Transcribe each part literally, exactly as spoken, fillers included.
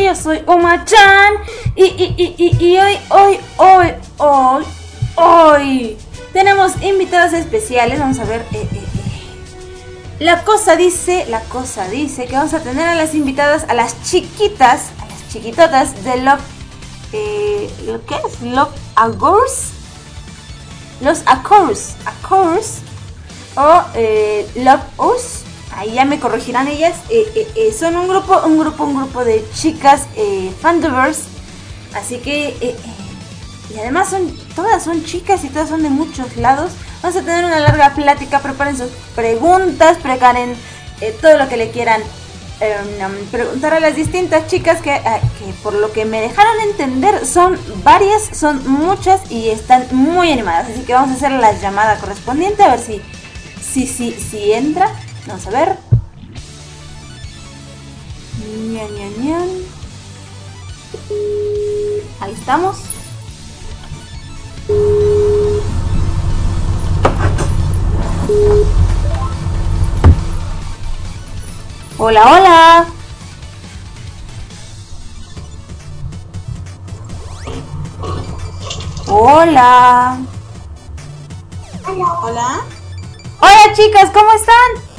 yo soy Uma-chan y, y, y, y, y hoy, hoy, hoy, hoy, hoy tenemos invitados especiales. Vamos a ver, eh, eh, eh. La cosa dice, la cosa dice que vamos a tener a las invitadas, a las chiquitas, a las chiquitotas de Love, eh, ¿lo qué es? Love Accords, los Accords, Accords o eh, Love Us. Ahí ya me corregirán ellas. Eh, eh, eh, son un grupo, un grupo, un grupo de chicas eh, fandubers. Así que, eh, eh, y además son, todas son chicas y todas son de muchos lados. Vamos a tener una larga plática. Preparen sus preguntas, preparen eh, todo lo que le quieran eh, preguntar a las distintas chicas que, eh, que por lo que me dejaron entender son varias, son muchas y están muy animadas. Así que vamos a hacer la llamada correspondiente a ver si, si, si, si entra. Vamos a ver. Ñan, ñan, ñan. Ahí estamos. Hola, hola. Hola. Hola. Hola chicas, ¿cómo están?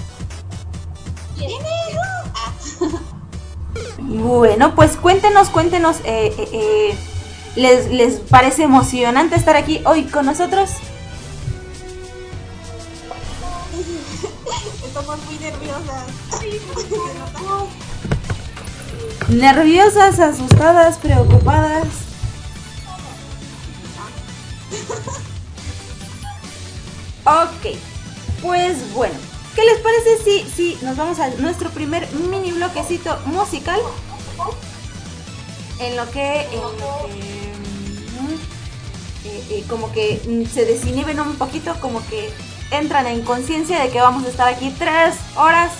Bueno, pues cuéntenos, cuéntenos, eh, eh, eh, ¿les, ¿les parece emocionante estar aquí hoy con nosotros? Estamos muy nerviosas. Nerviosas, asustadas, preocupadas. Ok, pues bueno. ¿Qué les parece si, si nos vamos a nuestro primer mini bloquecito musical? En lo que, en lo que eh, eh, como que se desinhiben un poquito, como que entran en conciencia de que vamos a estar aquí tres horas.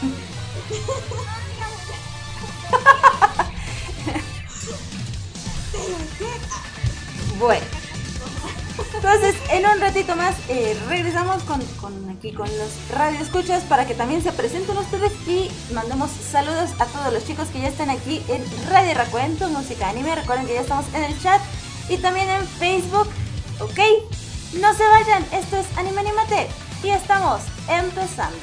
Bueno. Entonces, en un ratito más eh, regresamos con, con aquí con los radioescuchas para que también se presenten ustedes y mandemos saludos a todos los chicos que ya están aquí en Radio Recuento, Música Anime. Recuerden que ya estamos en el chat y también en Facebook. Ok, no se vayan, esto es Anime Animate y estamos empezando.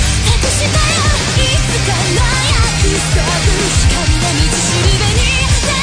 Stop.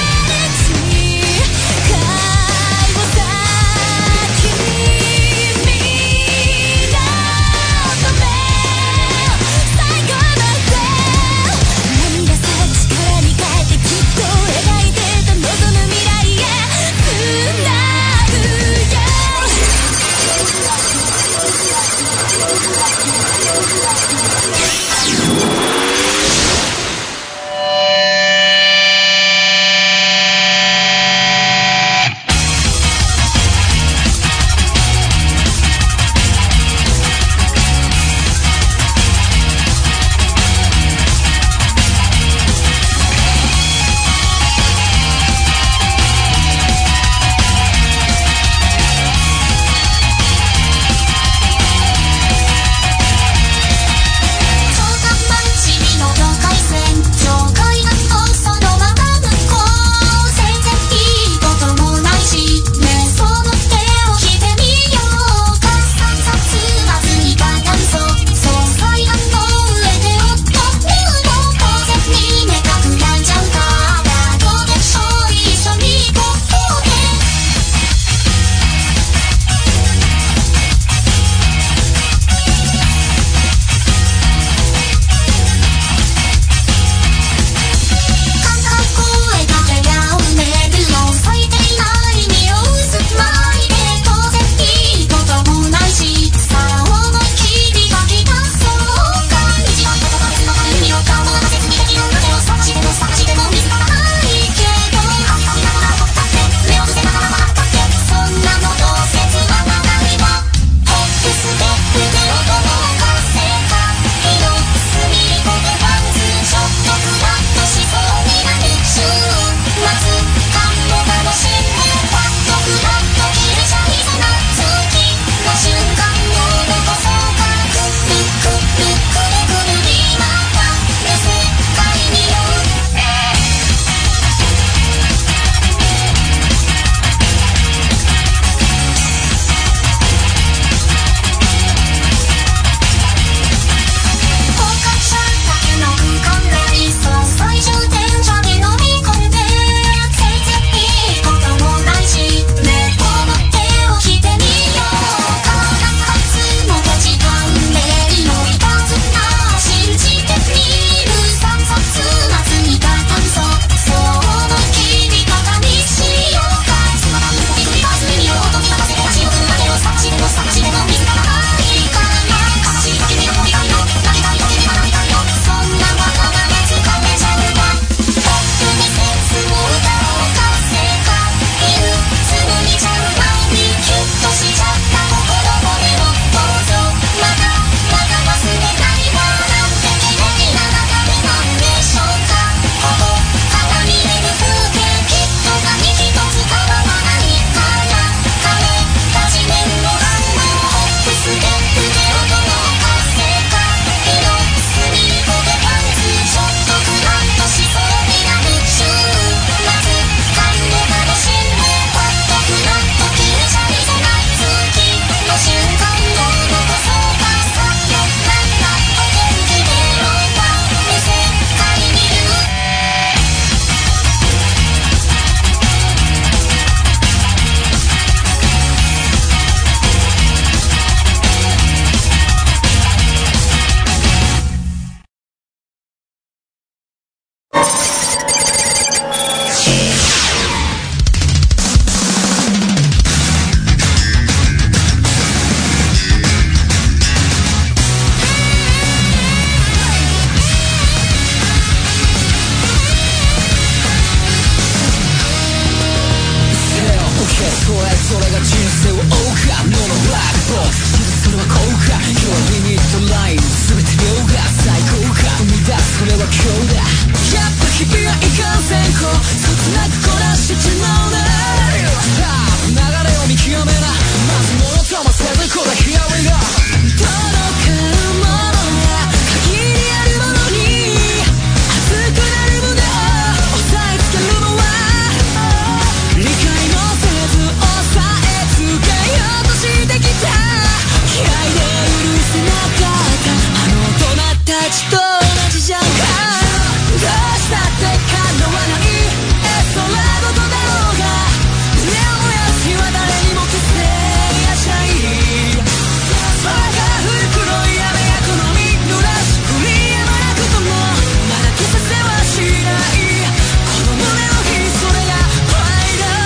線香そつなくこなしてしまうね。さあ流れを見極めな、まず物ともせずこだヒアウェイが届かぬものや限りあるものに熱くなる胸を押さえつけるのは理解もせず押さえつけようとしてきた気合で許せなかったあの大人たちと同じじゃんか。どうしたって叶わないえそれごとだろうが胸を燃やす日は誰にも消せやしない空が降る黒い雨やこの身濡らし降りやまなくともまだ消させはしないこの胸の火それがプライド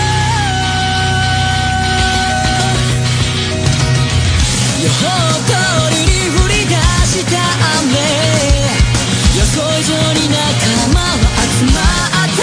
予報通りに降り出した雨予想以上に仲間は集まった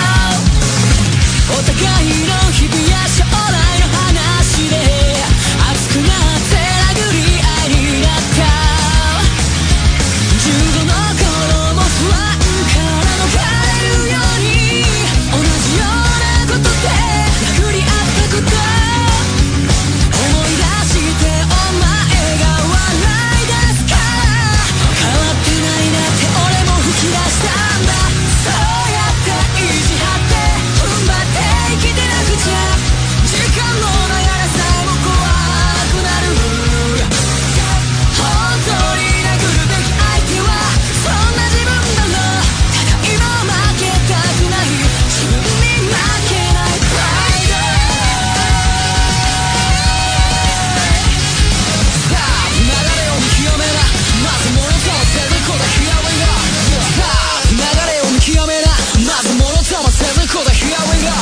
お互いの日々や将来の話で熱くなって殴り合いになったじゅうごの頃も不安から逃れるように同じようなことで殴り合ったこと思い出してお前が笑い出すから変わってないなって俺も吹き出したんだ。そうやって意地張って踏ん張って生きてなくちゃ時間の流れさえも怖くなる本当に殴るべき相手はそんな自分だろうただ今負けたくない自分に負けないプライドさあ流れを見極めなまず物ともせずこだヒアウェイがさあ流れを見極めなまず物ともせずこだヒアウェイが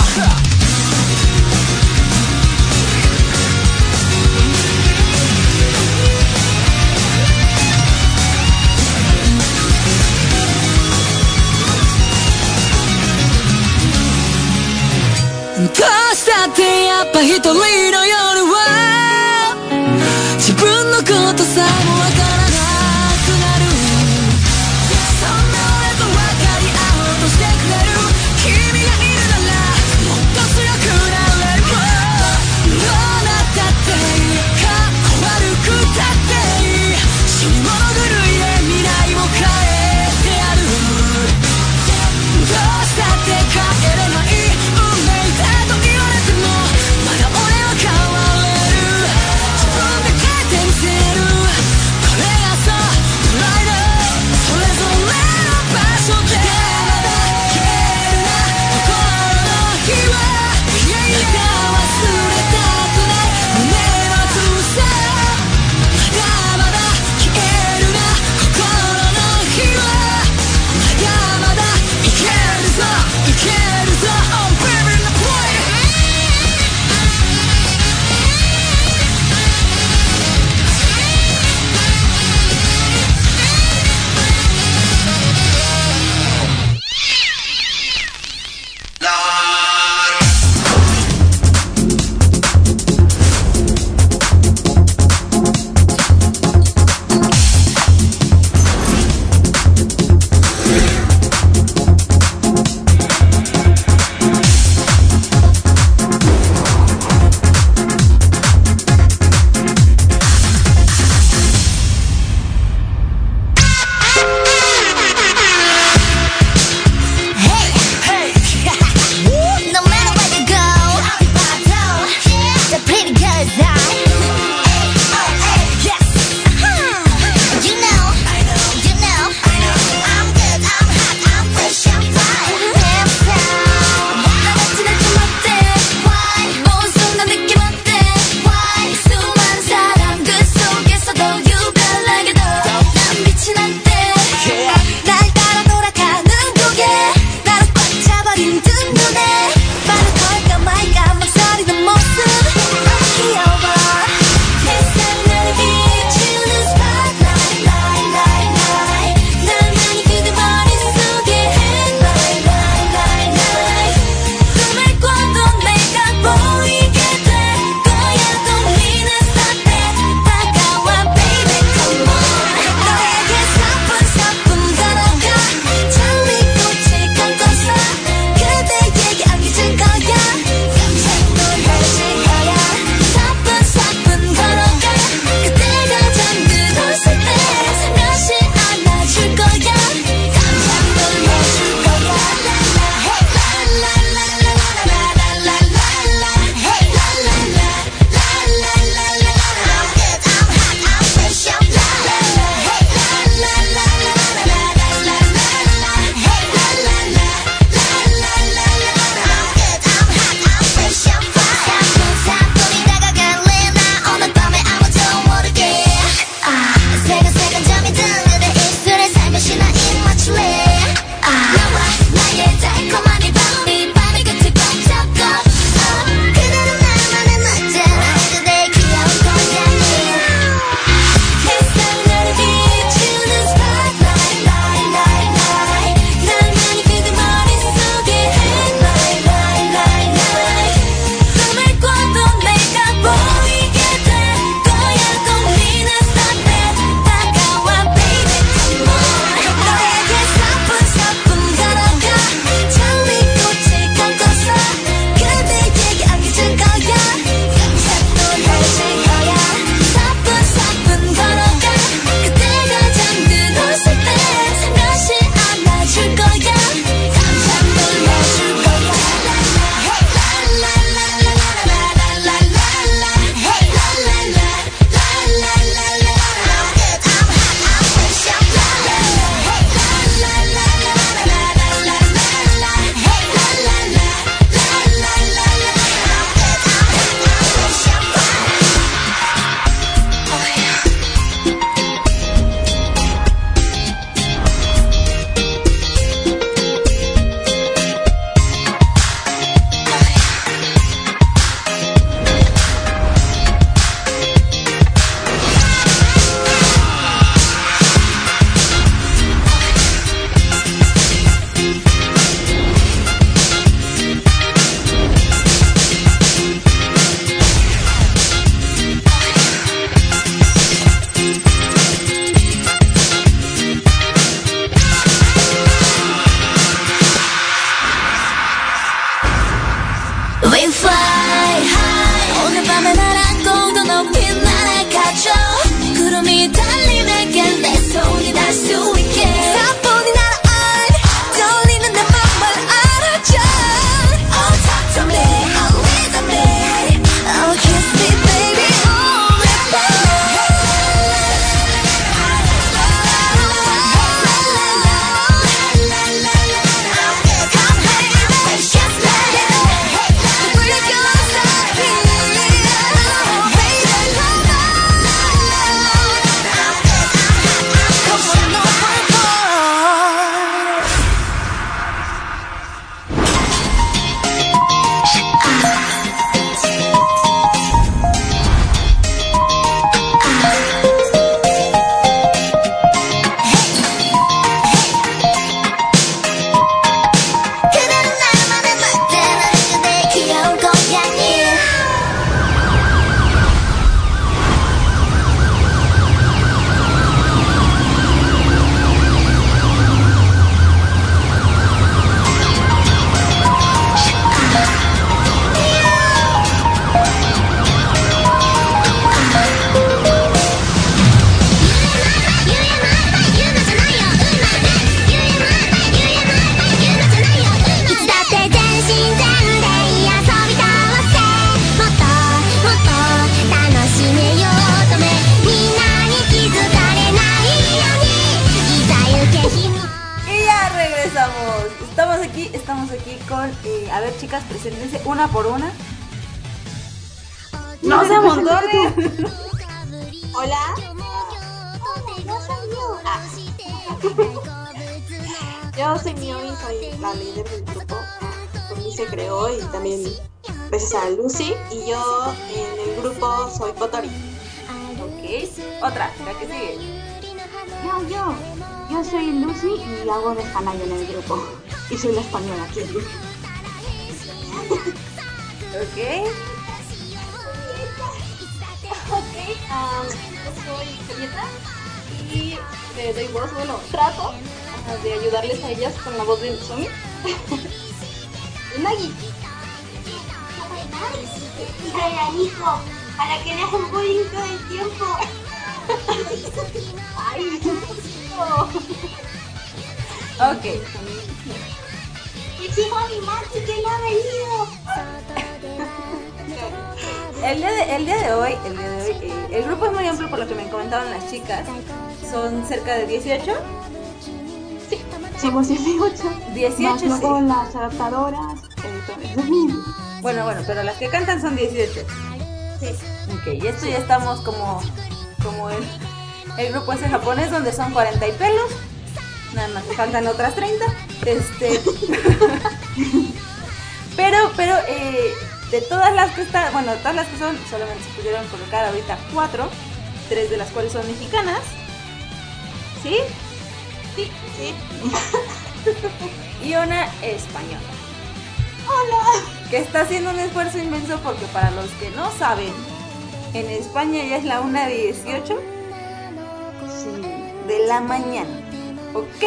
どうしたってやっぱ一人の夜は自分のことさえもわからなくなるそんな俺と分かり合おうとしてくれる君がいるならもっと強くなれるどうなったっていいかっこ悪くたっていい死に物狂いで未来を変えてやるどうしたって帰れない運命だと言われてもまだ俺は変わ empezamos. Estamos aquí, estamos aquí con... Eh, a ver, chicas, preséntense una por una. No, se amontone. Hola. Ah. Yo soy Mio y soy la líder del grupo. Por mí se creó y también gracias a Lucy. Y yo en el grupo soy Kotori. Ok. Otra, la que sigue. Yo, yo, yo soy Lucy y hago de Hanayo en el grupo. Y soy la española aquí. Ok. Ok, um, yo soy Julieta y le doy voz, bueno, trato uh, de ayudarles a ellas con la voz de Sumi. Y Nagi. Ay, hijo, para que le hagan bullying todo el tiempo. Ay, no. Ok. Decimos a mi Mati que no ha venido. El día, de, el día de hoy, el día de hoy, eh, el grupo es muy amplio por lo que me comentaban las chicas. Son cerca de dieciocho. Somos dieciocho. dieciocho, más luego sí. las adaptadoras, editores. Bueno, bueno, pero las que cantan son dieciocho. Sí. Ok, y esto ya estamos como, como el, el grupo ese japonés donde son cuarenta y pelos. Nada más que faltan otras treinta. Este. pero, pero, eh. De todas las que están, bueno, de todas las que son, solamente se pudieron colocar ahorita cuatro, tres de las cuales son mexicanas. ¿Sí? Sí, sí. Y una española. ¡Hola! Que está haciendo un esfuerzo inmenso porque para los que no saben, en España ya es la una dieciocho de la mañana. ¿Ok?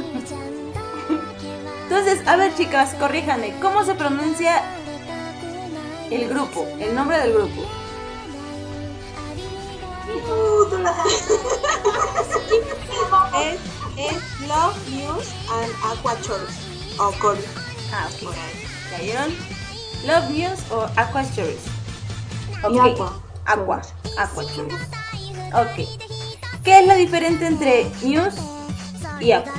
Entonces, a ver chicas, corríjanme, ¿cómo se pronuncia el grupo, el nombre del grupo? Uh, tú lo sabes. es, es Love, Muse and Aqua Chorus. O Chorus. Ah, ok. ¿Cayeron? Love Muse o Aqua Chorus. Y Aqua. Aqua. Aqua Chorus. Ok. ¿Qué es lo diferente entre Muse y Aqua?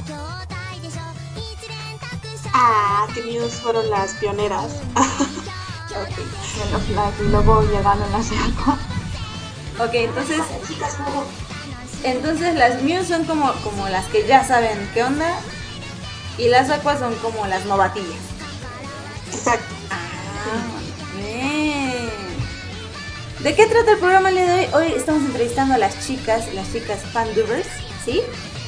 Ah, que Muse fueron las pioneras. Ok. Bueno, las- y luego llegaron las Aqua. Ok, entonces, entonces las Muse son como, como las que ya saben qué onda y las Aquas son como las novatillas. Exacto. Ah, bien. ¿De qué trata el programa el día de hoy? Hoy estamos entrevistando a las chicas, las chicas fandubers, ¿sí?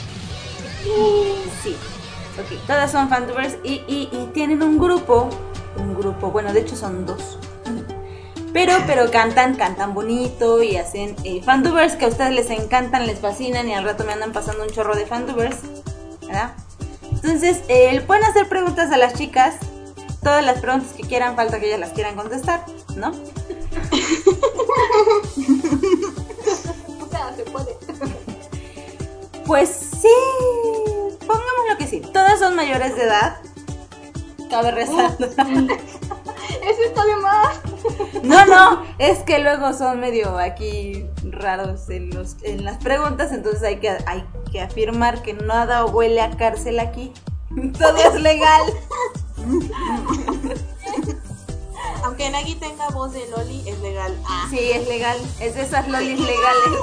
Sí. Ok, todas son fandubers y, y, y tienen un grupo, un grupo, bueno, de hecho son dos. Pero, pero cantan, cantan bonito y hacen eh, fandubers que a ustedes les encantan, les fascinan y al rato me andan pasando un chorro de fandubers, ¿verdad? Entonces, eh, pueden hacer preguntas a las chicas, todas las preguntas que quieran, falta que ellas las quieran contestar, ¿no? O sea, se puede. Pues sí, pongámoslo que sí. Todas son mayores de edad. Cabe resaltar. Eso está de más. No, no, es que luego son medio aquí raros en, los, en las preguntas, entonces hay que, hay que afirmar que nada huele a cárcel aquí. Todo es legal. Aunque Nagi tenga voz de Loli, es legal. Ah. Sí, es legal. Es de esas lolis legales.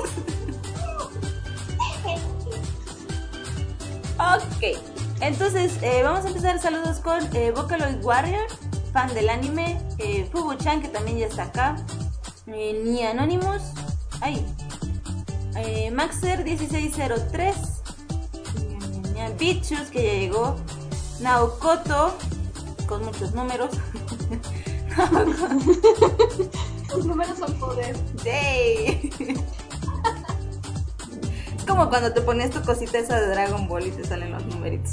Ok, entonces eh, vamos a empezar saludos con eh, Vocaloid Warrior, fan del anime, eh, Fubu-chan, que también ya está acá, eh, Ni Anonymous, ay, eh, Maxer dieciséis cero tres, Bichus, que ya llegó, Naokoto, con muchos números. Los números son poder. Yay. Es como cuando te pones tu cosita esa de Dragon Ball y te salen los numeritos.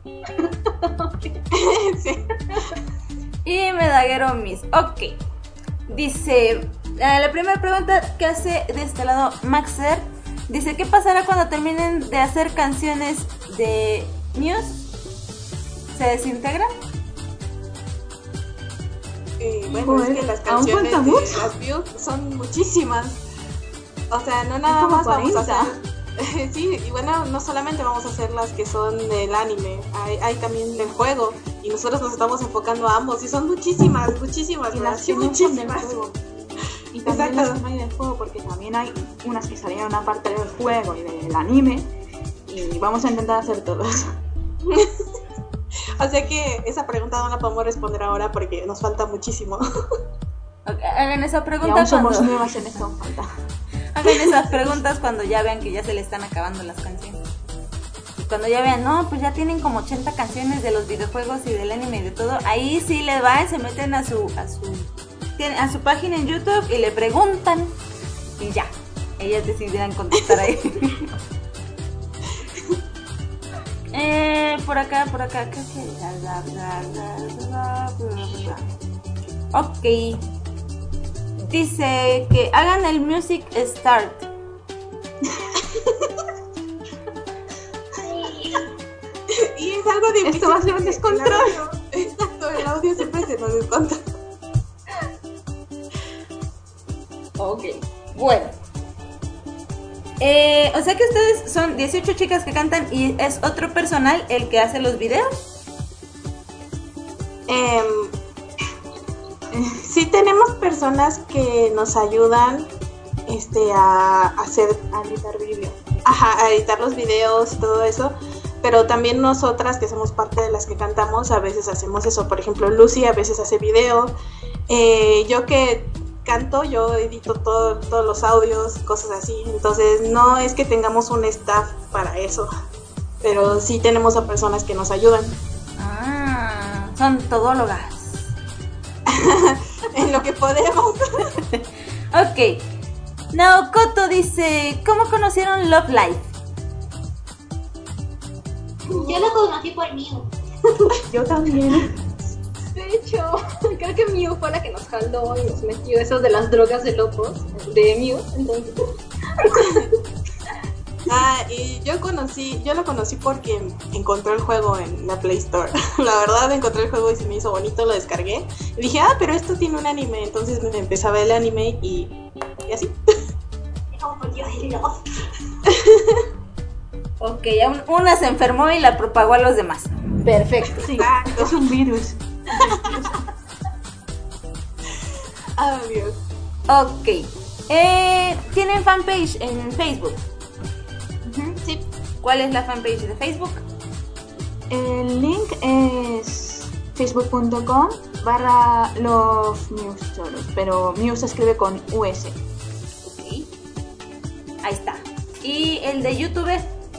Sí. Y Medaguero Miss. Ok. Dice, eh, la primera pregunta que hace de este lado Maxer, dice, ¿qué pasará cuando terminen de hacer canciones de Muse? ¿Se desintegran? Eh, bueno, Joder, es que las ¿aún canciones falta de mucho? las views son muchísimas. O sea, no nada como más vamos a cuarenta. hacer Sí, y bueno, no solamente vamos a hacer las que son del anime, hay, hay también del juego, y nosotros nos estamos enfocando a ambos, y son muchísimas, muchísimas, Y las las sí, que no son del muchísimas. juego. Y también Exacto. las que no hay del juego, porque también hay unas que salieron aparte del juego y del anime. Y vamos a intentar hacer todas. O sea que esa pregunta no la podemos responder ahora porque nos falta muchísimo. Ok, hagan esa Y pregunta aún somos cuando... nuevas en esto, aún falta. Hagan esas preguntas cuando ya vean que ya se le están acabando las canciones. Y cuando ya vean, no, pues ya tienen como ochenta canciones de los videojuegos y del anime y de todo. Ahí sí le van, se meten a su a su tiene- a su página en YouTube y le preguntan y ya. Ellas decidirán contestar ahí. eh, por acá, por acá, ¿qué es? Bla, bla, bla, bla, bla, bla. Ok. Dice que hagan el music start. Y es algo difícil. Esto va a ser un porque descontrol. el audio- Exacto, el audio siempre se nos descontrola. Ok, bueno. Eh, o sea que ustedes son dieciocho chicas que cantan y es otro personal el que hace los videos. Em, sí tenemos personas que nos ayudan este, a hacer, A editar vídeo. ajá, a editar los videos y todo eso, pero también nosotras que somos parte de las que cantamos a veces hacemos eso. Por ejemplo, Lucy a veces hace video, eh, yo que canto, yo edito todo, todos los audios, cosas así, entonces no es que tengamos un staff para eso, pero sí tenemos a personas que nos ayudan Ah, son todólogas. en lo que podemos. Ok. Naokoto dice, ¿cómo conocieron Love Live? Yo lo conocí por mí. Yo también. De hecho, creo que Mew fue la que nos jaló y nos metió esas de las drogas de locos de Mew. Entonces, Ah, y yo conocí, yo lo conocí porque encontré el juego en la Play Store. La verdad, encontré el juego y se me hizo bonito, lo descargué. Y dije, ah, pero esto tiene un anime. Entonces me empecé a ver el anime y, y así. Oh, por Dios, el love. Ok, un- una se enfermó y la propagó a los demás. Perfecto. Sí, Exacto. es un virus. Ah, Dios. Ok. Eh, ¿Tienen fanpage en Facebook? Ujú. Sí. ¿Cuál es la fanpage de Facebook? El link es facebook.com barra Love Muse solo, pero Muse se escribe con U S. Ok. Ahí está. ¿Y el de YouTube?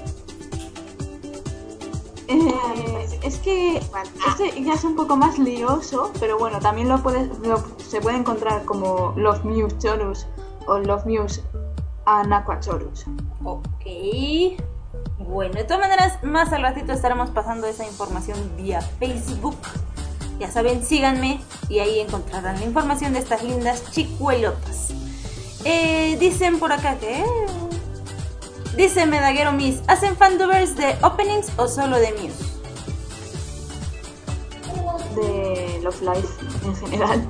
Eh, es que este ya es un poco más lioso, pero bueno, también lo puedes, lo- se puede encontrar como Love Muse Chorus o Love Muse and Aqua Chorus. Ok. Bueno, de todas maneras, más al ratito estaremos pasando esa información vía Facebook. Ya saben, síganme y ahí encontrarán la información de estas lindas chicuelotas. Eh, dicen por acá que... Dice Medaguero Miss, ¿hacen fandubers de openings o solo de Muse? De Love Live en general.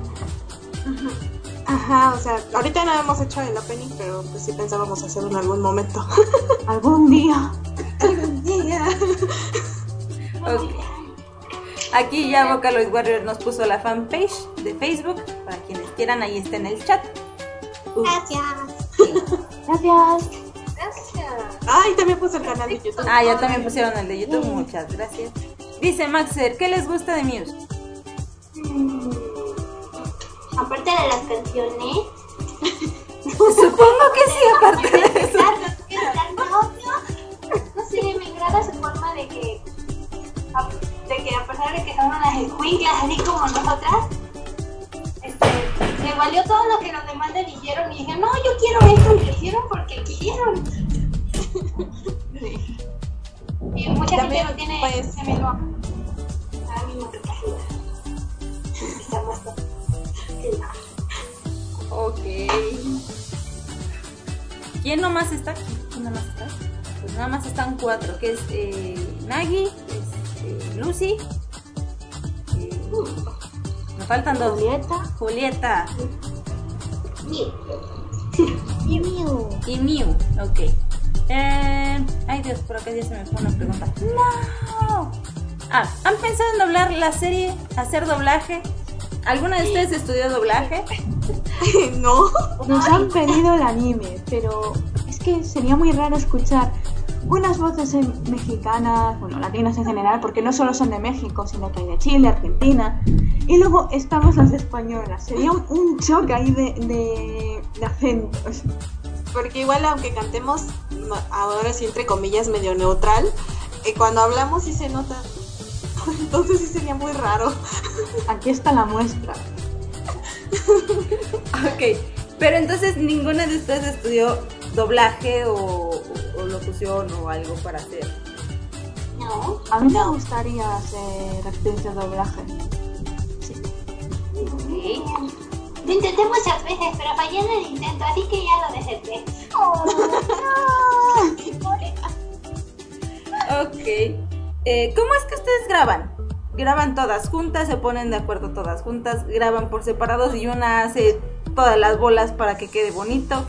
Ajá, o sea, ahorita no hemos hecho el opening, pero pues sí pensábamos hacerlo en algún momento. Algún día. Algún día. Ok. Aquí ya Vocaloid Warrior nos puso la fanpage de Facebook. Para quienes quieran, ahí está en el chat. Uh, Gracias. Gracias. gracias. Ay, también puse el canal de YouTube. Ah, ya también pusieron el de YouTube, muchas gracias. Dice Maxer, ¿qué les gusta de Muse? Mm, aparte de las canciones. Supongo que sí, aparte de eso. Exacto, que están obvio. No sé, me agrada su forma de que, a- de que a pesar de que son unas escuinclas así como nosotras, este, le valió todo lo que los demás le dijeron y dije, no, yo quiero esto, y lo hicieron porque quisieron. Sí. Y mucha También, gente no tiene pues, ese mismo, la misma capacidad. Está más top. Ok. ¿Quién nomás está aquí? ¿Quién nomás está? Pues nada más están cuatro, que es eh, Nagi, es, eh, Lucy, eh, me faltan dos. Julieta. Julieta Mío. y Miu. Ok. Eh, ay Dios, por acá ya se me fue una pregunta. No. Ah, ¿han pensado en doblar la serie, hacer doblaje? ¿Alguna de ustedes estudió doblaje? No. Nos han pedido el anime, pero es que sería muy raro escuchar unas voces en- mexicanas, bueno, latinas en general, porque no solo son de México, sino que hay de Chile, Argentina, y luego estamos las españolas. Sería un, un choque ahí de, de, de acentos. Porque igual aunque cantemos, ma- ahora sí entre comillas, medio neutral, eh, cuando hablamos sí se nota. Entonces sí sería muy raro. Aquí está la muestra. Ok, pero entonces ninguna de ustedes estudió doblaje o, o- o locución o algo para hacer. No. A mí me gustaría hacer actriz de doblaje. Ok. Lo intenté muchas veces, pero fallé en el intento, así que ya lo deserté. Ok. Eh, ¿Cómo es que ustedes graban? ¿Graban todas juntas? ¿Se ponen de acuerdo todas juntas? ¿Graban por separados y una hace todas las bolas para que quede bonito?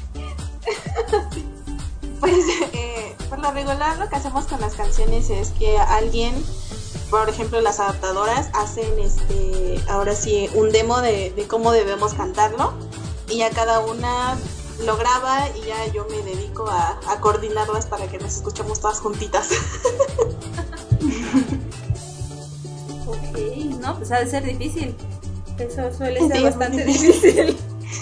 Pues eh, por lo regular lo que hacemos con las canciones es que alguien, por ejemplo las adaptadoras, hacen este ahora sí un demo de, de cómo debemos cantarlo y ya cada una lo graba y ya yo me dedico a, a coordinarlas para que nos escuchemos todas juntitas. Ok, no, pues ha de ser difícil. Eso suele Sí, ser es bastante muy difícil.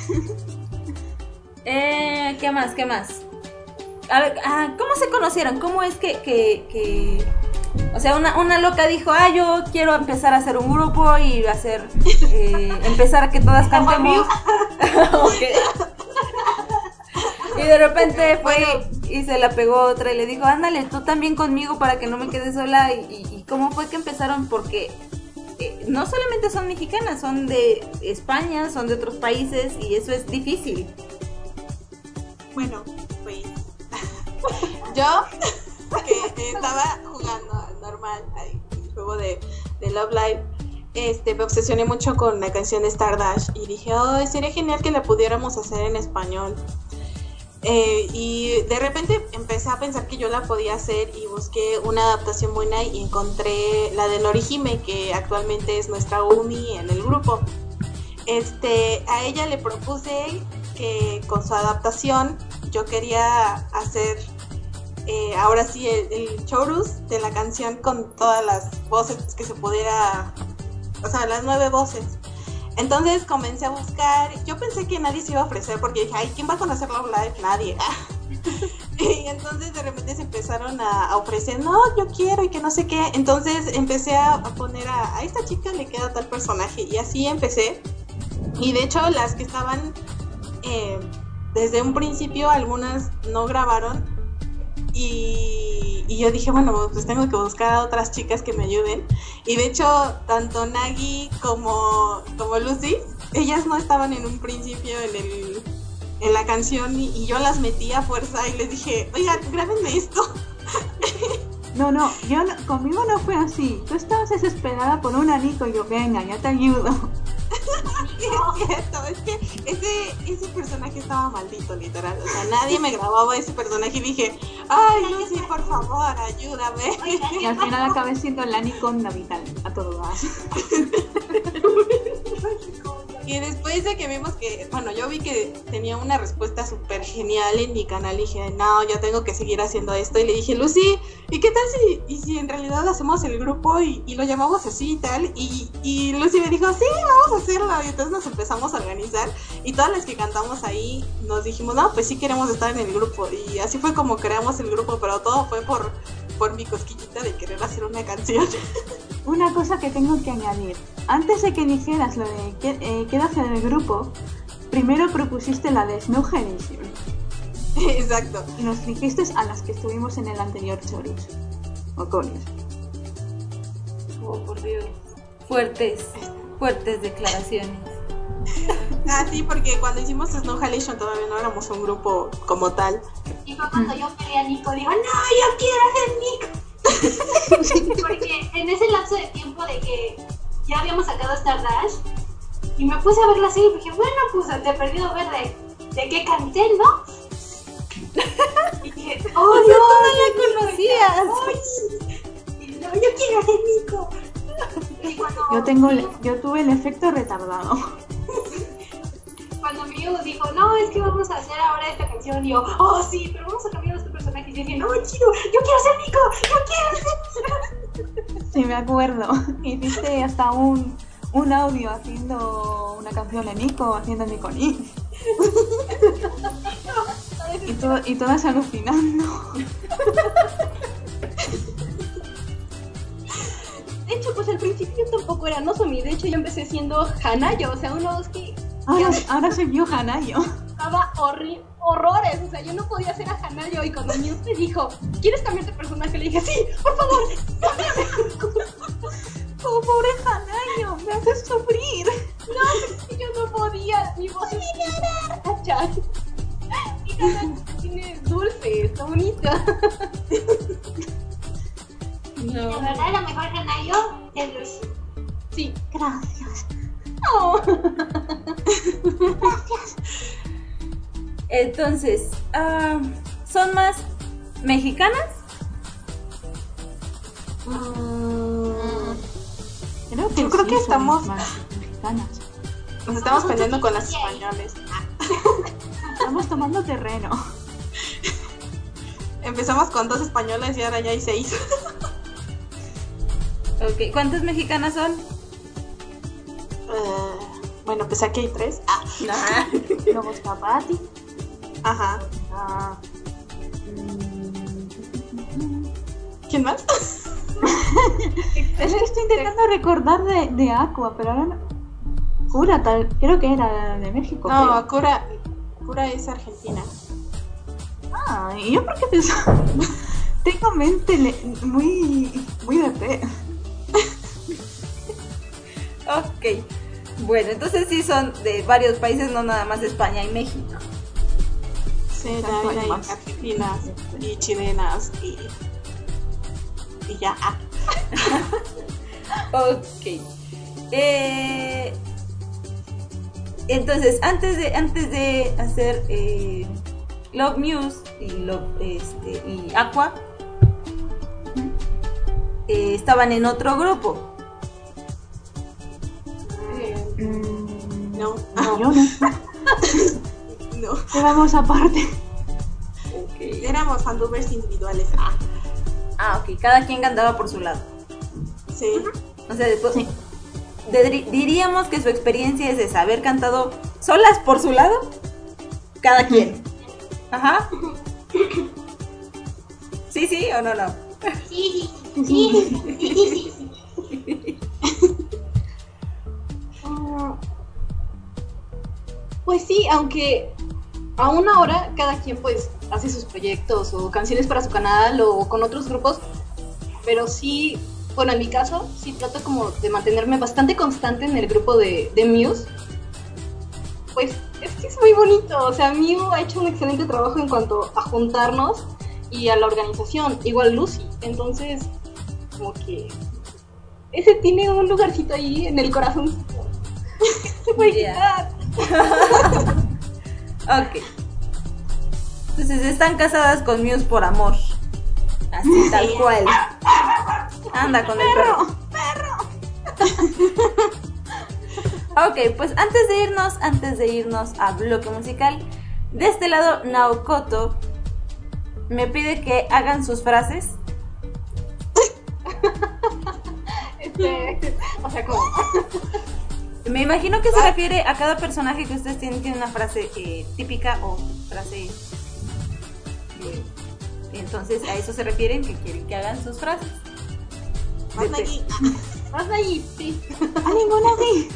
eh, ¿Qué más? ¿Qué más? A ver, ah, ¿cómo se conocieron? ¿Cómo es que, que, que... O sea, una, una loca dijo, ah, yo quiero empezar a hacer un grupo y hacer, eh, empezar a que todas cantemos. Ok. Y de repente fue y se la pegó otra y le dijo, ándale, tú también conmigo para que no me quede sola. Y, y, y cómo fue que empezaron, porque eh, no solamente son mexicanas, son de España, son de otros países y eso es difícil. Bueno, pues yo que estaba jugando normal ahí, el juego de, de Love Live, este, me obsesioné mucho con la canción de Stardust y dije, oh, sería genial que la pudiéramos hacer en español. Eh, y de repente empecé a pensar que yo la podía hacer y busqué una adaptación buena y encontré la de Norihime, que actualmente es nuestra Umi en el grupo. Este, a ella le propuse que con su adaptación yo quería hacer eh, ahora sí el, el chorus de la canción con todas las voces que se pudiera, o sea, las nueve voces. Entonces comencé a buscar, yo pensé que nadie se iba a ofrecer porque dije, ay, ¿quién va a conocer Love Live? Nadie. Y entonces de repente se empezaron a, a ofrecer, no, yo quiero y que no sé qué. Entonces empecé a, a poner a, a esta chica le queda tal personaje y así empecé. Y de hecho las que estaban eh, desde un principio, algunas no grabaron y, y yo dije, bueno, pues tengo que buscar a otras chicas que me ayuden. Y de hecho, tanto Nagi como, como Lucy, ellas no estaban en un principio en, el, en la canción y, y yo las metí a fuerza y les dije, oigan, grábenme esto. No, no, yo no- conmigo no fue así. Tú estabas desesperada por un anico y yo, venga, ya te ayudo. Es cierto, es que ese, ese personaje estaba maldito, literal. O sea, nadie me grababa ese personaje y dije, ay, Lucy, por favor, ayúdame. Y al final acabé siendo la aniconda vital, a todo gas. Y después de que vimos que, bueno, yo vi que tenía una respuesta súper genial en mi canal, dije, no, yo tengo que seguir haciendo esto. Y le dije, Lucy, ¿y qué tal si, y si en realidad hacemos el grupo y, y lo llamamos así y tal? Y, y Lucy me dijo, sí, vamos a hacerlo. Y entonces nos empezamos a organizar y todas las que cantamos ahí nos dijimos, no, pues sí queremos estar en el grupo. Y así fue como creamos el grupo, pero todo fue por, por mi cosquillita de querer hacer una canción. Una cosa que tengo que añadir. Antes de que dijeras lo de que, eh, quédate en el grupo, primero propusiste la de Snow Generation. Exacto. Y nos dijiste a las que estuvimos en el anterior Chorus. O Coris. Oh, por Dios. Fuertes, fuertes declaraciones. Ah, sí, porque cuando hicimos Snow Halation todavía no éramos un grupo como tal. Y fue cuando yo quería a Nico, digo, no, yo quiero ser Nico. Porque en ese lapso de tiempo de que ya habíamos sacado Stardust, y me puse a ver la serie y dije, bueno, pues te he perdido ver de, de qué canté, ¿no? Y dije, dije, ¡Oh, ¡oh, o sea, no! tú no la conocías! ¡Ay! Y no, yo quiero ser Nico. Y cuando, Yo tengo, el- yo tuve el efecto retardado. cuando Miu dijo, no, es que vamos a hacer ahora esta canción, y yo, oh, sí, pero vamos a cambiar este personaje. Y yo dije, no, chido, yo quiero ser Nico, yo quiero ser. Sí, me acuerdo. Hiciste hasta un, un audio haciendo una canción de Nico, haciendo Nico Ni. Y, to- y todas alucinando. De hecho, pues al principio yo tampoco era Nozomi. De hecho, yo empecé siendo Hanayo, o sea, una voz que Ahora, ahora soy yo Hanayo. daba horri- horrores. O sea, yo no podía ser a Hanayo. Y cuando Muse me dijo, ¿quieres cambiar de personaje? Le dije, sí, por favor, cámbiame. Oh, pobre Hanayo, me haces sufrir. No, es que yo no podía. Mi voz es cachar. Y Hanayo tiene dulce, está bonita. La No. verdad, la mejor canario es Lucy. Sí. Gracias. Oh. Entonces, ah, ¿son más mexicanas? Creo que Yo creo sí que sois estamos- más mexicanas. Nos estamos peleando con las españoles. Estamos tomando terreno. Empezamos con dos españoles y ahora ya hay seis. Ok, ¿cuántas mexicanas son? Eh, bueno, pues aquí hay tres. Ah, Nah. Luego está Patti. ajá. Ah, ¿Quién más? es que estoy intentando recordar de, de Aqua, pero ahora no. Cura, tal, creo que era de México. No, creo. Cura, Cura es argentina. Ah, ¿y yo por qué pensaba? Tengo mente le- muy, muy de fe. Ok. Bueno, entonces sí son de varios países, no nada más de España y México. Sí, Tanto también hay hay más. argentinas y chilenas y, y ya. Ah. Ok. Eh, entonces, antes de, antes de hacer eh, Love Muse y, Love, este, y Aqua, eh, estaban en otro grupo. Mm, No, no, yo no. no. Éramos aparte. Okay. Éramos fandubers individuales. Ah, Ah, ok. Cada quien cantaba por su lado. sí. O sea, después, Sí. de- diríamos que su experiencia es esa, haber cantado solas por su lado, cada quien. Ajá. Sí, sí o no, no. Sí, sí, sí, sí, sí, sí. Ah, Pues sí, aunque aún ahora cada quien pues hace sus proyectos o canciones para su canal o con otros grupos, pero sí, bueno, en mi caso sí trato como de mantenerme bastante constante en el grupo de, de Muse. Pues es que es muy bonito, o sea, Mew ha hecho un excelente trabajo en cuanto a juntarnos y a la organización, igual Lucy, entonces como que ese tiene un lugarcito ahí en el corazón. Se puede Ya. quitar. Ok. Entonces están casadas con Muse por amor. Así, tal cual. Anda con el perro. Ok, pues antes de irnos, antes de irnos a bloque musical, de este lado Naokoto me pide que hagan sus frases. Este, o sea, como Me imagino que se refiere a cada personaje que ustedes tienen, tiene una frase eh, típica o frase. eh, entonces a eso se refieren, que quieren que hagan sus frases. Más aquí. más ahí, sí. A ninguna sí.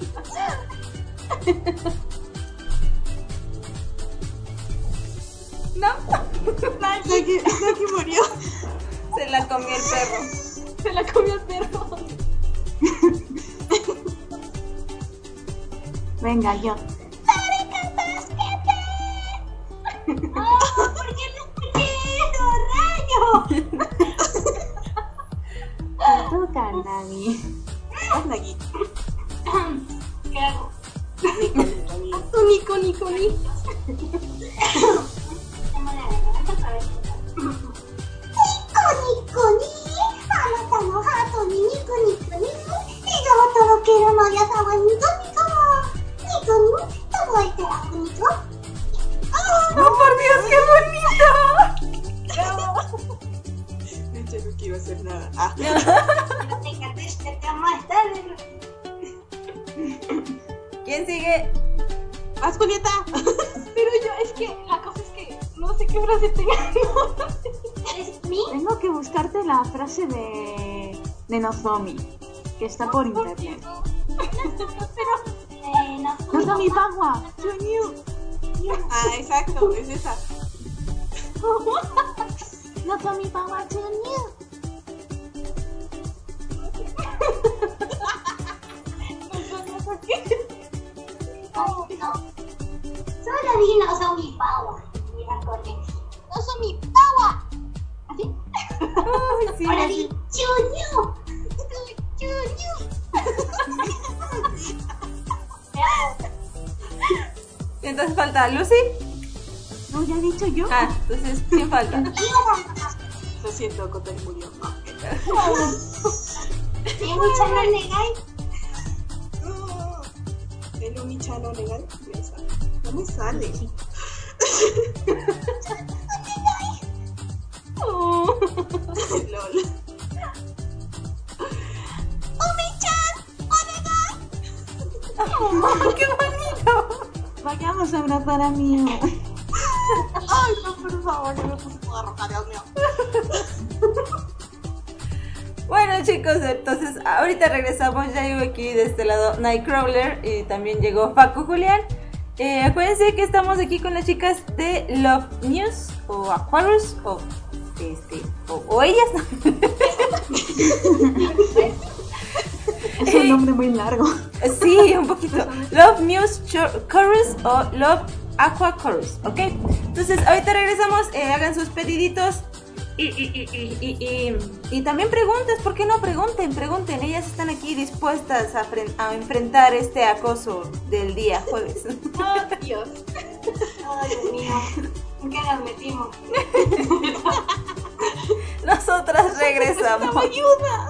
No, Naki, Naki murió. se la comió el perro. Se la comió el perro. Venga, yo. ¿Por qué no escuché eso, rayo? Te toca, Nagi. Más Naki. ¿Qué hago? Nico, Nico, Nico, Nico. Tengo la garganta para ver. ¡Oh, por Dios, qué bonito! Yo no quiero hacer nada. Ah. ¿Quién sigue? ¡Vas, Julieta! Pero yo, es que la cosa es que no sé qué frase tenga. Tengo que buscarte la frase de, de Nozomi, que está por internet. Nozomi Pawa, Chunyu. Ah, exacto, es esa. Nozomi Pawa, Chunyu. Solo di no son mi power. Mira, corre. No son mi power. ¿Así? Uy, sí, Ahora sí. di chuñu. Chuñu. Entonces falta Lucy. No, ya he dicho yo. Ah, entonces, ¿quién falta? Lo siento, Kotai murió. Y mi chano legal. El Omichano legal. No me sale. Oh. Lol. Oh, ¡qué bonito! Vayamos a abrazar a Mio. Ay, no, por favor, yo me puse toda roja, Dios mío. Bueno, chicos, entonces ahorita regresamos. Ya llegó aquí de este lado Nightcrawler y también llegó Facu Julián. Eh, acuérdense que estamos aquí con las chicas de Love News o Aquarius o este o, o ellas. Es un nombre muy largo. Sí, un poquito. Love News Chorus o Love Aqua Chorus, ¿ok? Entonces ahorita regresamos, eh, hagan sus pediditos y, y, y, y, y, y, y también preguntas, ¿por qué no? Pregunten, pregunten, ellas están aquí dispuestas a, fren- a enfrentar este acoso del día jueves. Oh, Dios. Ay, Dios mío. ¿En qué nos metimos? Nosotras regresamos. ¡Ayuda!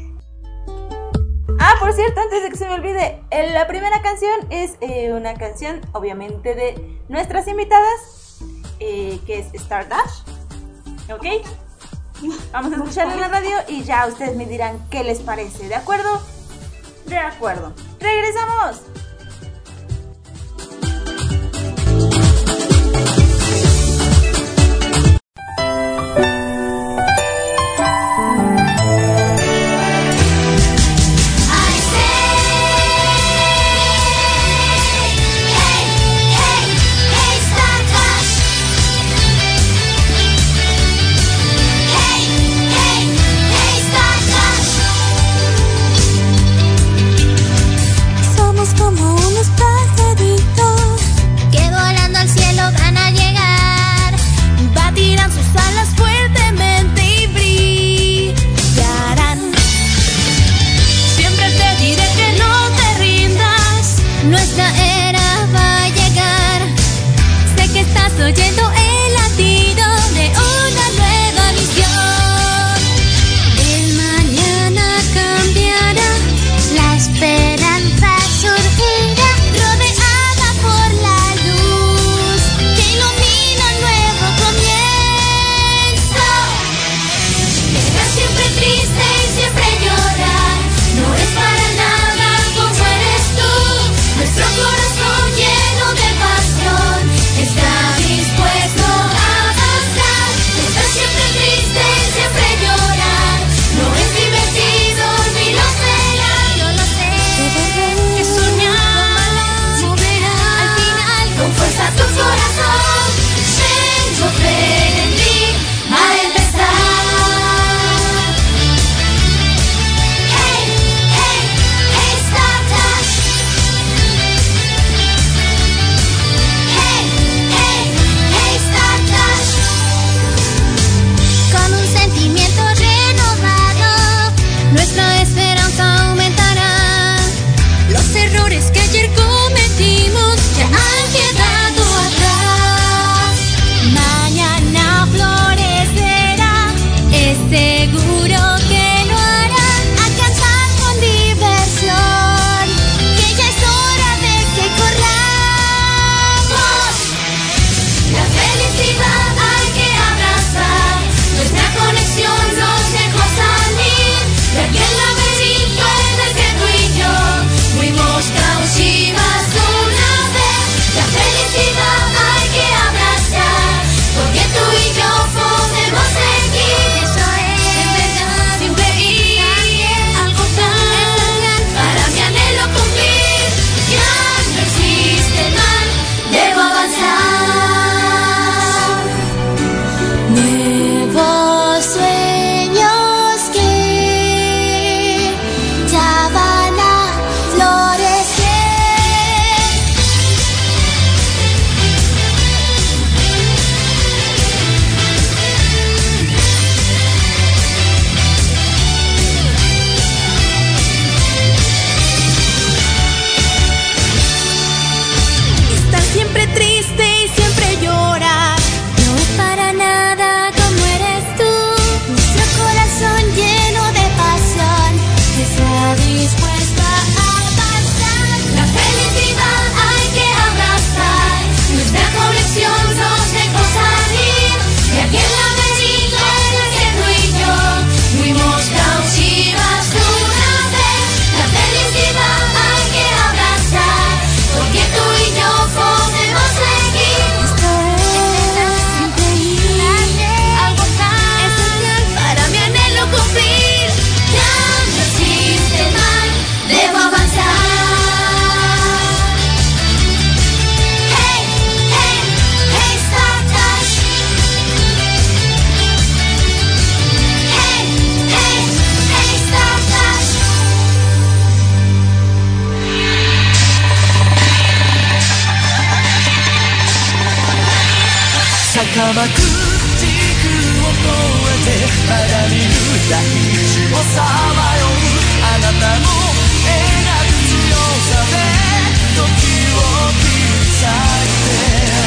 Ah, por cierto, antes de que se me olvide, eh, la primera canción es eh, una canción, obviamente, de nuestras invitadas, eh, que es Stardust. ¿Ok? Vamos a escucharla en la radio y ya ustedes me dirán qué les parece. ¿De acuerdo? De acuerdo. ¡Regresamos! Somos como 大地をさまようあなたの描く強さで時を切り裂いて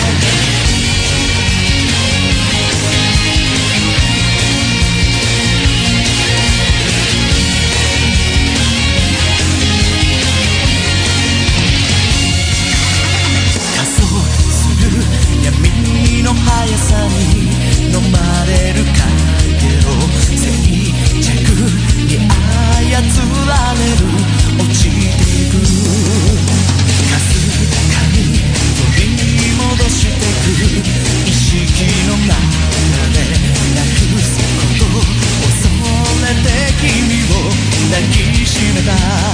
闇の速さに飲まれるかげろ静寂に操られる落ちていくかすかに取り戻してく意識の中でなくすこと恐れて君を抱きしめた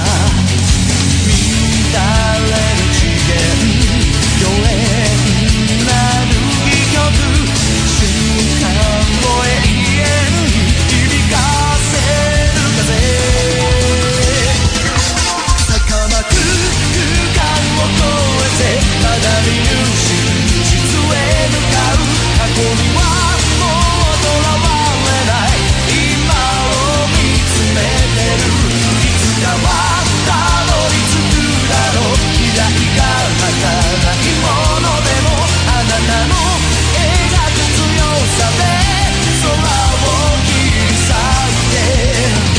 乱れる次元予言なる戯曲瞬間を永遠に響かせる風坂巻く空間を越えてまだ見ぬ真実へ向かう過去にはもうとらわれない今を見つめてるいつかはたどり着くだろう未来が儚いものでもあなたの描く強さで空を切り裂いて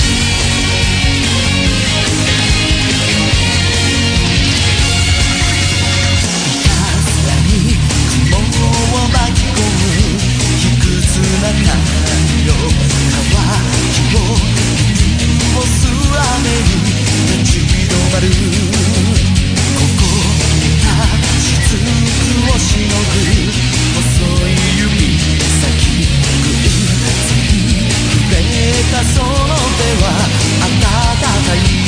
いたずらに雲を巻き込む卑屈な太陽乾きを息を吸われる立ち止まるここにた雫をしのぐ細い指先偶然触れたその手は温かい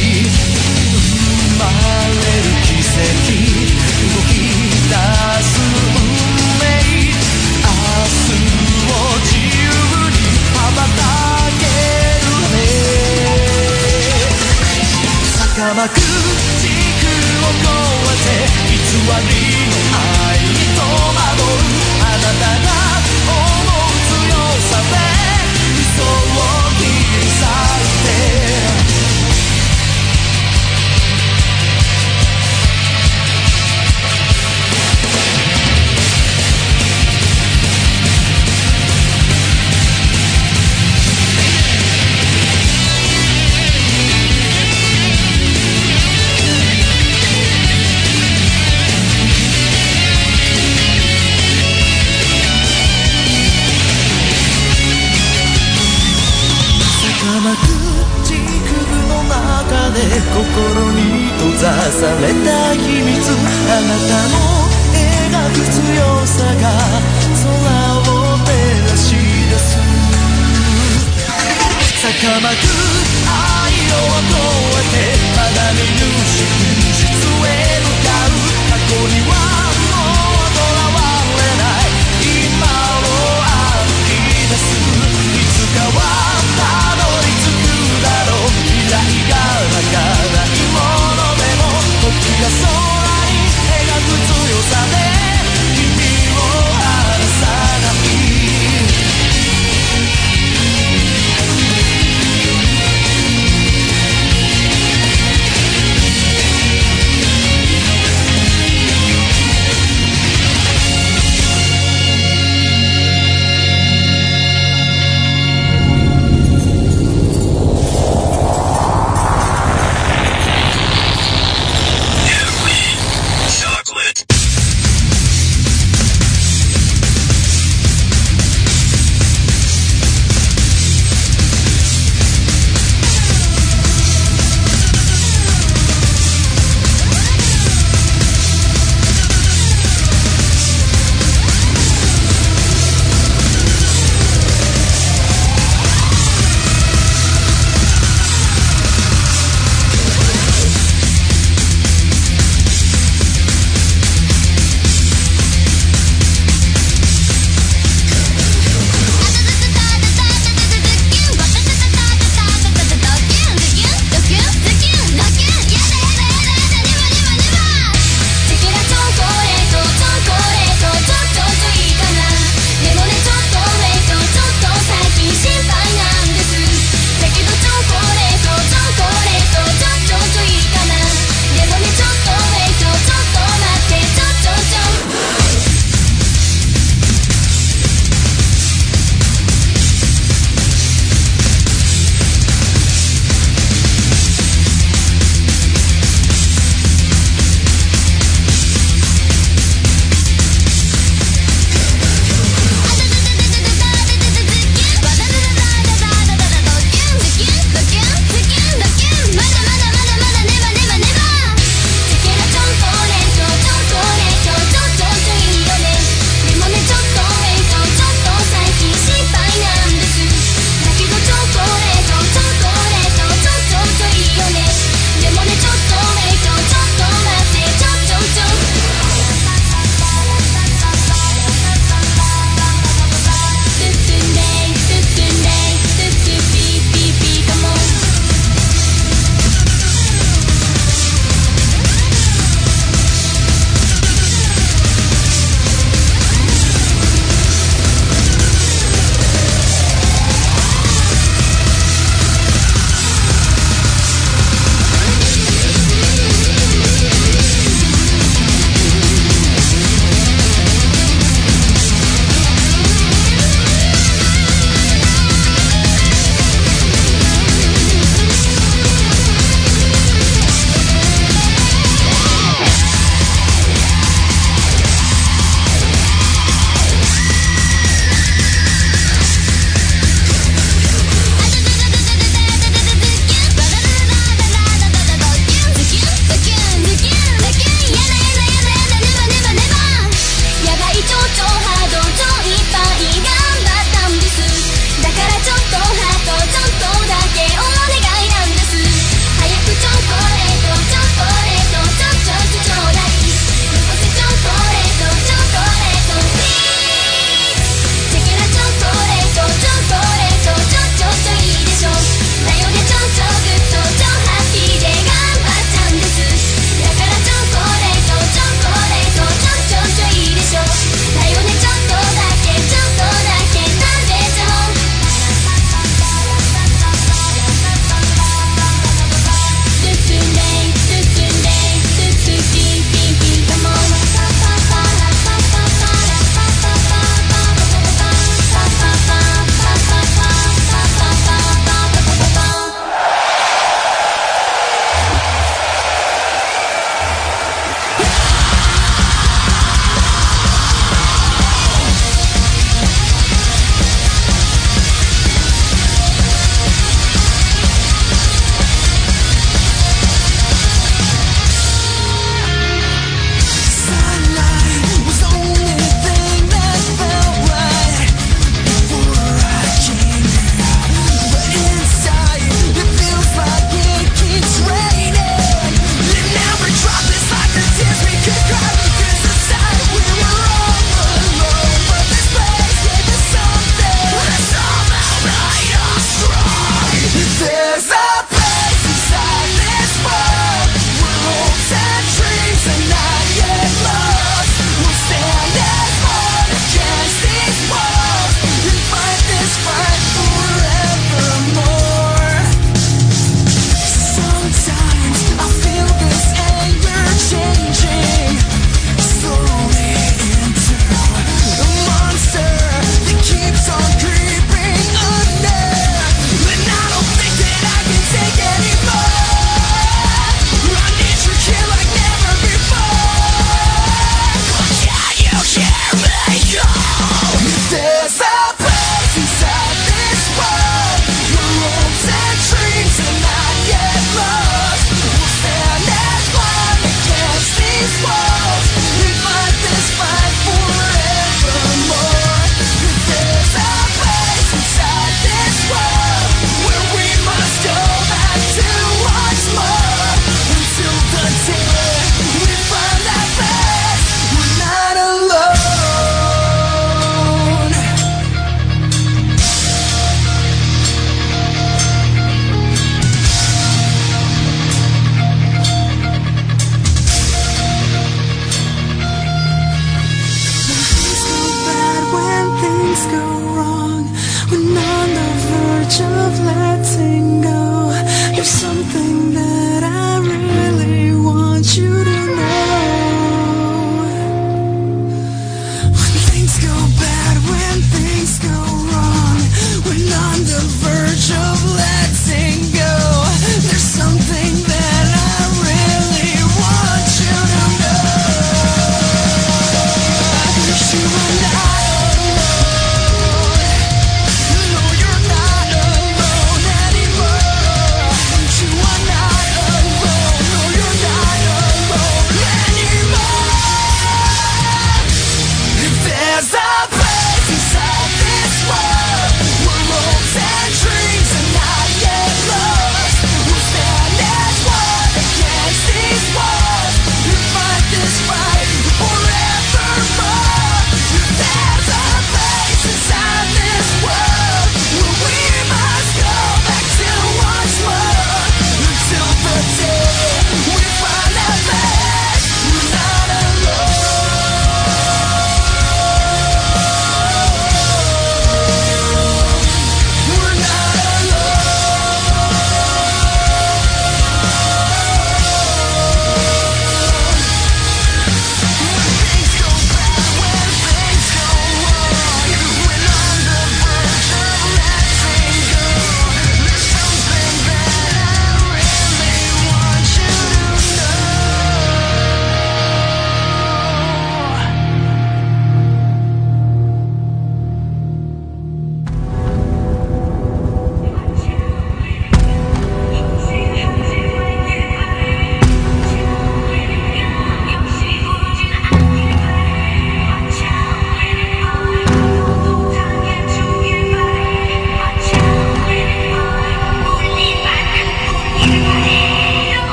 生まれる奇跡動き出す運命明日を自由に羽ばたける羽坂巻く時空を越えて偽りの愛に戸惑うあなたが思う強さで嘘を切り裂いて心に閉ざされた秘密あなたの描く強さが空を照らし出す坂巻く愛を越えてまだ見ぬ真実へ向かう過去にはもうとらわれない今を歩き出すいつかはたどり着くだろう未来が儚いものでも時が空に描く強さで君を離さない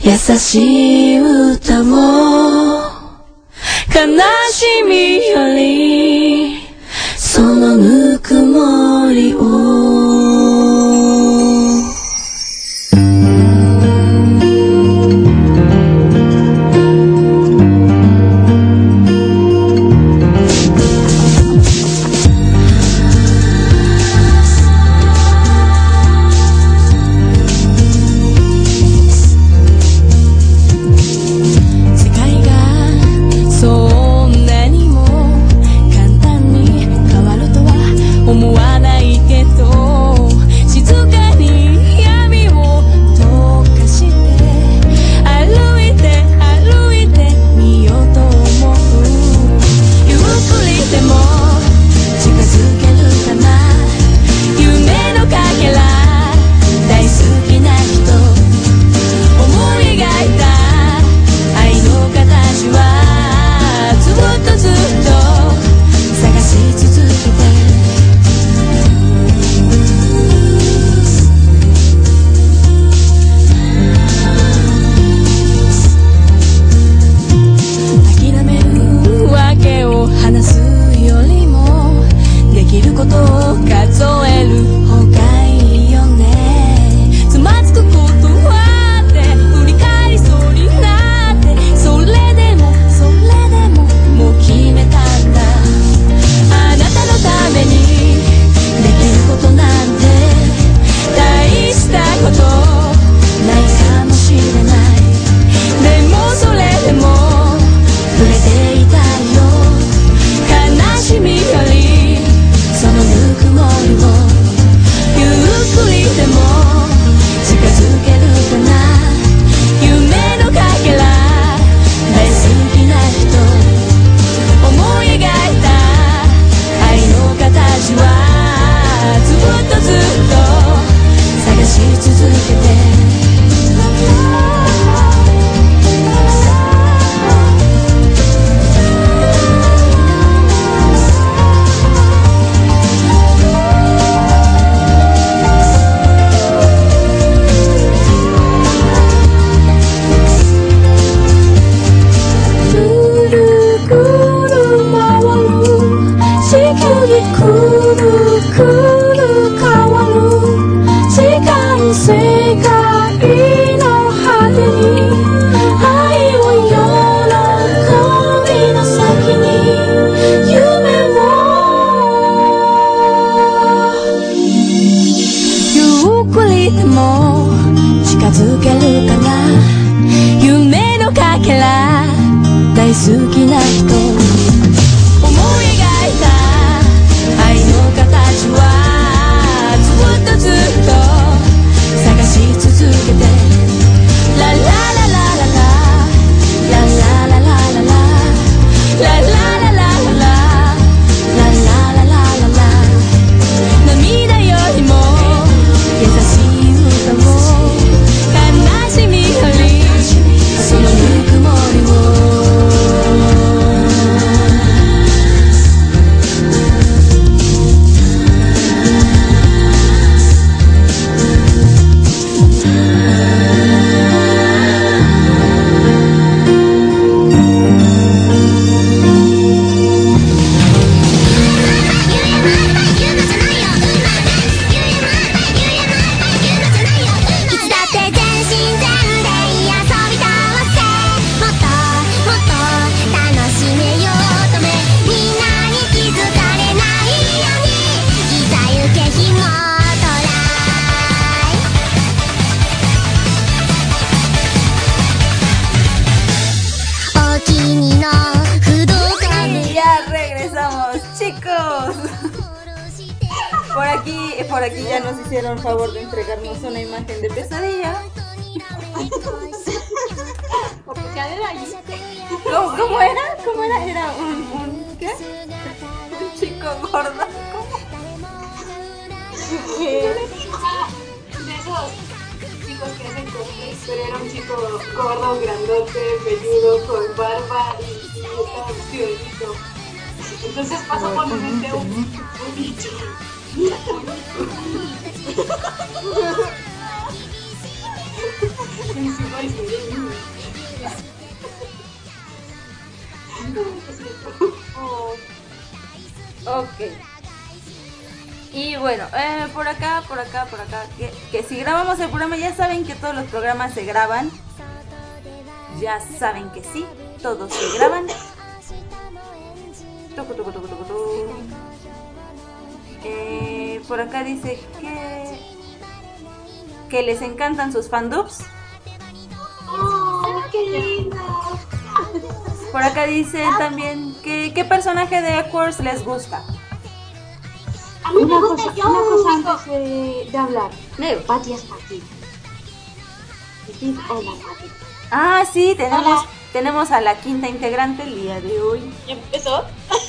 優しい歌も悲しみよりそのぬくもりを Por aquí ya nos hicieron favor de entregarnos una imagen de Pesadilla. ¿Cómo, cómo era? ¿Cómo era? Era un, un ¿qué? Un chico gordo. ¿Cómo? De esos chicos que hacen cosplay, pero era un chico gordo, grandote, peludo, con barba y, y estaba vestido de bicho. Entonces pasó por mi mente un, un bicho. Encima y se ve Oh, Ok. Y bueno, eh, por acá, por acá, por acá, que, que si grabamos el programa, ya saben que todos los programas se graban. Ya saben que sí, todos se graban. Tucu, tucu, tucu, tucu, tucu. Eh, por acá dice que que les encantan sus fandubs. ¡Oh, qué lindo! Por acá dice también que qué personaje de Equors les gusta. A mí me Una gusta cosa, una cosa yo. antes de, de hablar. Neu. Pati es Pati. Decid hola, Pati. Ah, sí, tenemos Hola. tenemos a la quinta integrante el día de hoy. ¿ya empezó?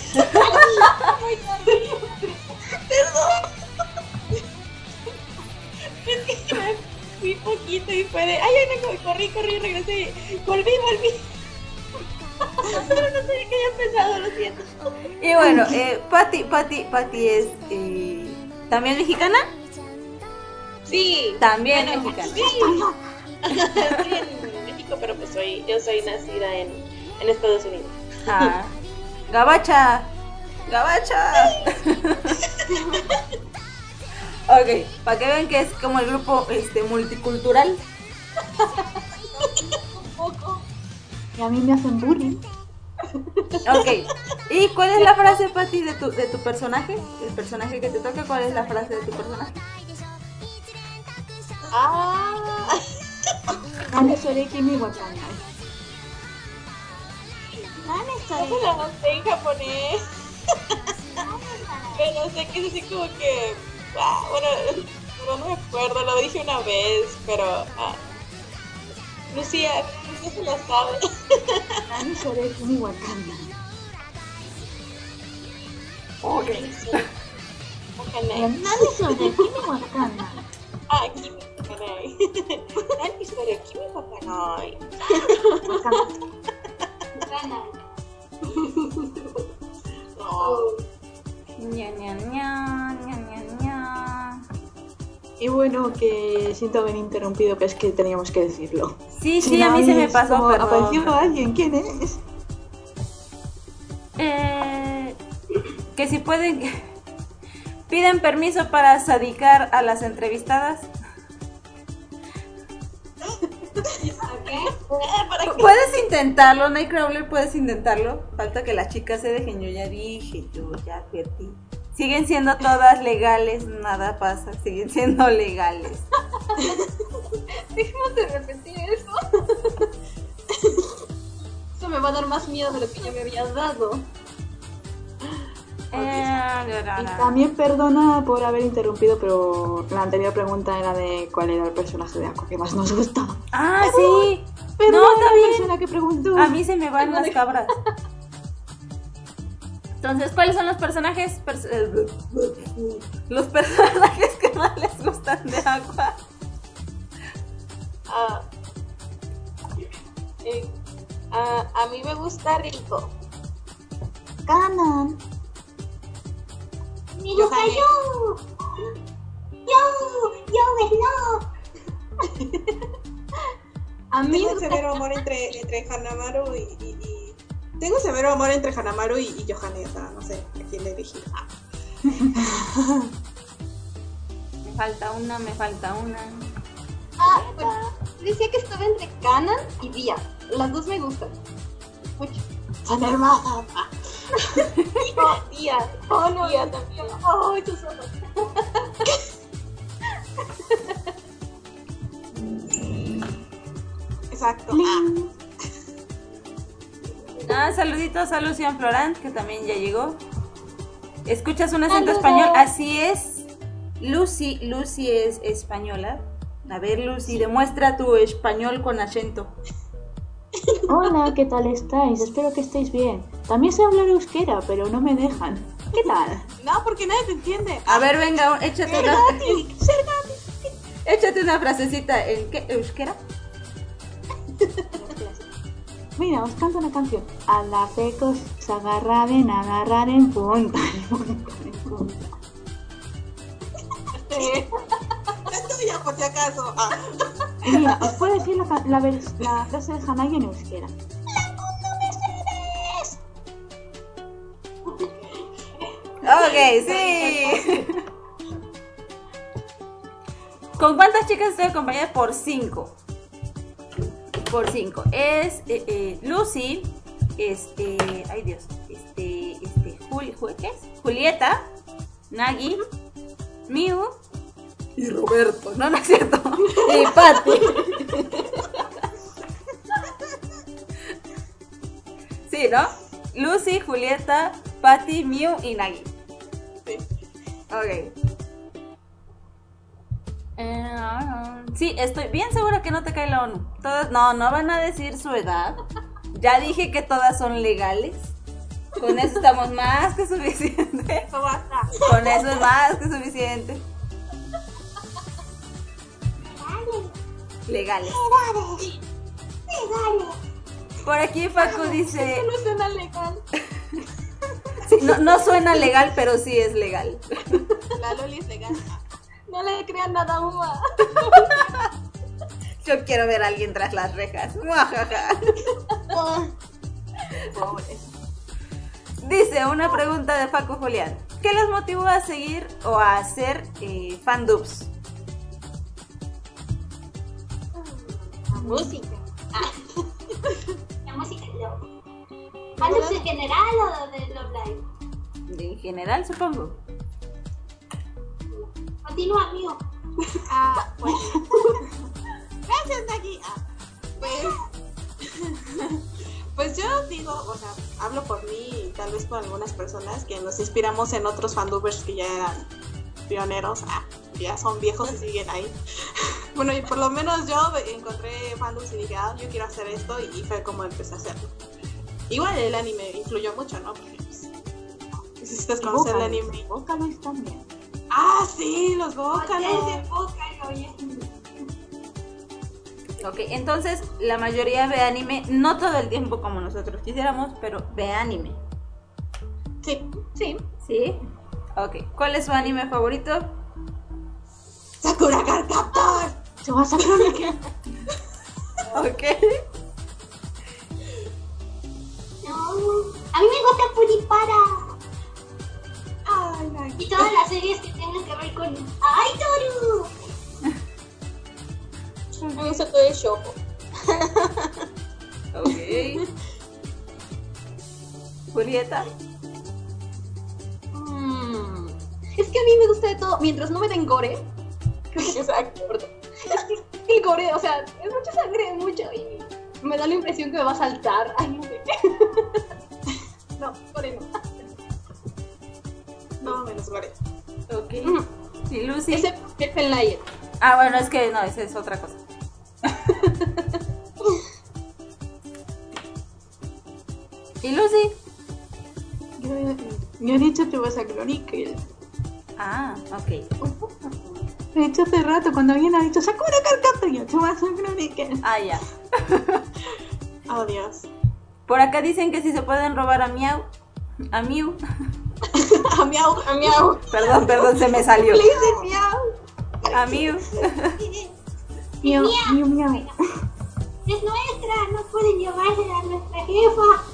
Es que me fui poquito y fue de, ay, ay, no, corrí, corrí, regresé, volví, volví. Pero no sabía que había empezado, lo siento. Y bueno, eh, Pati, Pati, Pati es eh, también mexicana, Sí. también bueno, mexicana. Sí. Estoy en México, pero pues soy, yo soy nacida en, en Estados Unidos. Ah, Gabacha, Gabacha. Ok, para que vean que es como el grupo este multicultural. Y a mí me hacen bullying. Ok, ¿y cuál es la frase, Pati, de tu, de tu personaje? El personaje que te toca, ¿cuál es la frase de tu personaje? Ah. Nane sore kimi wakanai. No se la sé en japonés. Pero sé que es así como que. Ah, bueno, no me acuerdo, lo dije una vez, pero. Ah. Lucía, Lucía se la sabe. Nane sore kimi wakanai. Ok. Ojalá. Nane sore kimi wakanai. Ah, Kimi Wakanai. Nani sore Kimi Wakanai. Gana. No. Ña, ña, ña, ña, ña, ña. Y bueno, que siento haber interrumpido, pero es que teníamos que decirlo. Sí, sí, Si a mí se me nadie- pasó, como perdón. apareció alguien, ¿quién es? Eh, que si pueden piden permiso para sadicar a las entrevistadas. Puedes intentarlo, Nightcrawler, puedes intentarlo. Falta que las chicas se dejen, yo ya dije, yo ya advertí. Siguen siendo todas legales, nada pasa, siguen siendo legales. Dejemos de repetir eso. Eso me va a dar más miedo de lo que ya me había dado. Eh, Y también perdona por haber interrumpido, pero la anterior pregunta era de cuál era el personaje de Aqua que más nos gustaba. Ah, sí. Perdona No, está la bien. persona que preguntó. A mí se me van las cabras. Entonces, ¿cuáles son los personajes? Pers- eh, los personajes que más les gustan de Aqua. Ah. Eh, ah, a mí me gusta Rico. Ganan. ¡Mi gusta yo! ¡Yo! ¡Yo, Snow! A mí Tengo un severo amor entre, entre Hanamaru y, y, y- Tengo un severo amor entre Hanamaru y, y Yohane, o sea, no sé a quién le elegir. Ah. Me falta una, me falta una. Ah, pues, decía que estaba entre Kanan y Dia. Las dos me gustan. Mucho. Son hermanas. Tía, Oh, no. tía también. Oh, tus ojos. Exacto. Ah. Ah, saluditos a Lucian Florent, que también ya llegó. ¿Escuchas un acento Saludos. español? Así es. Lucy, Lucy es española. A ver, Lucy, demuestra tu español con acento. Hola, ¿qué tal estáis? Espero que estéis bien. También sé hablar euskera, pero no me dejan. ¿Qué tal? No, porque nadie te entiende. A ver, venga, échate una, Sergati, Sergati. échate una frasecita en qué euskera. Mira, os canto una canción. A la pecos se agarraben, agarrar en punta, en punta, en punta. La tuya, por si acaso. Ah. Y mira, os puedo decir la, ca- la, vers- la frase de Hanai en euskera. Ok, sí. ¿Con cuántas chicas estoy acompañada? Por cinco. Por cinco. Es eh, eh, Lucy, este, ay Dios, este, este, Juli, Juli- ¿qué es? Julieta, Nagi, Miu y Roberto. No, no es cierto. Y Patty. Sí, ¿no? Lucy, Julieta, Patty, Miu y Nagi. Sí. Ok. Eh, sí, estoy bien segura que no te cae la ONU. Todas, no, no van a decir su edad. Ya dije que todas son legales. Con eso estamos más que suficiente. Eso basta. Con eso es más que suficiente. Legales. Por aquí Facu dice... No suena legal. Sí, no, no suena legal, pero sí es legal. La Loli es legal. No le crean nada a Uma. Yo quiero ver a alguien tras las rejas. Muajaja. Pobres. Dice una pregunta de Facu Julián. ¿Qué les motivó a seguir o a hacer eh, fandubs? Música. La música es lo. ¿Fandoms en general o de Love Live? En general, supongo. Continúa, amigo. Ah, bueno. Gracias, Nagi. Ah, pues, pues yo digo, o sea, hablo por mí y tal vez por algunas personas que nos inspiramos en otros fandubers que ya eran pioneros. Ah, ya son viejos y siguen ahí. Bueno, y por lo menos yo encontré fandubs y dije, ah, yo quiero hacer esto, y fue como empecé a hacerlo. Igual el anime influyó mucho, ¿no? Porque pues, necesitas conocer el anime. Vocaloid también. Ah, sí, los Vocaloid. Desde Vocaloid. Ok, entonces la mayoría ve anime, no todo el tiempo como nosotros quisiéramos, pero ve anime. Sí. Sí. ¿Sí? Ok, ¿cuál es su anime favorito? Sakura Card Captor. Tsubasa Chronicle. Ok. No. A mí me gusta Puripara. Ay, Nagi. Y todas las series que tengan que ver con. ¡Ay, Toru! Eso todo es Shoujo. Ok. Julieta. Mm. Es que a mí me gusta de todo. Mientras no me den gore. Exacto. Es que el gore, o sea, es mucha sangre, mucho. Y me da la impresión que me va a saltar. Ay, no sé. No, gore no. No, menos gore. Ok. Mm. ¿Y Lucy? Ese Stephen Layer. Ah, bueno, es que no, esa es otra cosa. ¿Y Lucy? Yo, yo he dicho Tsubasa Chronicle. Ah, ok. Lo he dicho hace rato cuando alguien ha dicho Sakura Card Captor. Yo Tsubasa Chronicle. Ah, ya. Oh, Dios. Por acá dicen que si se pueden robar a Miau. A Miu. A miau, a miau. Perdón, perdón, se me salió. Le dice miau. A Miu. Miau, miau, miau. Es nuestra, no pueden llevarse a nuestra jefa.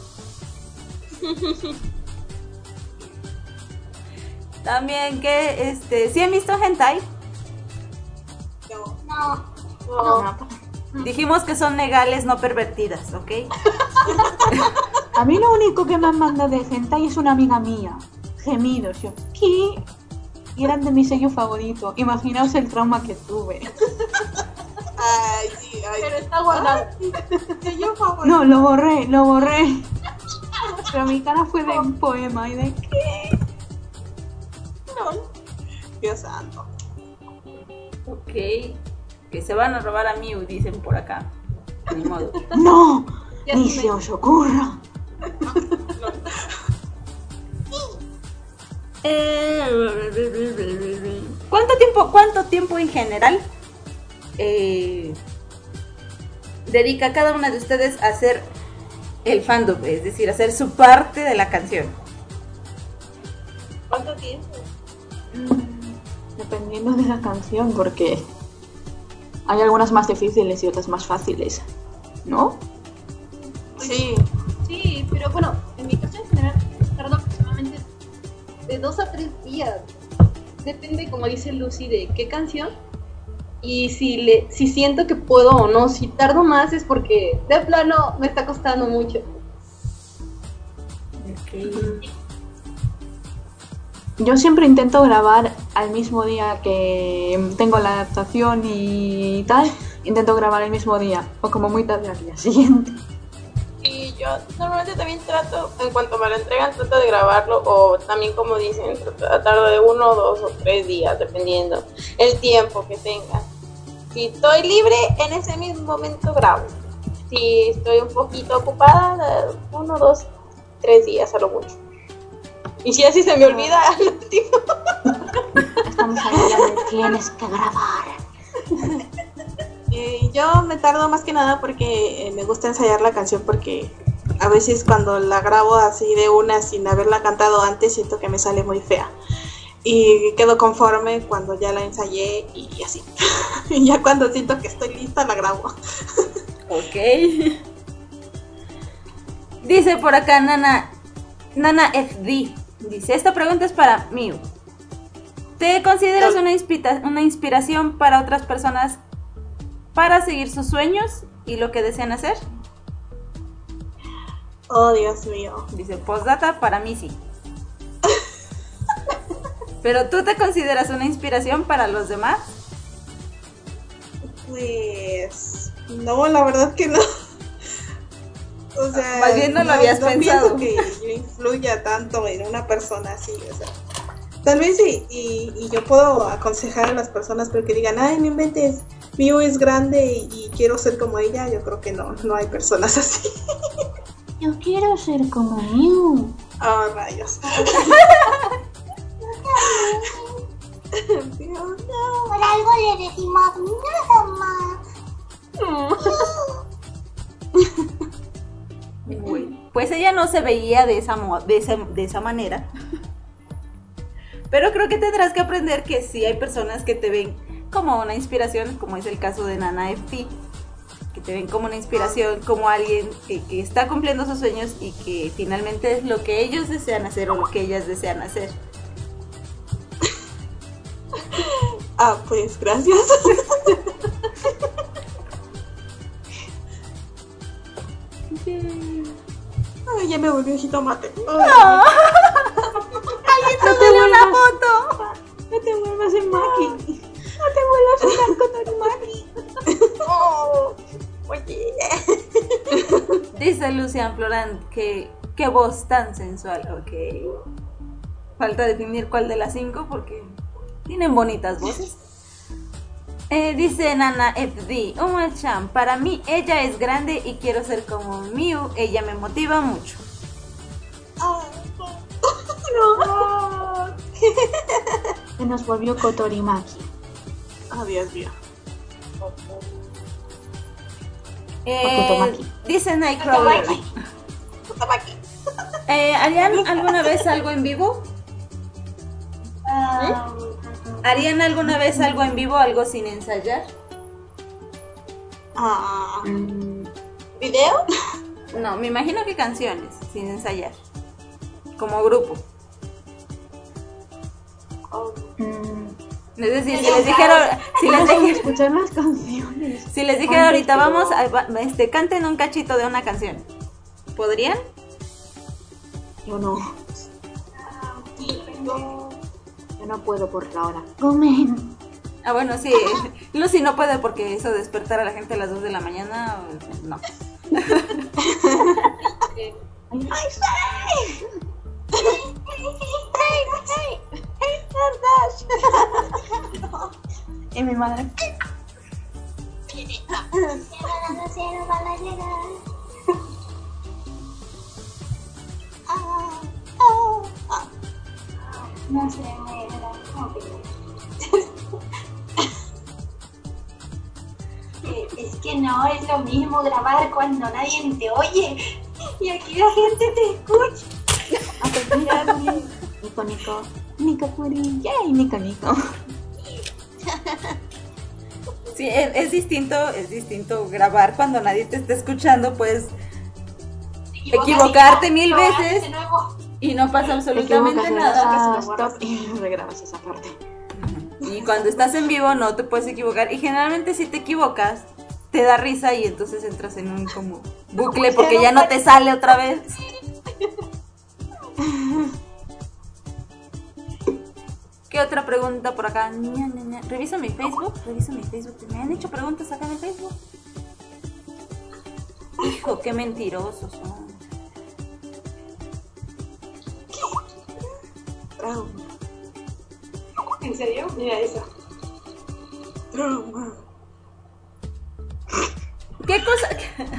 También que, este, ¿sí han visto hentai? No. No. No. Dijimos que son legales, no pervertidas, ¿ok? A mí lo único que me han mandado de hentai es una amiga mía. Gemidos, yo, ¿qué? Y eran de mi sello favorito. Imaginaos el trauma que tuve. Ay, sí, ay. Pero está guardado. Sí, yo favorito. No, lo borré, lo borré. Pero mi cara fue de un poema y de ¿qué? Dios santo. Ok. Que se van a robar a Miu, dicen por acá. Ni modo. ¡No! Ya ¡Ni sí se os ocurra! Eh, ¿Cuánto tiempo, cuánto tiempo en general eh, dedica cada una de ustedes a hacer el fandom? Es decir, hacer su parte de la canción. ¿Cuánto tiempo? Mm, Dependiendo de la canción, porque hay algunas más difíciles y otras más fáciles, ¿no? Sí. Sí, pero bueno, en mi caso en general tardo aproximadamente de de dos a tres días. Depende, como dice Lucy, de qué canción. Y si le, si siento que puedo o no. Si tardo más es porque de plano me está costando mucho. Okay. Yo siempre intento grabar al mismo día que tengo la adaptación y tal. Intento grabar el mismo día, o como muy tarde al día siguiente. Y yo normalmente también trato, en cuanto me lo entregan, trato de grabarlo, o también como dicen, tratar de uno, dos o tres días, dependiendo el tiempo que tenga. Si estoy libre, en ese mismo momento grabo. Si estoy un poquito ocupada, uno, dos, tres días a lo mucho. Y si así se me olvida al último. Estamos hablando de tienes que grabar. Eh, yo me tardo más que nada porque eh, me gusta ensayar la canción, porque a veces cuando la grabo así de una sin haberla cantado antes siento que me sale muy fea. Y quedo conforme cuando ya la ensayé y así. Y ya cuando siento que estoy lista la grabo. Ok. Dice por acá Nana, Nana F D. Dice, esta pregunta es para Miu. ¿Te consideras una, inspira- una inspiración para otras personas para seguir sus sueños y lo que desean hacer? Oh, Dios mío. Dice, postdata, para mí sí. ¿Pero tú te consideras una inspiración para los demás? Pues no, la verdad que no. O sea, más bien no lo habías no pensado. pienso que yo influya tanto en una persona así, o sea, tal vez sí, y, y yo puedo aconsejar a las personas pero que digan, ay, no inventes, Miu es grande y, y quiero ser como ella. Yo creo que no, no hay personas así. Yo quiero ser como Miu. Oh, rayos. Dios, no. Por algo le decimos nada más. Bueno, pues ella no se veía de esa, mo- de esa, de esa manera. Pero creo que tendrás que aprender que sí hay personas que te ven como una inspiración, como es el caso de Nana F T, que te ven como una inspiración, como alguien que, que está cumpliendo sus sueños y que finalmente es lo que ellos desean hacer o lo que ellas desean hacer. Ah, pues gracias. Ay, ya me volvió jitomate. Ay, ¡No! ¡Alguien tómale una foto! No te vuelvas en Maki. No te vuelvas a jugar con Maki. Oh, oye. Dice Lucian Florán que qué voz tan sensual. Ok. Falta definir cuál de las cinco porque tienen bonitas voces. Eh, dice Nana F D, Uma-chan, para mí ella es grande y quiero ser como Miu, ella me motiva mucho. no. Se nos volvió Kotorimaki. Oh, Dios mío. Eh, Kotomaki. dice Nightcrawler, Kotomaki. eh, ¿harían alguna vez algo en vivo? Ah, ¿Harían alguna vez algo en vivo, algo sin ensayar? Ah, Mm, ¿Video? No, me imagino que canciones, sin ensayar. Como grupo. mm, Es decir, si les dijera, si les Vamos a dijera, escuchar las canciones. si les dijera ahorita, Antes, vamos, pero- a, va- este, canten un cachito de una canción. ¿Podrían? Yo no. Yo no puedo por la hora. Comen. Ah, bueno, sí. Lucy no puede porque eso de despertar a la gente a las dos de la mañana, no. Y mi madre. Cielo, cielo, van a llegar. Ah, ah, ah. No sé, me da como que- Eh, Es que no es lo mismo grabar cuando nadie te oye y aquí la gente te escucha. Nico, Nico. Nico, Puri. Yay, Nico, Nico. Sí, es, es distinto, es distinto grabar cuando nadie te está escuchando, pues Te equivocas Equivocarte y mil lo haces veces. de nuevo. y no pasa Te absolutamente equivocas, le nada. das a stop y regrabas esa parte. Y cuando estás en vivo no te puedes equivocar. Y generalmente si te equivocas, te da risa y entonces entras en un como bucle porque ya no te sale otra vez. ¿Qué otra pregunta por acá? Ña, ña, ña. Revisa mi Facebook, revisa mi Facebook. ¿Me han hecho preguntas acá en el Facebook? Hijo, qué mentirosos son. Trauma. ¿En serio? Mira eso. Trauma. ¿Qué cosa?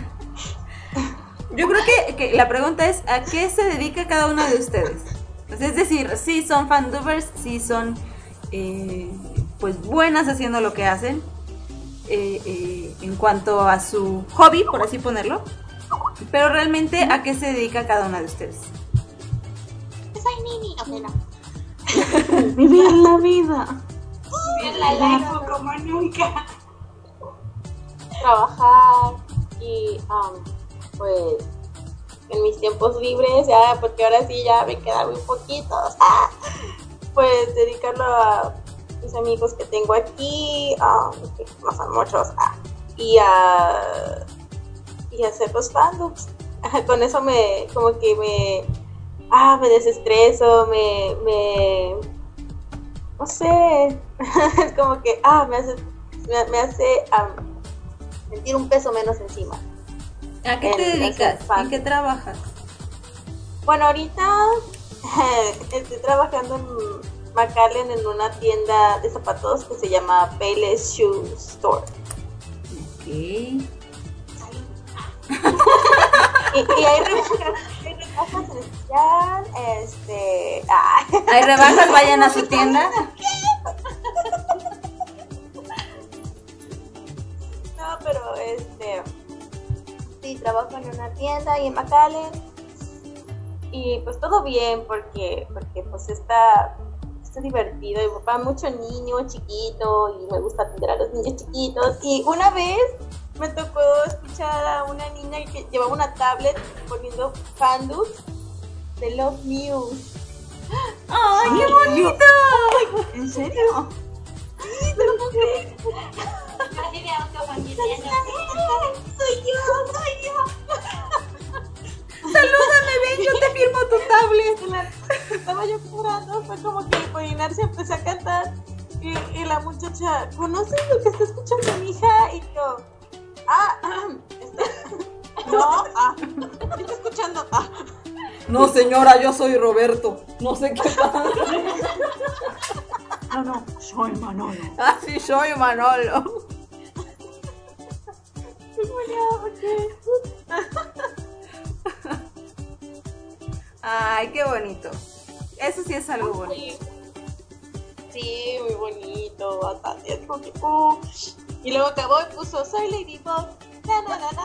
Yo creo que, que la pregunta es ¿a qué se dedica cada una de ustedes? Pues es decir, sí son fandubers, sí son eh, pues buenas haciendo lo que hacen eh, eh, en cuanto a su hobby, por así ponerlo. Pero realmente ¿a qué se dedica cada una de ustedes? Soy Nini. Ok, no. Vivir la vida. Vivir la life. Como nunca. Trabajar y um, pues en mis tiempos libres, ya, porque ahora sí ya me quedan muy poquitos, ah, pues dedicarlo a mis amigos que tengo aquí, um, que no son muchos, ah, y a y hacer los fandoms. Con eso me, como que me, ah, me desestreso, me, me, no sé, es como que, ah, me hace, me, me hace um, sentir un peso menos encima. ¿A qué te dedicas? ¿En qué trabajas? Bueno, ahorita estoy trabajando en McAllen en una tienda de zapatos que se llama Payless Shoe Store. Ok. Y, y hay rebajas, hay rebajas en especial, este... ay. ¿Hay rebajas? Vayan a su tienda. No, pero este... sí, trabajo en una tienda y en McAllen. Y pues todo bien porque, porque pues está, está divertido. Y papá mucho niño chiquito y me gusta atender a los niños chiquitos. Y una vez me tocó escuchar a una niña que llevaba una tablet poniendo fandubs de Love Muse. ¡Ay, qué bonito! ¿En serio? Sí, te lo puedo creer. Así de autoconquistando. Soy yo, soy yo. Salúdame, ven, yo te firmo tu tablet. Estaba yo jugando, fue como que por Inercia empecé a cantar y, y la muchacha, ¿conoces lo que está escuchando mi hija? Y yo, ah, ah está, no, ah, ¿qué está escuchando? Ah. No, señora, yo soy Roberto. No sé qué pasa. No, no, soy Manolo. Ah, sí, soy Manolo. Ay, qué bonito. Eso sí es algo bonito. Sí, muy bonito, bastante. Es como que, uh. Y luego acabó y puso, soy Ladybug. Na, na, na, na.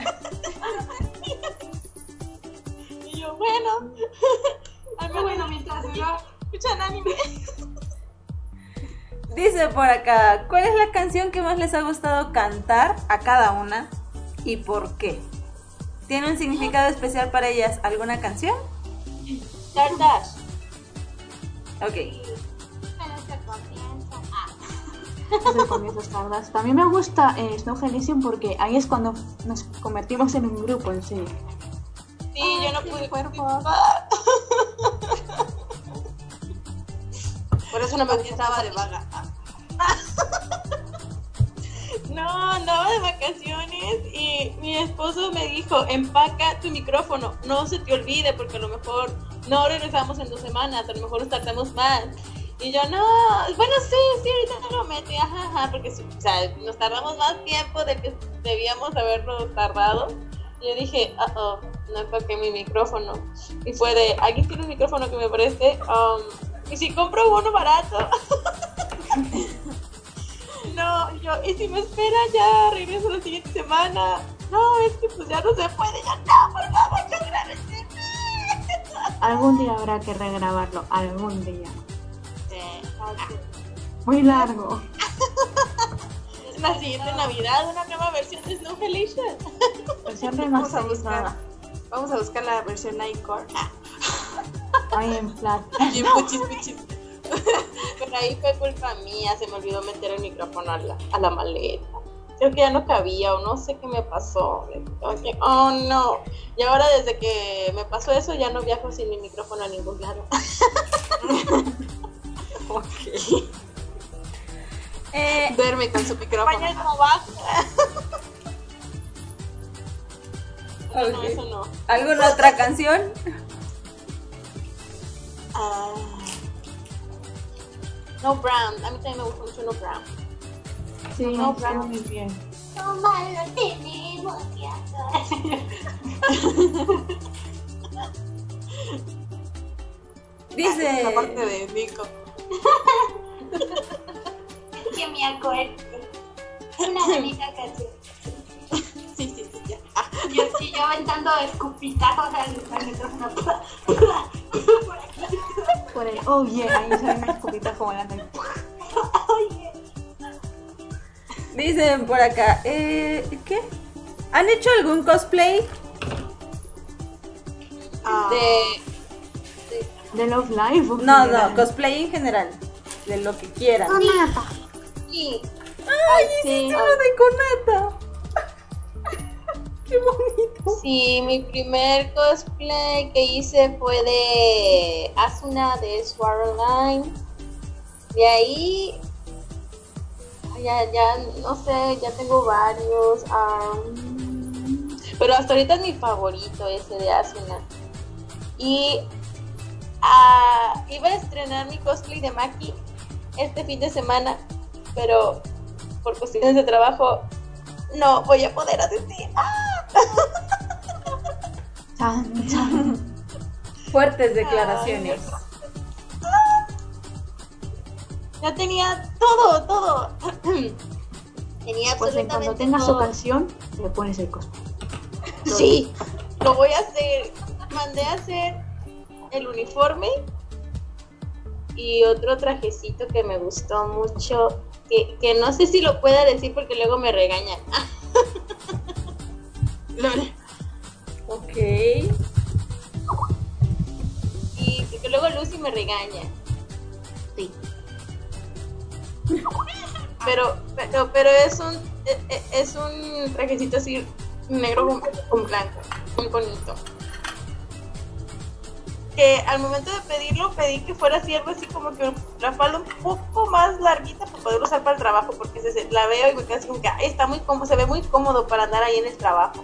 Y yo, bueno. Al menos Bueno, mientras yo... escuchan anime. Dice por acá, ¿cuál es la canción que más les ha gustado cantar a cada una y por qué? ¿Tiene un significado especial para ellas alguna canción? Cardash. Ok. Desde el comienzo Stardust. También me gusta eh, Snow Elysium porque ahí es cuando nos convertimos en un grupo en sí. Sí, ay, yo no pude cuerpo. Por eso no me gustaba de vaga. No, andaba de vacaciones y mi esposo me dijo, empaca tu micrófono, no se te olvide porque a lo mejor no regresamos en dos semanas, a lo mejor nos tardamos más. Y yo, no, bueno, sí, sí, ahorita no lo metí, ajá, ajá, porque o sea, nos tardamos más tiempo del que debíamos habernos tardado. Y yo dije, uh oh, no empaqué mi micrófono. Y fue de, ¿alguien tiene un micrófono que me preste? Um, y si compro uno barato. No, yo, y si me espera ya regreso la siguiente semana. No, es que pues ya no se puede, ya no, por favor, no grabes de mí. Algún día habrá que regrabarlo, algún día. Sí. Muy largo. La siguiente Navidad, una nueva versión de Snow Elysium. Versión Vamos a remasterizada. buscar, vamos a buscar la versión Nightcore. Ay, en plan. Chimpo, chispo, chispo. Pero ahí fue culpa mía, se me olvidó meter el micrófono a la, a la maleta. Creo que ya no cabía o no sé qué me pasó. Okay. Oh no. Y ahora desde que me pasó eso ya no viajo sin mi micrófono a ningún lado. Ok. Eh, Duerme con su micrófono. España no baja. No, no, ok. eso no. ¿Alguna otra canción? Ah, No Brown. A mí también me gusta mucho No Brown. Sí, No, está bravo. muy bien. Toma, lo tenemos que hacer. Dice. esa parte de Nico. Que me acuerde. Es una bonita canción. Sí, sí, sí, ya. Yo sí, yo aventando escupitazos al, al micrófono. Por aquí. Por el, oh yeah, ahí sale una escopita volando. Oye. Dicen por acá. Eh, ¿Qué? ¿Han hecho algún cosplay? Ah, De. ¿De Love Live? o No, general? no, cosplay en general. De lo que quieran. Sí. ¡Ay, sí. hiciste uno de Konata! ¡Qué bonito! Sí, mi primer cosplay que hice fue de Asuna de Sword Online. De ahí, ya, ya, no sé, ya tengo varios. um, pero hasta ahorita es mi favorito ese de Asuna. Y ah, iba a estrenar mi cosplay de Maki este fin de semana, pero por cuestiones de trabajo no voy a poder asistir. Chan, chan. Fuertes declaraciones. Ya tenía todo, todo. Tenía Pues en absolutamente cuando tengas todo. ocasión, le pones el cosplay. Sí, lo voy a hacer. Mandé a hacer el uniforme y otro trajecito que me gustó mucho, que, que no sé si lo pueda decir porque luego me regañan. lol. Ok. Y porque luego Lucy me regaña. Sí. Pero, pero, pero es un e- e- es un trajecito así negro con, con blanco, muy bonito. Que al momento de pedirlo pedí que fuera así algo así como que la falda un poco más larguita para poder usar para el trabajo, porque se, se- la veo y me quedo así como que "Ay, está muy cómodo, se ve muy cómodo para andar ahí en el trabajo".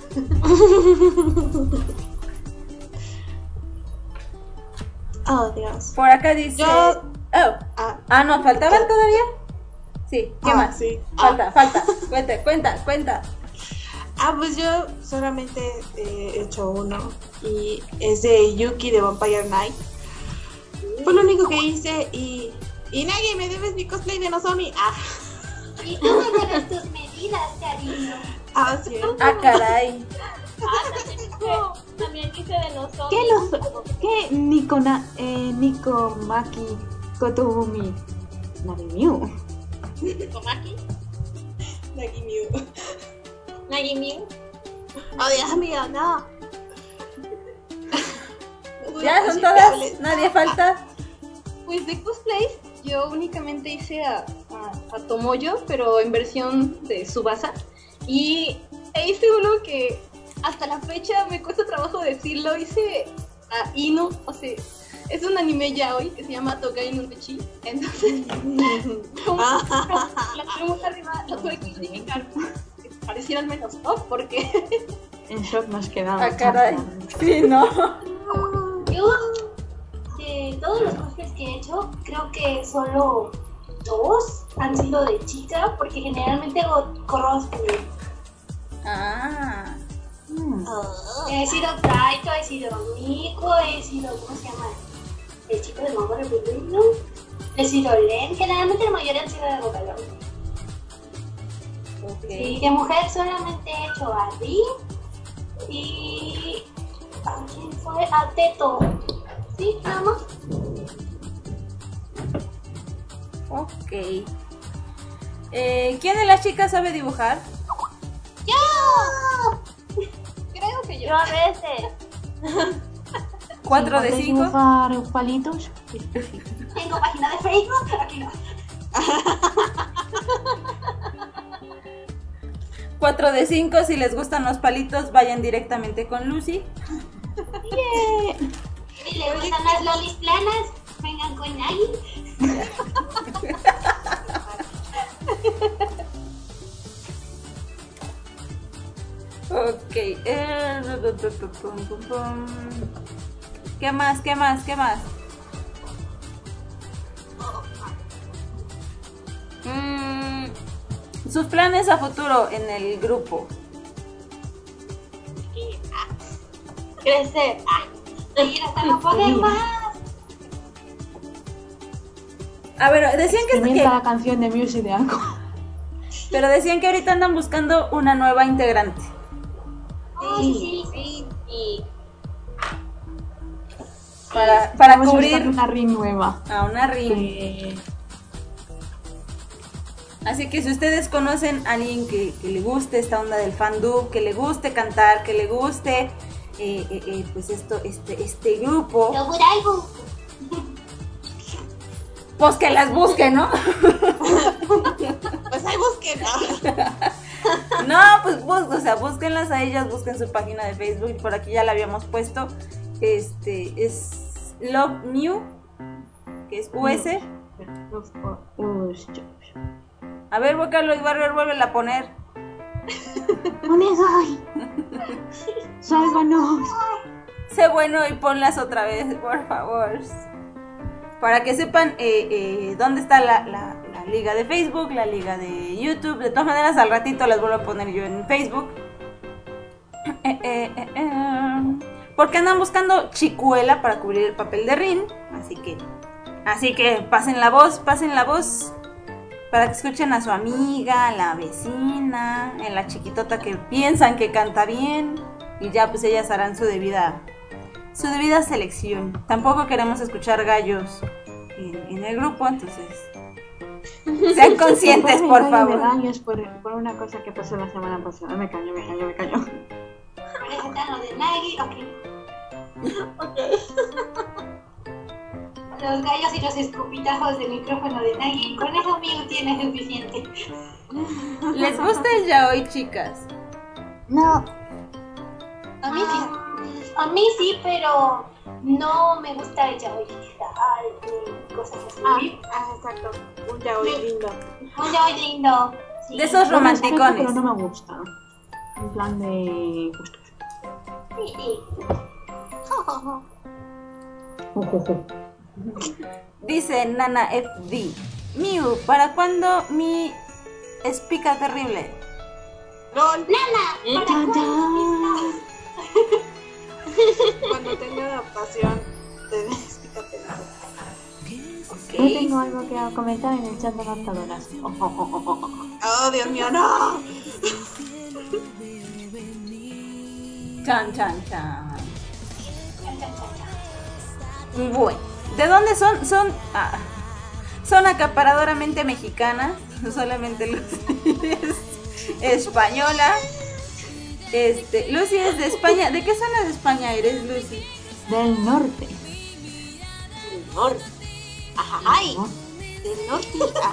Oh, Dios. Por acá dice. Yo- Oh. Ah, Ah, no, ¿faltaban todavía? Sí, ¿qué ah, más? sí. Falta, falta. Cuenta, cuenta, cuenta. Ah, pues yo solamente eh, he hecho uno y es de Yuki de Vampire Knight. Fue lo único que hice y... Y Nagi, me debes mi cosplay de Nozomi. Ah, Y tú me debes tus medidas, cariño. ah, sí. Ah, caray. Ah, también hice, también hice de nosotros. ¿Qué los, qué Nikona, eh, Nikomaki Kotogumi Nagimiu? Tomaki, Nagi Mew. Nagimiu. Oh, Dios mío, no. ¿Ya son todas? ¿Nadie falta? Pues de cosplays, yo únicamente hice a, a, a Tomoyo, pero en versión de Tsubasa. Y e hice uno que hasta la fecha me cuesta trabajo decirlo. Hice a Inu, o sea, es un anime yaoi que se llama Togai no Uchi. Entonces, como la tenemos arriba, lo tuve que modificar que pareciera al menos top, porque En shock nos quedamos. Ah, caray. Sí, ¿no? Yo, de todos los cosplays que he hecho, creo que solo dos han sido de chica, porque generalmente hago cosplay. Ah. Mm. He sido Taito, he sido Miko, he sido, ¿cómo se llama? El chico de Mamá Rebelino. He sido Len, generalmente la mayoría han sido de Bogalón. Ok. Y de mujer solamente he hecho a Ri y... ¿a quién fue? A Teto. Sí, nada más. Ok. Eh, ¿Quién de las chicas sabe dibujar? ¡Yo! creo que yo. Yo a veces. cuatro de ¿Puedes cinco. dibujar palitos? Tengo página de Facebook, aquí no. cuatro de cinco, si les gustan los palitos, vayan directamente con Lucy. Si les gustan las lolis planas, vengan con Nagi. Ok. eh, pum, pum, pum. ¿Qué más? ¿Qué más? ¿Qué más? Mm, sus planes a futuro en el grupo. Crecer. Ah, seguir hasta no poder más. A ver, decían que, Exprimir que- cada canción de Music de Aqua. pero decían que ahorita andan buscando una nueva integrante. Oh, sí, sí, sí. Sí, sí. Para, para Estamos buscando cubrir una ring nueva. a una ring. Eh, Así que si ustedes conocen a alguien que, que le guste esta onda del fandub, que le guste cantar, que le guste eh, eh, eh, pues esto, este, este grupo, Yo por algo. pues que las busquen, ¿no? Pues ahí busquen. No, pues bus- o sea, búsquenlas a ellas, busquen su página de Facebook, por aquí ya la habíamos puesto. Este es Love New, que es U S. A ver, Vocaloid Warrior, vuelve a poner. ¡Onegai! ¡Sálvanos! Sé bueno y ponlas otra vez, por favor. Para que sepan eh, eh, dónde está la, la- la liga de Facebook, la liga de YouTube. De todas maneras, al ratito las vuelvo a poner yo en Facebook. Eh, eh, eh, eh. Porque andan buscando chicuela para cubrir el papel de Rin. Así que, así que pasen la voz, pasen la voz. Para que escuchen a su amiga, a la vecina, en la chiquitota que piensan que canta bien. Y ya pues ellas harán su debida, su debida selección. Tampoco queremos escuchar gallos en, en el grupo, entonces sean conscientes, por Me favor. daños por, por una cosa que pasó la semana pasada. Me cañó, me cañó, me cañó. Presentan lo de Nagi, ok. Los gallos y los escupitajos del micrófono de Nagi. Con eso mío tiene suficiente. ¿Les gusta el yaoi, chicas? No. A mí sí. A mí sí, pero no me gusta el yaoi digital y cosas así. Ah, ah, exacto. Un yaoi lindo. Un yaoi lindo. Sí. De esos Lo respeto, romanticones. pero no me gusta. En plan de gustos. Sí, sí. Dice Nana F D. Miu, ¿para cuándo mi espica terrible? LOL. Nana, ¿para Tan, cuándo? tan. Cuando tenga adaptación de explícate nada. Yo tengo algo que comentar en el chat de adaptadoras. Oh, oh, oh, oh, oh. Oh, Dios mío, no. Chan, chan, chan. Bueno, ¿de dónde son? Son, ah, son acaparadoramente mexicanas. Solamente Lucy es española. Este, Lucy es de España. ¿De qué zona de España eres, Lucy? Del norte. Del norte. Ajá, ay. ¿No? Del norte. Ah,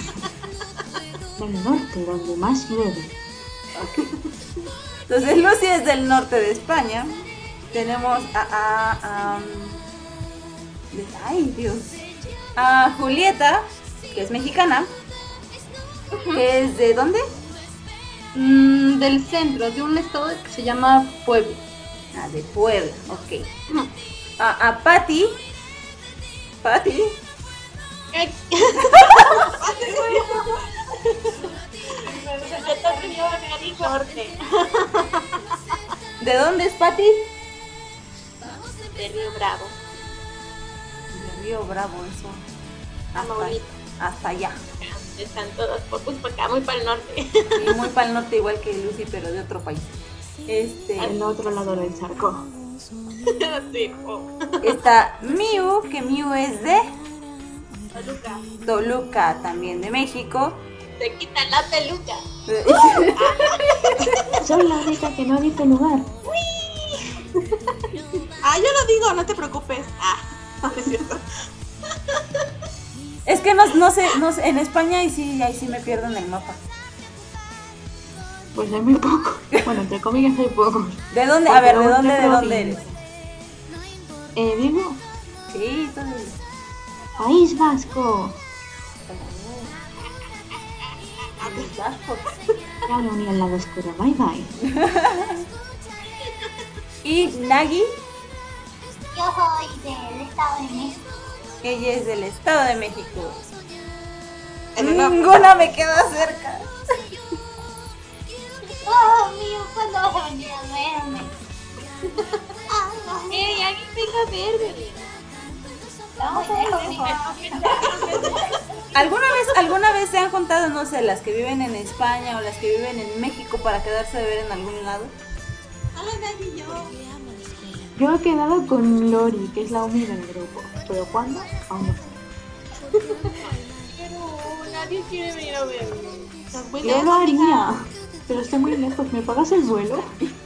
Del norte, donde más llueve. Entonces Lucy es del norte de España. Tenemos a, a, a, um, de- ay Dios, a Julieta, que es mexicana, que es de ¿dónde? Mm, del centro, de un estado que se llama Puebla. Ah, de Puebla, ok. A, a Patty, Patty, norte. ¿de dónde es Patty? De Río Bravo. De Río Bravo, eso. Tamaulipas. Hasta, hasta allá. Están todas por pues para acá, muy para el norte. Y muy para el norte, igual que Lucy, pero de otro país. Este. Al otro lado del charco. Sí, oh. Está Miu, que Miu es de Toluca. Toluca, también de México. Te quitan la peluca. Soy la única que no dice lugar. Ah, yo lo digo, no te preocupes. Ah, no es cierto. Es que no, no sé, no sé, en España ahí sí, ahí sí me pierdo en el mapa. Pues hay muy poco. Bueno, entre comillas hay pocos. ¿De dónde? A ver, ¿de dónde, de dónde eres? Eh, Vigo, Sí, tú dices. País Vasco. Ya me uní al lado oscuro. Bye bye. Y Nagi, Yo soy del Estado de México. ella es del Estado de México. En una- Ninguna me queda cerca. Oh, mío, ¿cuándo vas a venir a verme? ¡Ey, aquí vengo a verme! Vamos a lejos. ¿Alguna vez, alguna vez se han juntado, no sé, las que viven en España o las que viven en México para quedarse de ver en algún lado? Hola, Nagi, yo. Yo he quedado con Lori, que es la única del grupo. ¿Pero cuándo? Aún no sé. Pero nadie quiere venir a verme. Las buenas Yo lo amigas. haría, pero estoy muy lejos. ¿Me pagas el vuelo?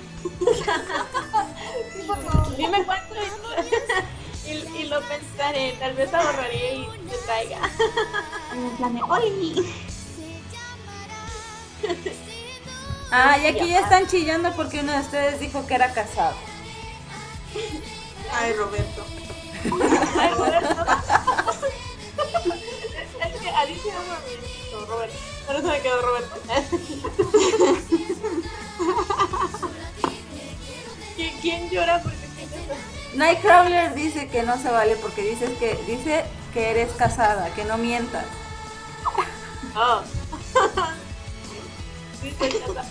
Dime cuánto y, y lo pensaré. Tal vez ahorraré y te traiga. En plan de Oli. Ah, y aquí ya están chillando porque uno de ustedes dijo que era casado. Ay, Roberto. Ay, Roberto. Es que Alicia se llama Roberto. Roberto. Por eso me quedó Roberto. ¿Quién, quién llora porque quién está? Nightcrawler dice que no se vale porque dices que dice que eres casada, que no mientas. Oh. Sí, soy casada.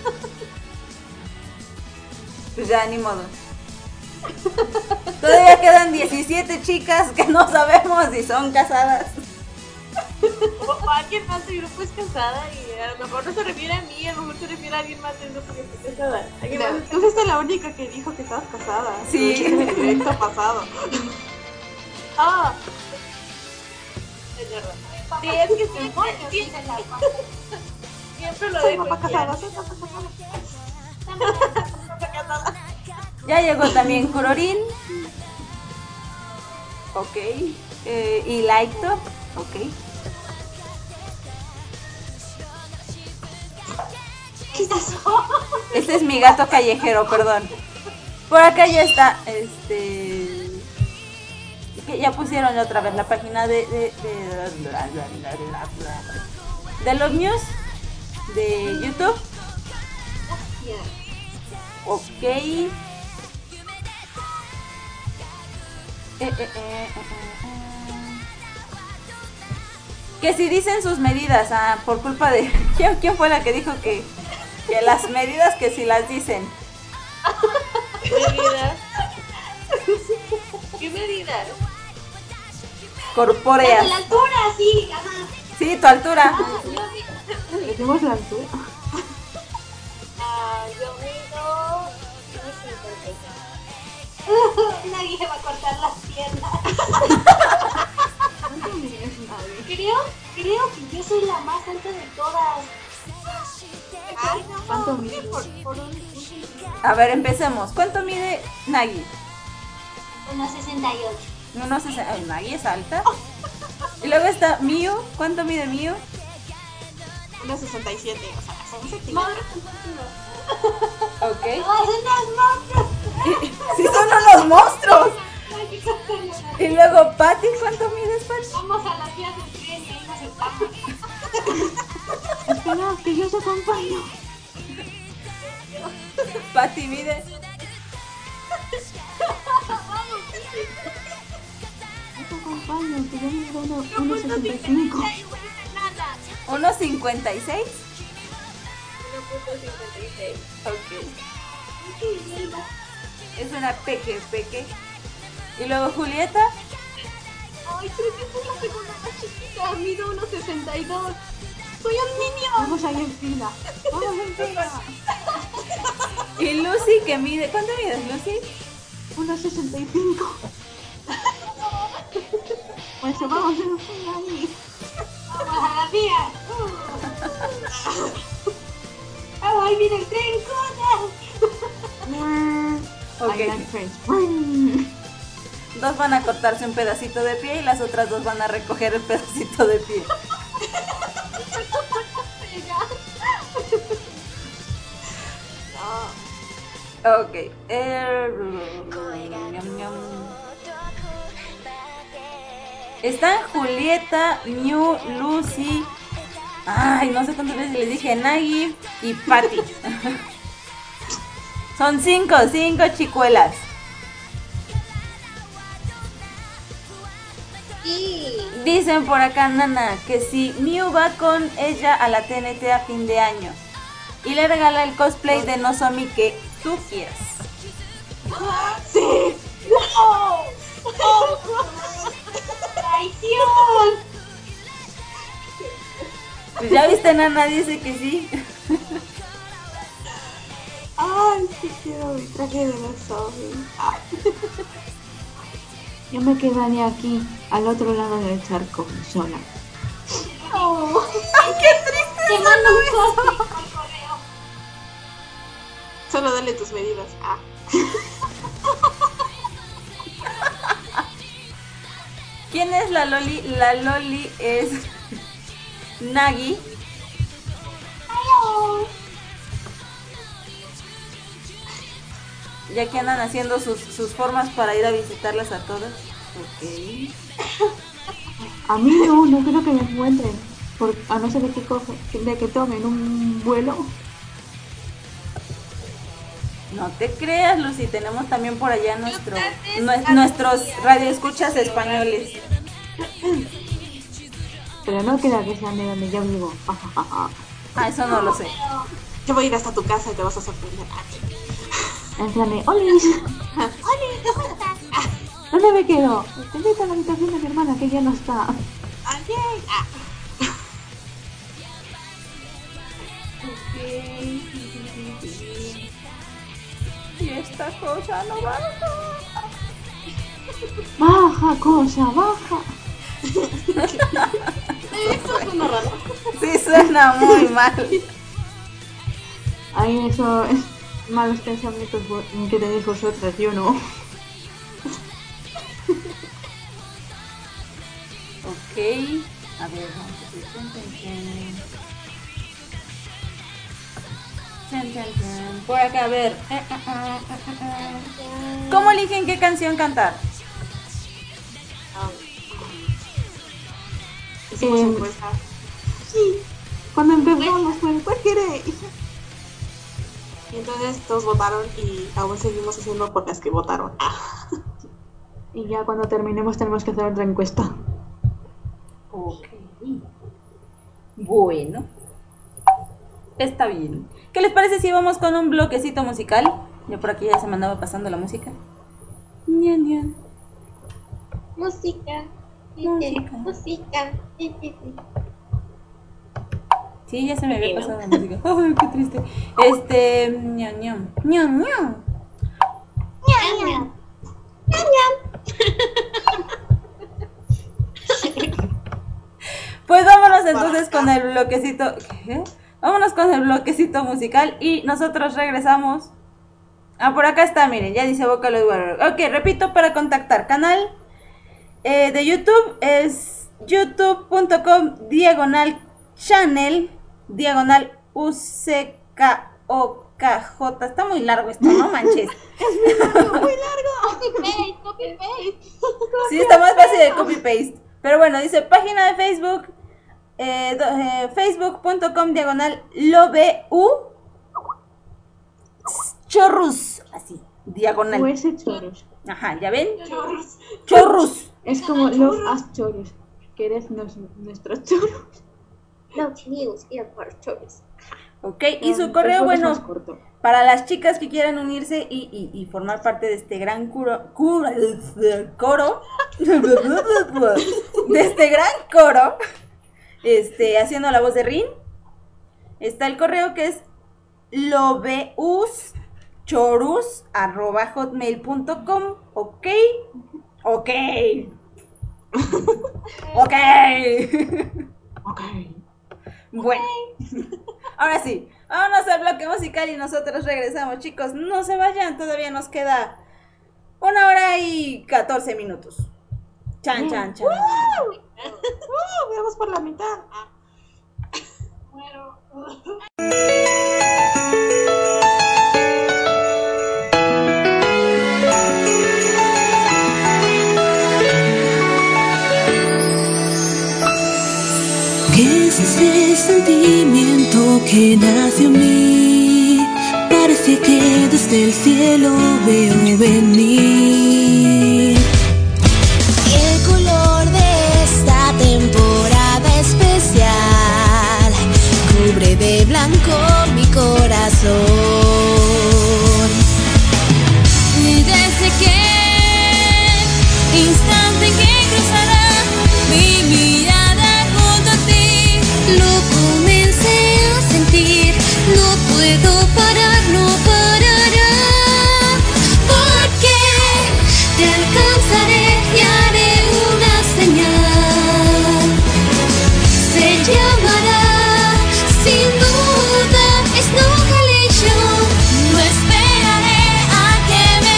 Pues ya, ni modo. Todavía quedan diecisiete chicas que no sabemos si son casadas. O, o alguien más del grupo es casada y a lo mejor no se refiere a mí, a lo mejor se refiere a alguien más del grupo que está casada. ¿Alguien más No, está tú fuiste la única que dijo que estabas casada. Sí. Lo dijiste en el directo pasado. Ah, es verdad. Sí, es que siempre, siempre, siempre lo Soy dejo papá guiar. casada, soy papá casada. Ya llegó también Kurorin. Ok. Eh, y Laito. Ok. ¿Qué es eso? Este es mi gato callejero, perdón. Por acá ya está, este... que ya pusieron otra vez la página de... De, de, de los news de YouTube. Ok. Eh, eh, eh, eh, eh, eh. Que si dicen sus medidas, ah, por culpa de... ¿Quién, quién fue la que dijo que, que las medidas que si las dicen? ¿Medidas? ¿Qué medidas? Corpóreas. De la altura, sí, ajá. Sí, tu altura. Ah, yo vi. Decimos la altura. Ah, yo mido uno cincuenta y seis. Nadie se va a cortar las piernas. ¿Cuánto mides, Navi? Creo, creo que yo soy la más alta de todas. Ay, no. ¿Cuánto ¿qué? mides? Por, por un, un A ver, empecemos. ¿Cuánto mide Nagi? uno sesenta y ocho. uno sesenta. Ay, Nagi es alta. Y luego está Miu. ¿Cuánto mide Miu? uno sesenta y siete, o sea, son centímetros. Madre, Ok. ¡oh, son las monstruos! Sí, son unos monstruos. Y luego Patty. ¿Cuánto mides, Patty? Vamos a las vías del tren y ahí nos sentamos. Espera, que yo os acompaño. Patty mide. Yo te acompaño, que yo mido uno- uno sesenta y cinco. uno cincuenta y seis. uno punto cincuenta y seis. Ok. Es una peque, peque. Y luego Julieta. Ay, creo que soy la segunda más chiquita. Mido uno sesenta y dos. Soy un niño. Vamos ahí en fila. Vamos en fila. Y Lucy que mide. ¿Cuánto mides, Lucy? uno sesenta y cinco. Pues vamos en fila ahí. Vamos a las vías. ¡Ay, viene el tren! ¡Corran! Ok. I like Friends. Dos van a cortarse un pedacito de pie y las otras dos van a recoger el pedacito de pie. Ok. Eh, ñam, ñam. Están Julieta, New, Lucy. Ay, no sé cuántas veces les dije Nagi y Patty. Son cinco, cinco chicuelas. Dicen por acá, Nana, que si Mew va con ella a la T N T a fin de año y le regala el cosplay de Nozomi que tú quieras. ¡Sí! ¡No! ¡Traición! Pues ya viste, Nana, dice que sí. ¡Ay, sí quiero mi traje de Nozomi! Ah. Yo me quedaría aquí, al otro lado del charco, sola. Oh, ¡Qué triste! te mando un cosplay por correo. Solo dale tus medidas. Ah. ¿Quién es la Loli? La Loli es Nagi. Ya que andan haciendo sus, sus formas para ir a visitarlas a todas. Ok. A mí no, no creo que me encuentren. Por, a no ser de que, coge, de que tomen un vuelo. No te creas, Lucy, tenemos también por allá nuestro, nue- nuestros radioescuchas españoles. Pero no creo que sean de donde yo vivo. Ah, eso no lo sé. Yo voy a ir hasta tu casa y te vas a sorprender. Ah. En plan de, ¡Olis! ¿Dónde me quedo? Te invito a la habitación de mi hermana que ya no está. ¡Ah, yay! Ah. Y esta cosa no va. ¡Baja, cosa, baja! Esto suena raro. Sí, suena muy mal. Ahí eso es malos pensamientos que tenéis vosotras, yo no. Ok. A ver, vamos a ver. Chan, chan, chan. Chan, chan, chan. Por acá, a ver. Eh, eh, eh, eh, eh, eh. ¿Cómo eligen qué canción cantar? Hicimos Eh, encuesta. Cuando empezamos fue, ¿cuál queréis? Y entonces todos votaron y aún seguimos haciendo por las que votaron. Ah. Y ya cuando terminemos tenemos que hacer otra encuesta. Ok. Bueno. Está bien. ¿Qué les parece si vamos con un bloquecito musical? Yo por aquí ya se me andaba pasando la música. Ña, ña. Música. Música. Música. Sí, ya se me había pasado la música. Ay, qué triste. Este, ña, ña. Ña, ña. Pues vámonos entonces con el bloquecito. ¿Qué? Vámonos con el bloquecito musical y nosotros regresamos. Ah, por acá está, miren, ya dice Vocaloid Warrior. Ok, repito, para contactar canal eh, de YouTube es youtube punto com diagonal channel diagonal U C K O K J. Está muy largo esto, no manches. Copy paste, copy paste. Sí, está más fácil de copy paste. Pero bueno, dice página de Facebook, eh, eh, facebook punto com diagonal lobeu chorrus, así, diagonal. O ese choros. Ajá, ¿ya ven? Chorrus. Es como Love As Choros. Que eres nos, nuestros choros. Los news earport choice. Ok, y su El correo, choros más bueno, corto. para las chicas que quieran unirse y, y, y formar parte de este gran curo, curo, coro, de este gran coro, este, haciendo la voz de Rin, está el correo que es lobeuschorus arroba hotmail punto com. Ok, ok, ok. Ok. Bueno, ahora sí, Vámonos al bloque musical y nosotros regresamos, chicos. No se vayan, todavía nos queda una hora y catorce minutos. Chan, chan, chan. ¡Uh! Vamos por la mitad. Ah. Muero. ¿Qué es ese sentimiento que nació en mí? Parece que desde el cielo veo venir el color de esta temporada especial. Cubre de blanco mi corazón. Y desde que instante que cruzará mi mirada junto a ti, lo comencé a sentir. No puedo parar, no parará, porque te alcanzaré y haré una señal. Se llamará, sin duda, Snowcalation. No esperaré a que me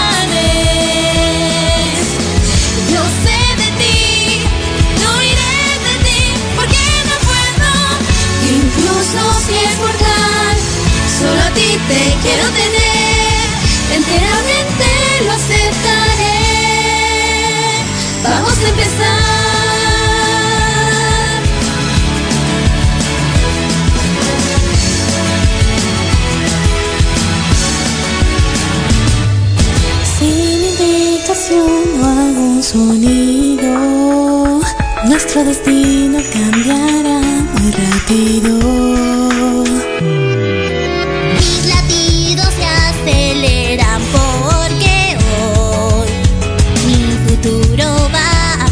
ganes. Yo sé de ti, no iré de ti, porque no puedo. Incluso si es mortal, solo a ti te quiero tener. Enteramente lo aceptaré. Vamos a empezar. Sin invitación o algún sonido, nuestro destino cambiará muy rápido. Mis latidos se aceleran porque hoy mi futuro va a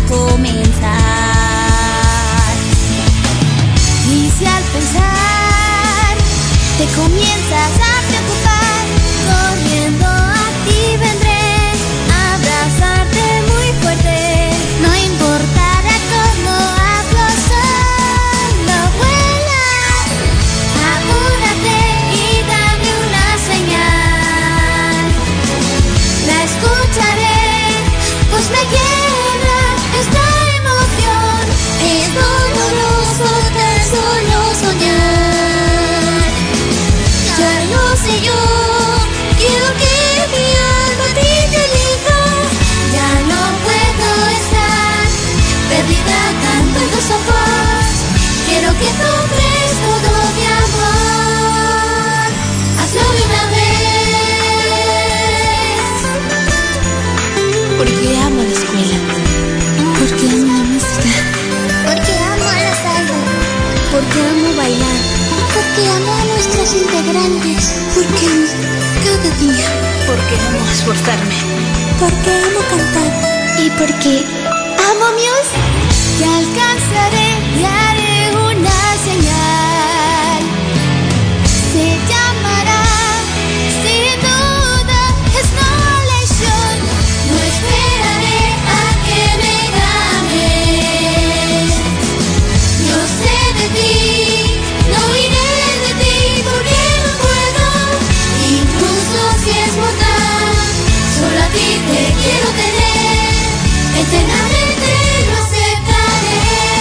comenzar. Y si al pensar te comienzas a preocupar, corriendo a ti vendré a abrazarte muy fuerte. No importará cómo hablo, solo vuela. Apúrate y dame una señal. La escucharé, pues me llena esta emoción. Es doloroso tan solo soñar. Ya lo sé yo, quiero que mi alma a ti te elija. Ya no puedo estar perdida tanto en tus ojos. Quiero que compres todo mi amor. Hazlo de una vez. Porque amo la escuela. Porque amo la música. Porque amo a la salsa. Porque amo bailar. Porque amo a nuestros integrantes. Porque amo cada día. Porque amo esforzarme. Porque amo cantar. Y porque amo Muse. Te alcanzaré y haré una señal. Se llamará, sin duda, Snowcalation. No esperaré a que me ganes. Yo sé de ti, no iré de ti, porque no puedo. Incluso si es mortal, solo a ti te quiero tener. Eternamente lo aceptaré.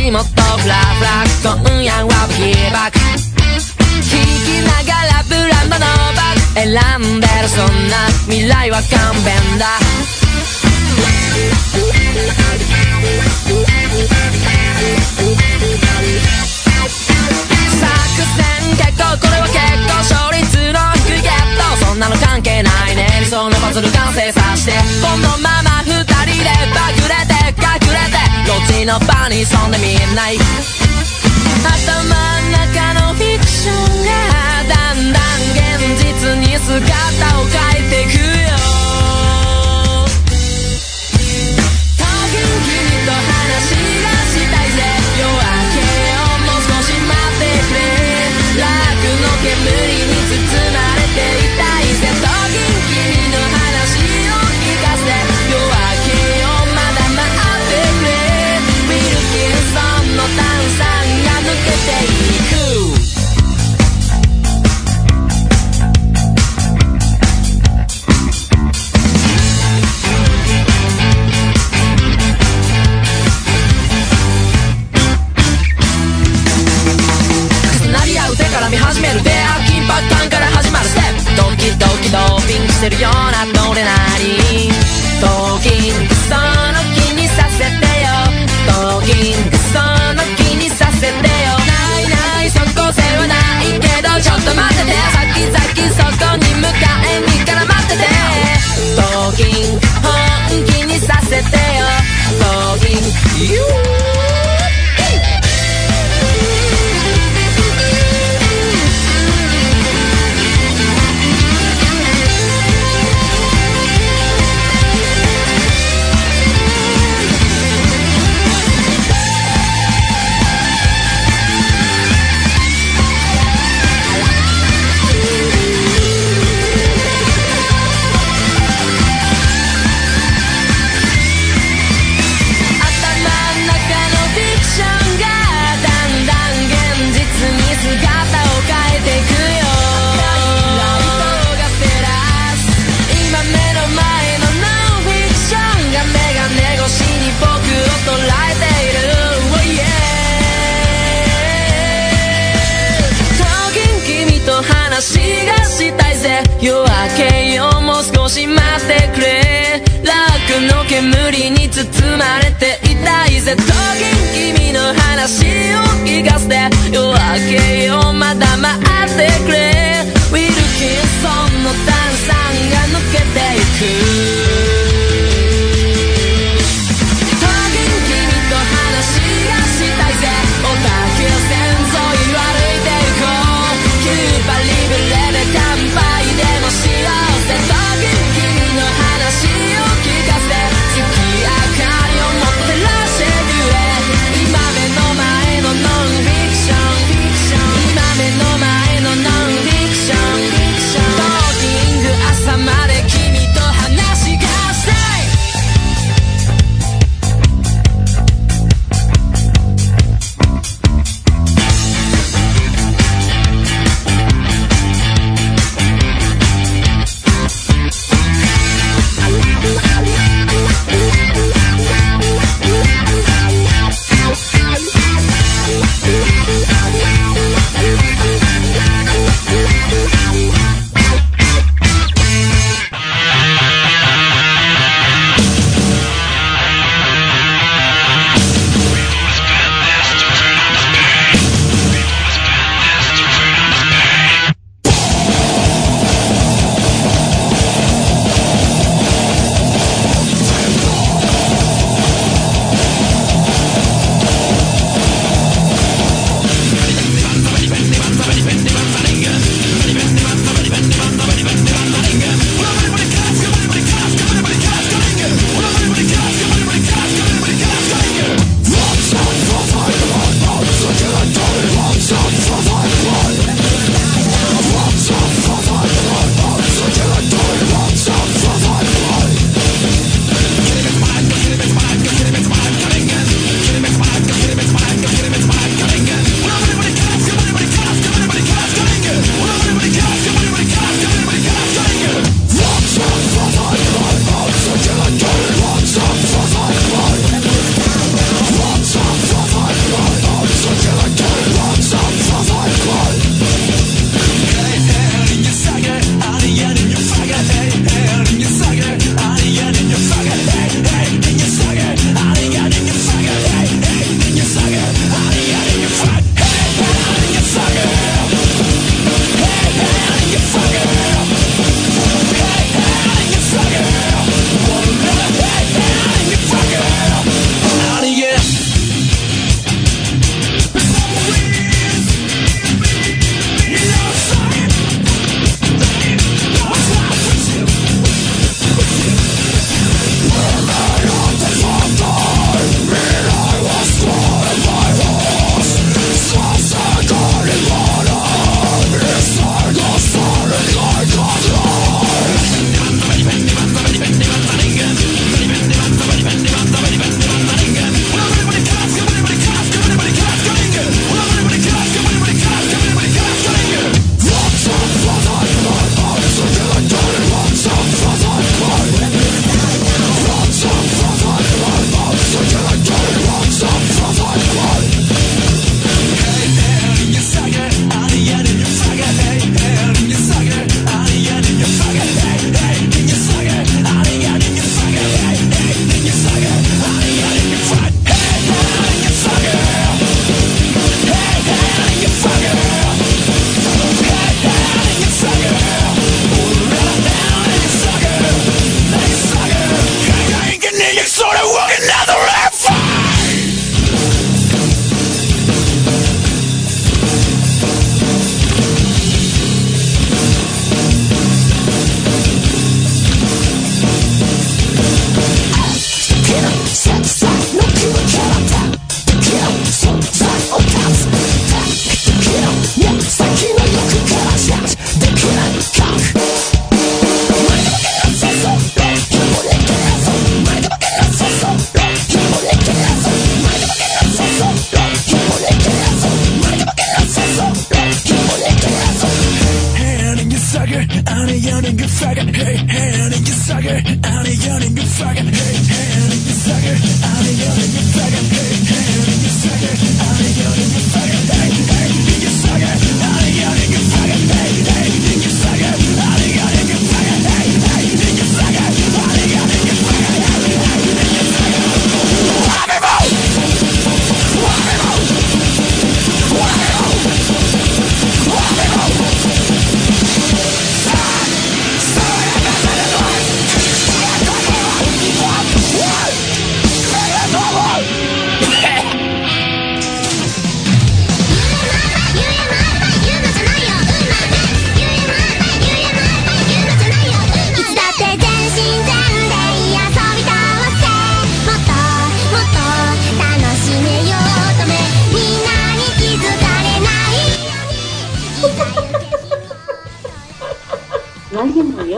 足元フラフラ今夜はビーバック聞きながらブランドのバッグ選んでるそんな未来は勘弁だ作戦結構これは結構勝率の低いゲットそんなの関係ないね理想のパズル完成させてこのまま二人でバグれて隠れてロッチの場に潜んでみんない頭の中のフィクションがだんだん現実に姿を変えてくよ遠く君と話がしたいぜ夜明けをもう少し待ってくれ楽の煙に包まれていたいぜ遠く君の話を聞かせ夜明けをまだ待ってくれウィルキンソンの炭酸が抜けていく重なり合う手から見始める出会う緊迫感から始まるステップドキドキドーピングしてるようなどれなりトーキングその気にさせてよトーキングその気にさせてよないない即効性はないけどちょっと待ってて先々そこに向かえにから待っててトーキング本気にさせてよトーキングユー話がしたいぜ夜明けよもう少し待ってくれ楽の煙に包まれていたいぜトゲン君の話を聞かせて夜明けよまだ待ってくれウィルキンソンの炭酸が抜けていく今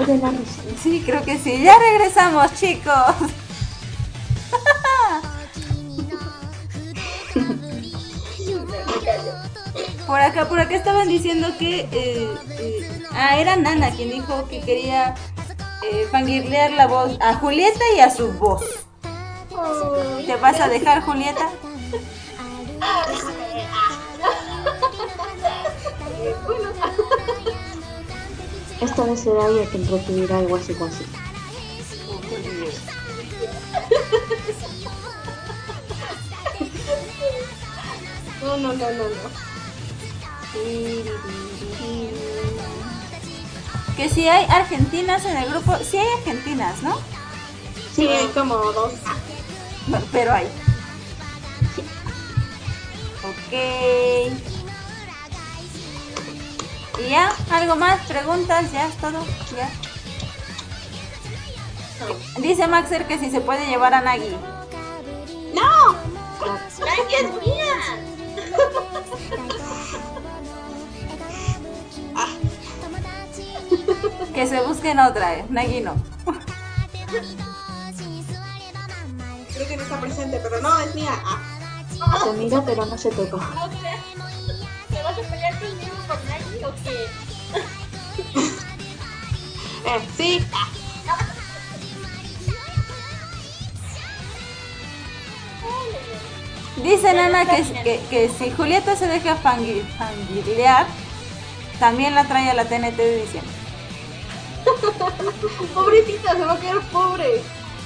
de la risa. Sí, creo que sí. Ya regresamos, chicos. Por acá, por acá estaban diciendo que eh, eh, ah, era Nana quien dijo que quería eh, fangirlear la voz a Julieta y a su voz. ¿Te vas a dejar, Julieta? Esta vez será ella quien recibirá el guasi guasi. No, no, no, no, no. Que si hay argentinas en el grupo, sí hay argentinas, ¿no? Sí, hay como dos. Pero hay. Ok. ¿Y ya? ¿Algo más? ¿Preguntas? ¿Ya es todo? ¿Ya? Dice Maxer que si se puede llevar a Nagi. ¡No! ¡Nagi es mía! Que se busquen otra, eh. Nagi no. Creo que no está presente, pero no, es mía. Ah. Se mira pero no se toca. ¿Te vas a pelear conmigo por Nagi o qué? Eh, sí. Dice Nana que, que, que si Julieta se deja fangui- fangirlear, también la trae a la T N T de diciembre. Pobrecita, se va a quedar pobre.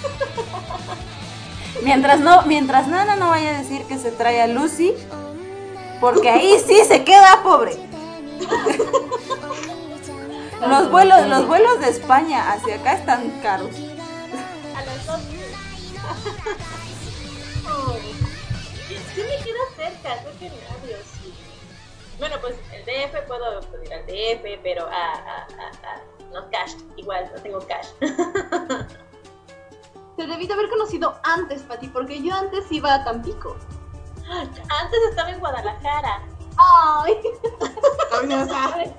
Mientras no, mientras Nana no vaya a decir que se trae a Lucy, porque ahí sí se queda pobre. Los vuelos, los vuelos de España hacia acá están caros. A las dos. Oh. Sí me queda cerca, creo que nadie, sí. Bueno, pues el D F puedo ir al D F, pero a, a, a, a no cash, igual no tengo cash. Te debí de haber conocido antes, Pati, porque yo antes iba a Tampico. Antes estaba en Guadalajara. Ay. Ay, no sabe.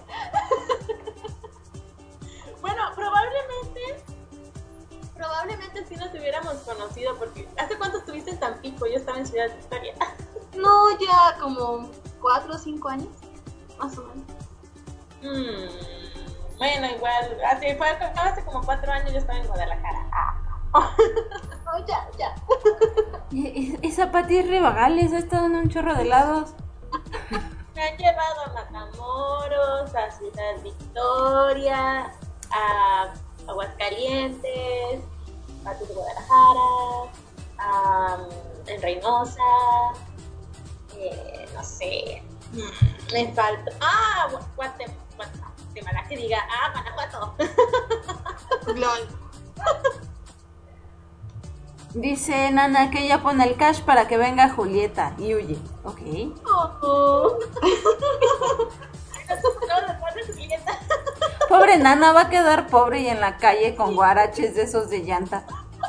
Bueno, probablemente, probablemente sí nos hubiéramos conocido, porque ¿hace cuánto estuviste en Tampico? Yo estaba en Ciudad Victoria. No, ya como cuatro o cinco años, más o menos. Hmm, bueno, igual, hace, fue, hace como cuatro años yo estaba en Guadalajara. Oh, ya, ya. Esa Pati es Rivagales, ha estado en un chorro de lados. Me han llevado a Matamoros, a Ciudad Victoria, a Aguascalientes, a Guadalajara, a, en Reynosa, eh, no sé, me falta. Ah, Guatemala, Guatemala, que diga, ah, Guanajuato. Lol. Dice Nana que ella pone el cash para que venga Julieta y huye. Ok. Oh. Pobre Nana, va a quedar pobre y en la calle con guaraches de esos de llanta.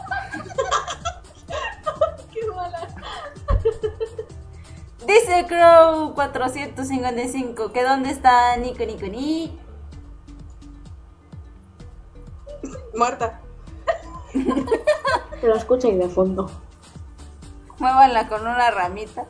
Qué mala. Dice Crow cuatrocientos cincuenta y cinco que dónde está Nico Nico Ni. Muerta. Se la escucha y de fondo. Muévanla con una ramita.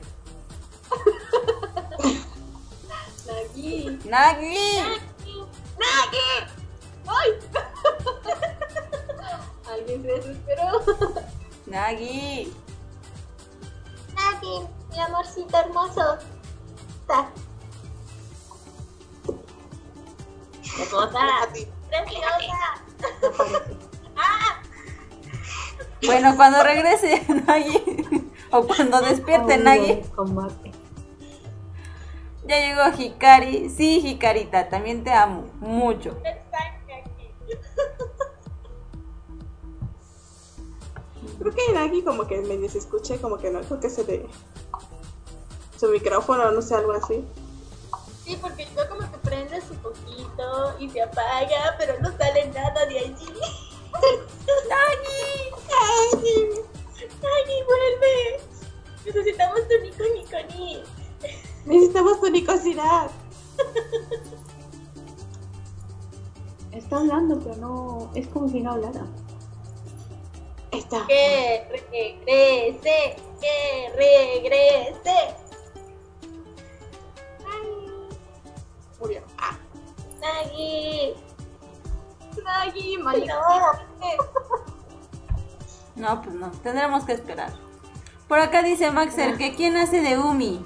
Nagi. Nagi. Nagi. ¡Ay! Alguien se desesperó. Nagi. Nagi, mi amorcito hermoso. Ta. Hermosa, preciosa. ¡Ah! Bueno, cuando regrese Nagi o cuando despierte Nagi, Combate. ya llegó Hikari. Sí, Hikarita, también te amo mucho. Creo que Nagi como que medio se escucha, como que no, creo que se le... su micrófono, no sé, algo así. Sí, porque yo como que prende su poquito y se apaga, pero no sale nada de allí. ¡Nagi! ¡Nagi! ¡Nagi, vuelve! Necesitamos tu Nico Nico Ni. Necesitamos tu nicosidad. está hablando, pero no. Es como si no hablara. Está. Que regrese, que regrese. Murió. Ah. Nagi. Nagi, marica. No, pues no, tendremos que esperar. Por acá dice Maxer que ¿quién hace de Umi?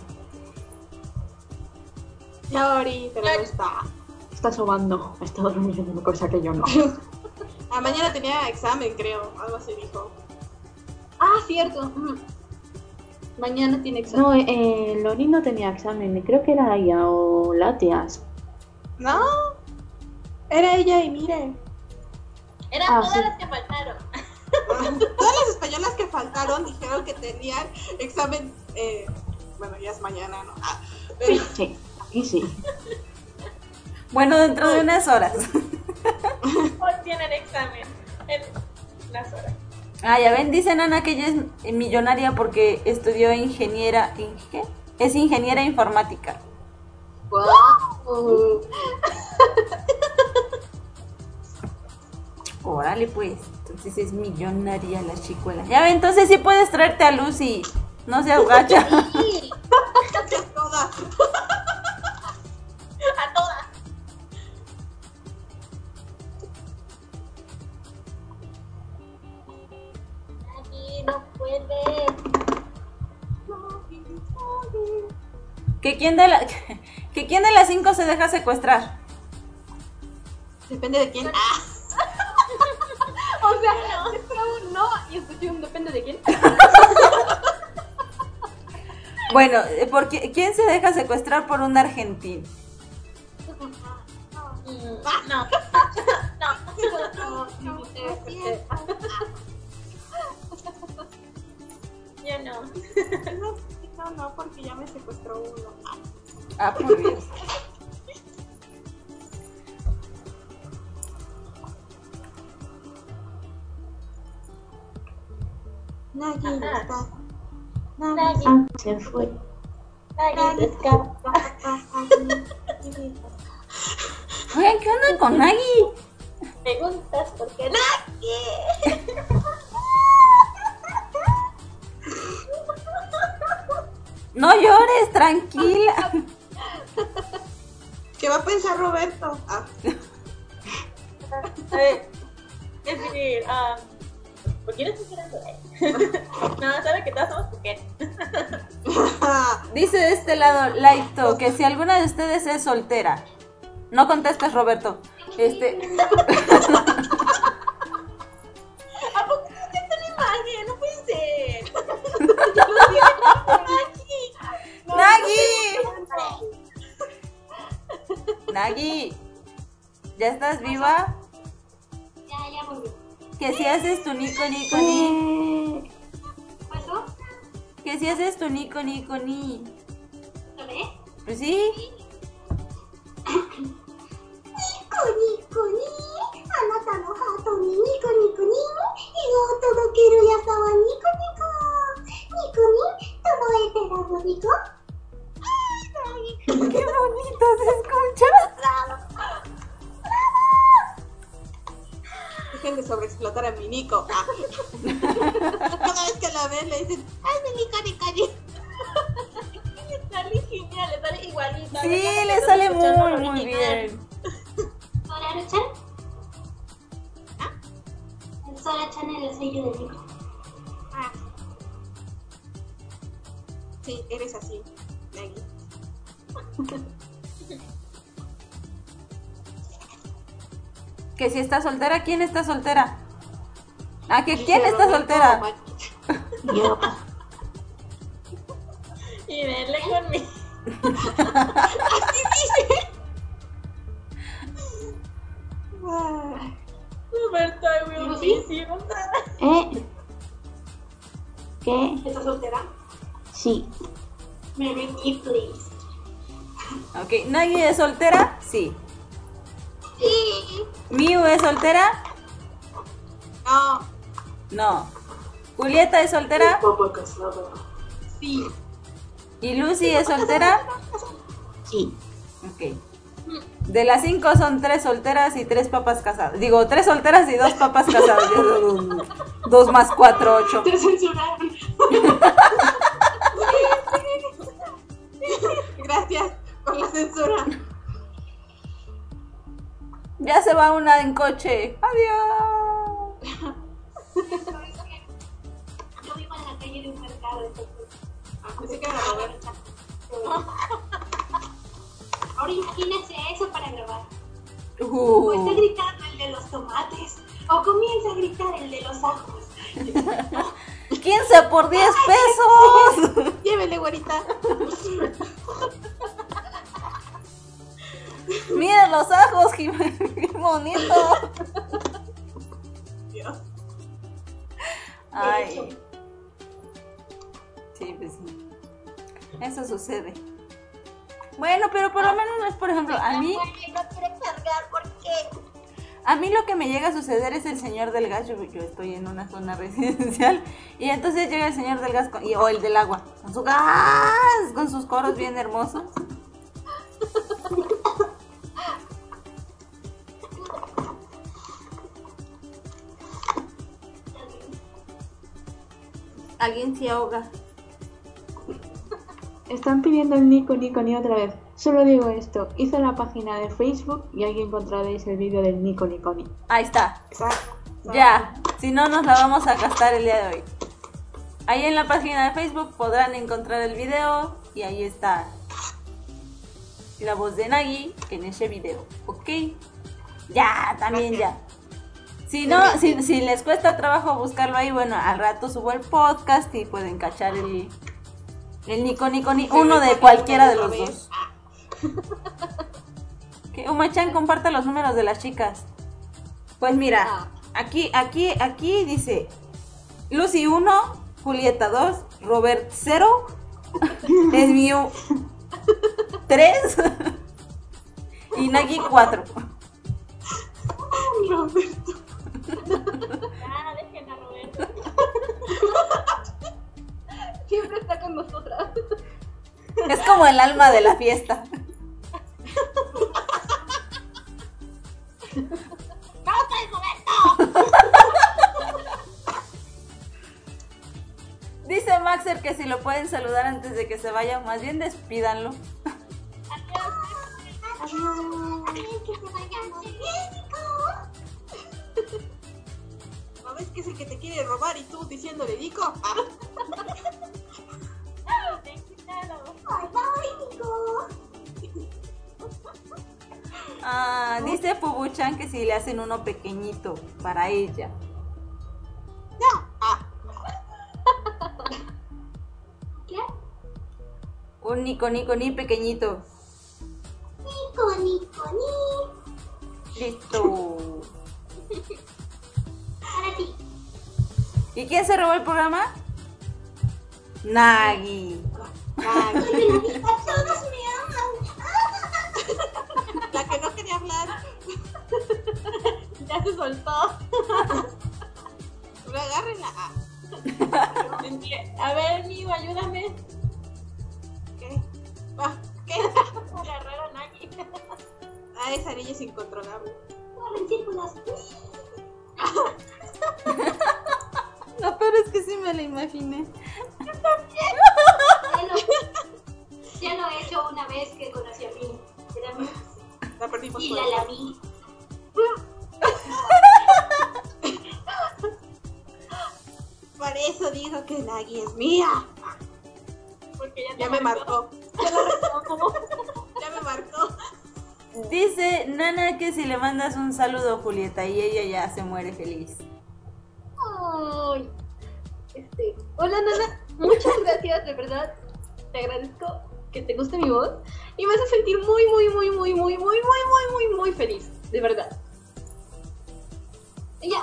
Yori, pero no está. Está sobando. Está durmiendo, cosa que yo no. Ah, mañana tenía examen, creo. Algo así dijo. Ah, cierto. Mm. Mañana tiene examen. No, eh, Lori no tenía examen. Creo que era ella o Latias. No. Era ella y mire. Eran Ah, todas sí. las que faltaron. Todas las españolas que faltaron dijeron que tenían examen. Eh, bueno, ya es mañana, ¿no? Ah, pero, Sí, aquí sí. Bueno, dentro de unas horas. Hoy tienen examen en unas horas. Ah, ya ven, dice Nana que ella es millonaria porque estudió ingeniera. ¿in- ¿Qué? Es ingeniera informática. Wow. Órale, pues. Entonces es millonaria la chicuela. Ya ven, entonces sí puedes traerte a Lucy. No seas gacha. Sí, toda. a todas. Nagi, no puede. ¿Que quién de la, que quién de las cinco se deja secuestrar? Depende de quién. Ah, O sea, espera un no y escuché un depende de quién. Bueno, eh, porque ¿quién se deja secuestrar por un argentino? Mm, No, no, no, no, este, yo no. no, no, no, porque ya me secuestró uno. Ah, Ah, por Dios. Nagi, no Ajá. está. Nagi, Ah, se fue. Nagi se escapa. Oigan, ¿qué onda con Nagi? Preguntas por qué Nagi. No llores, tranquila. ¿Qué va a pensar Roberto? Ah, Eh, Es decir, ah, ¿por qué no estoy llorando? No, sabe que todas somos porque. Dice de este lado Laito que si alguna de ustedes es soltera. No contestes, Roberto. Este. ¿A poco no te están imagen? No puede ser. ¡Nagi! ¡Nagi! ¿Ya estás viva? Ya, ya volví. Que si haces tu nico nico ni. ¿Pasó? Que si haces tu nico nico ni. ¿Lo ves? Pues sí. ニコニコにあなたのハートにニコニコに笑顔を届けるやさはニコニコニコに届いてラブニコ ¡Qué bonito se escucha! dejen de sobreexplotar a mi Nico. Ah. Cada vez que la ven le dicen, ¡ay, mi Nico, Nico, Nico! Le sale genial, le sale igualita. Sí, le sale muy, muy bien. ¿Sora-chan? ¿Ah? El Sora-chan es el sello de Nico. Ah. Sí, eres así, Maggie. Que si está soltera, ¿quién está soltera? Ah, que quién está soltera. Yo. Y verle conmigo. Roberto, I will miss you. ¿Eh? ¿Qué? ¿Estás soltera? Sí. Marry me, please. Ok, ¿Nagi es soltera? Sí. Sí. ¿Miu es soltera? No, No. ¿Julieta es soltera? sí. ¿Y Lucy es soltera? Sí. Ok. De las cinco son tres solteras y tres papas casadas. Digo, tres solteras y dos papas casadas. Dos más cuatro, ocho. Te censuraron. Gracias por la censura. Ya se va una en coche. Adiós. Yo vivo en la calle de un mercado, entonces. Así que a ver. Ahora imagínense eso para grabar. Uh. O está gritando el de los tomates. O comienza a gritar el de los ajos. quince por diez pesos. Llévele, güerita. Miren los ajos, qué qué bonito. Dios. Ay. Sí, pues sí. Eso sucede. Bueno, pero por lo menos no es, por ejemplo, a mí, No quiere cargar, ¿por qué? a mí lo que me llega a suceder es el señor del gas. Yo, yo estoy en una zona residencial y entonces llega el señor del gas con- y, o el del agua con su gas, con sus coros bien hermosos. Alguien se ahoga. Están pidiendo el Nico Nico Ni otra vez. Solo digo esto, hice la página de Facebook y ahí encontraréis el vídeo del Nico Nico Ni. Ahí está. Exacto. Ya, si no nos la vamos a gastar el día de hoy. Ahí en la página de Facebook podrán encontrar el video y ahí está la voz de Nagi en ese video, ¿ok? Ya, también ya. Si no, si, si les cuesta trabajo buscarlo ahí, bueno, al rato subo el podcast y pueden cachar el, el Nico Nico Ni, uno de cualquiera de los dos. Que Uma-chan comparta los números de las chicas. Pues mira, aquí, aquí, aquí dice Lucy uno, Julieta dos, Robert cero, Esmiu tres y Nagi cuatro. Roberto. Ah, dejen a Roberto. Siempre está con nosotras. Es como el alma de la fiesta. ¡Basta de Roberto! Dice Maxer que si lo pueden saludar antes de que se vaya, más bien despídanlo. Adiós. Que se vayan muy bien, Nico. ¿No ves que es el que te quiere robar y tú diciéndole Nico? Ah, Ten cuidado. Bye, bye, Nico. Ah, dice Fubuchan que si le hacen uno pequeñito para ella. ¿Qué? Un Nico Nico Ni pequeñito. Nico, Nico, ni. Listo. Para ti. ¿Y quién se robó el programa? Nagi. Porque todos me aman. la que no quería hablar. Ya se soltó. Pero agárrenla. Ah, A ver, amigo, ayúdame. ¿qué? Ah, ¿qué? Agarrar a Nagi. Ah, esa niña es incontrolable. Corren círculos. No, pero es que sí me la imaginé. Ya lo, ya lo he hecho una vez que conocí a mí. Era mi- La perdimos Y por la lamí. Por eso digo que Nagi es mía. Porque ya, te Ya me marcó. Ya lo reclamó. Ya me marcó. Dice Nana que si le mandas un saludo, Julieta, y ella ya se muere feliz. Ay. Este, hola Nana, muchas gracias, de verdad. Te agradezco que te guste mi voz y me hace sentir muy, muy, muy, muy, muy, muy, muy, muy, muy, muy feliz, de verdad. Y ya.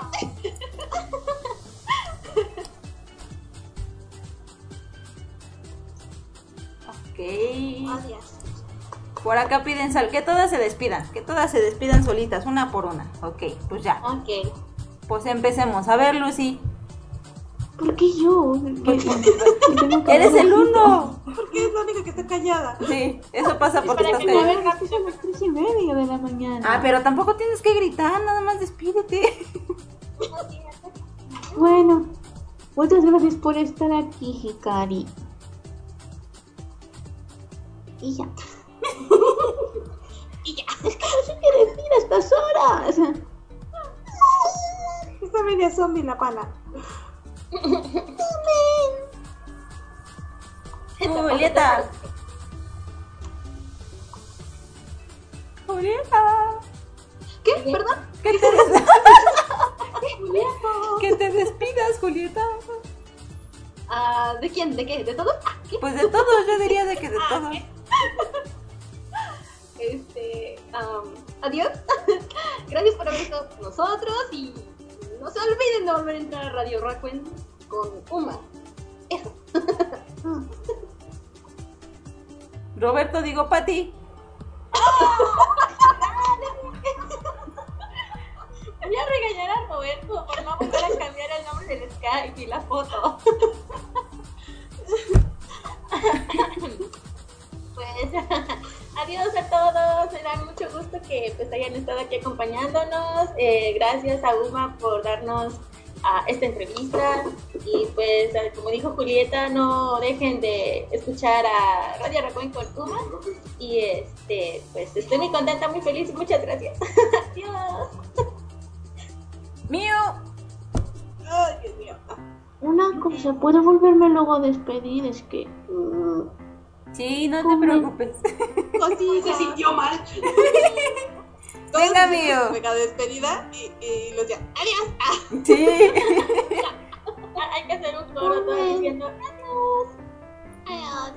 Ok. Odias. Por acá piden sal, que todas se despidan, que todas se despidan solitas, una por una. Ok, pues ya. Ok. Pues empecemos. A ver, Lucy. ¿Por qué yo? ¿Qué- qué tengo que ¡Eres hablar el bajito? uno! Porque es la única que está callada. Sí, eso pasa porque Para estás que A me callado. ver, que son las tres y media de la mañana. Ah, pero tampoco tienes que gritar, nada más despídete. Bueno, muchas gracias por estar aquí, Hikari. Y ya. y ya. Es que no sé qué decir a estas horas. Está media zombie la pana. Julieta. Julieta. ¿Qué? ¿Perdón? Que te, des- que te despidas, Julieta. Ah, ¿de quién? ¿De qué? ¿De todos? Ah, ¿qué? Pues de todos, yo diría de que de todos. Este, am, adiós. Gracias por haber estado con nosotros y no se olviden de volver a entrar a Radio Raccoon con Uma. Eso. Roberto, digo Pati. Voy a regañar a Roberto por no volver a cambiar el nombre del Skype y la foto. Pues adiós a todos, me da mucho gusto que pues hayan estado aquí acompañándonos. Eh, gracias a Uma por darnos a esta entrevista y pues como dijo Julieta, no dejen de escuchar a Radio Raccoon con Uma y este pues estoy muy contenta, muy feliz y muchas gracias. Adiós. Mío. Ay, Dios mío. Una cosa, ¿puedo volverme luego a despedir? Es que... mm, Sí, no te preocupes. Cosí se sintió mal. Venga, mío. Mega despedida y, y los días. ¡Adiós! Ah, Sí. Hay que hacer un coro todo diciendo adiós. Adiós.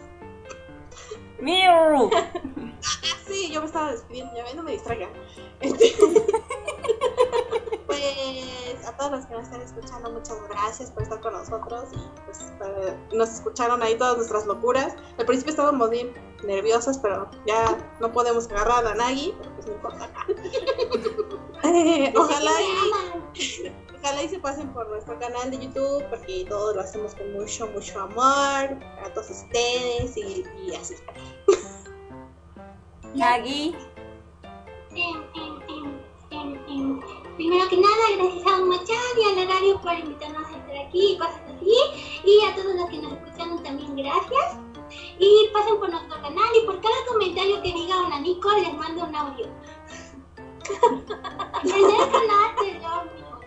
Mío. sí, yo me estaba despidiendo, ya ven, no me distraigan. Este, pues a todos los que nos están escuchando, muchas gracias por estar con nosotros y pues eh, nos escucharon ahí todas nuestras locuras. Al principio estábamos bien nerviosas, pero ya no podemos agarrar a Nagi, pero pues no importa. Eh, ojalá y, ojalá y se pasen por nuestro canal de YouTube porque todo lo hacemos con mucho, mucho amor para todos ustedes y, y así. Nagi. Em, em, em, em, em. Primero que nada, gracias a Uma-chan y al horario por invitarnos a estar aquí y cosas así. Y a todos los que nos escucharon también gracias. Y pasen por nuestro canal y por cada comentario que diga una Nico les mando un audio. En el canal de Dormio.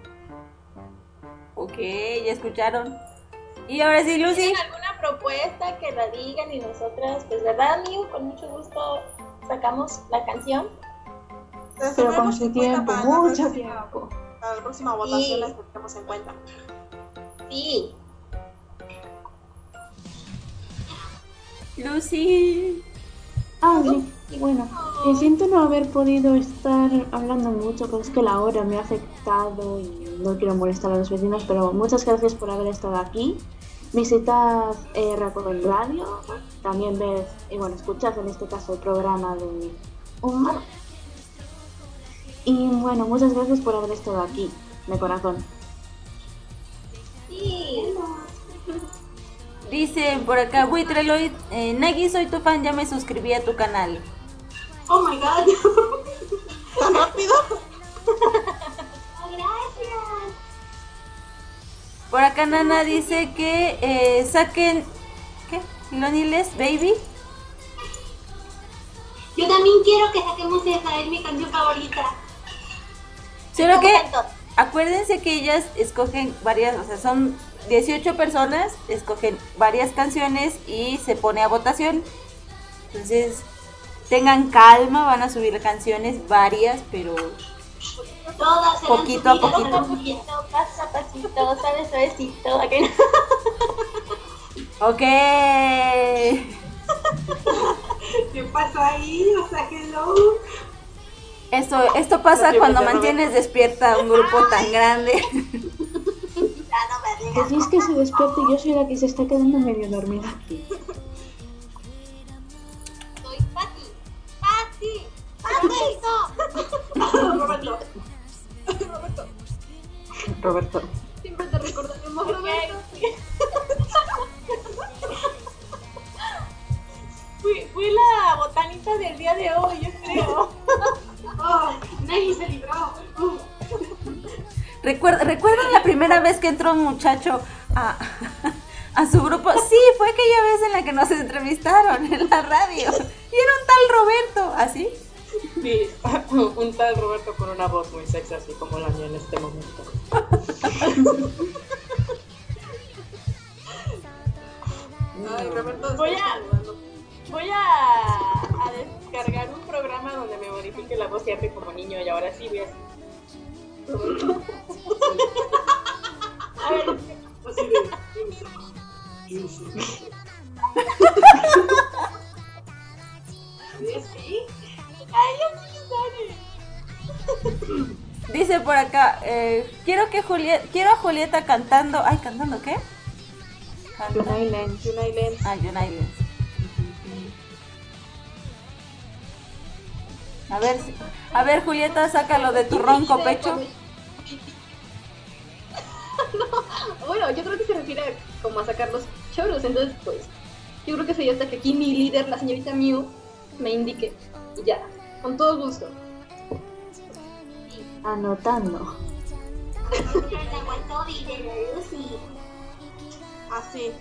Ok, ya escucharon. Y ahora sí, Lucy. ¿Tienen alguna propuesta que la digan y nosotras, pues verdad, amigo, con mucho gusto sacamos la canción? Pero con su tiempo, Para la mucho próxima- tiempo. Para la próxima votación Sí. las tendremos en cuenta. Sí. Lucy. Ah, sí. Y bueno, eh, siento no haber podido estar hablando mucho, pero es que la hora me ha afectado y no quiero molestar a los vecinos, pero muchas gracias por haber estado aquí. Visitad eh, Raccoon Radio, también ves, y bueno, escuchad en este caso el programa de Uma. Y bueno, muchas gracias por haber estado aquí, de corazón. Sí. Dice por acá, Buitreloid, eh, Nagi, soy tu fan, ya me suscribí a tu canal. Oh my god. ¿Tan rápido? Oh, gracias. Por acá Nana dice que eh, saquen, ¿qué? Loneliness Baby. Yo también quiero que saquemos esa, es mi canción favorita. Solo que acuérdense que ellas escogen varias, o sea, son dieciocho personas, escogen varias canciones y se pone a votación. Entonces, tengan calma, van a subir canciones varias, pero Todas serán Poquito a subidas poquito. a poquito. Paso a pasito, suave, suavecito. ¿A qué no? ok. ¿Qué pasó ahí? O sea, hello. Esto, esto pasa cuando mantienes despierta a un grupo tan grande. Pues si es que se despierte, yo soy la que se está quedando medio dormida aquí. Soy Pati. Pati. Pati. Roberto. Roberto. Roberto. Siempre te recordaremos. Roberto. Fui, fui la botanita del día de hoy, yo creo. Oh, nadie se libró. Uh. ¿Recuerdan, ¿Recuerdan la primera vez que entró un muchacho a, a su grupo? Sí, fue aquella vez en la que nos entrevistaron en la radio. Y era un tal Roberto, ¿así? Sí, un tal Roberto con una voz muy sexy, así como la mía en este momento. Ay, Roberto, Voy estás a- saludando. Voy a, a descargar un programa donde me modifique la voz siempre como niño y ahora sí voy a... A ver, Así de. ¿Sí? Dice por acá, eh, quiero que Julieta, quiero a Julieta cantando, ay, ¿cantando qué? Canta- Island. Uniland. Ah, United. A ver, si- a ver Julieta, sácalo de tu ronco pecho. No, bueno, yo creo que se refiere a como a sacar los choros, entonces pues yo creo que sería hasta que aquí mi líder, la señorita Mew, me indique y ya, con todo gusto. Anotando. El Nahuatobi de la Lucy. Así.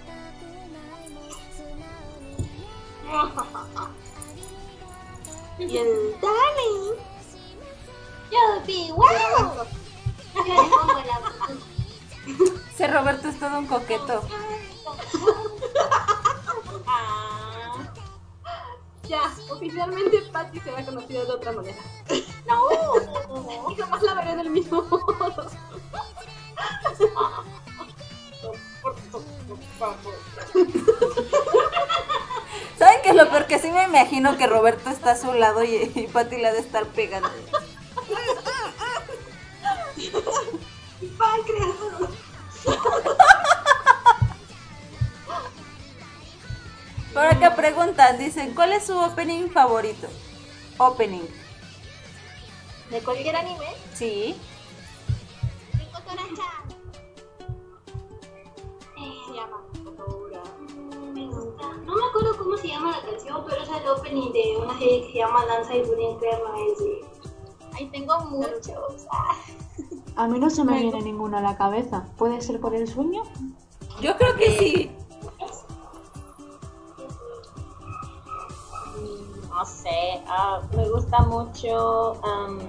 Y el Darling. Yo vi, wow. Yo le pongo la voz. Ese Roberto es todo un coqueto. Ah, ya, oficialmente Patty será conocida de otra manera. No, y jamás la veré del mismo modo. ¿Saben qué es lo peor? Que sí me imagino que Roberto está a su lado y, y Pati la de estar pegando. Por acá preguntan, dicen, ¿cuál es su opening favorito? Opening. ¿De cualquier anime? Sí. Rico Toracha. Se llama Kotora. Me gusta. No me acuerdo cómo se llama la canción, pero es el opening de una serie que se llama Danza y Furia Interna. Es de... Ahí tengo muchos. Ah, A mí no se me viene ninguno a la cabeza. ¿Puede ser por el sueño? Yo creo que sí. no sé, ah, me gusta mucho um,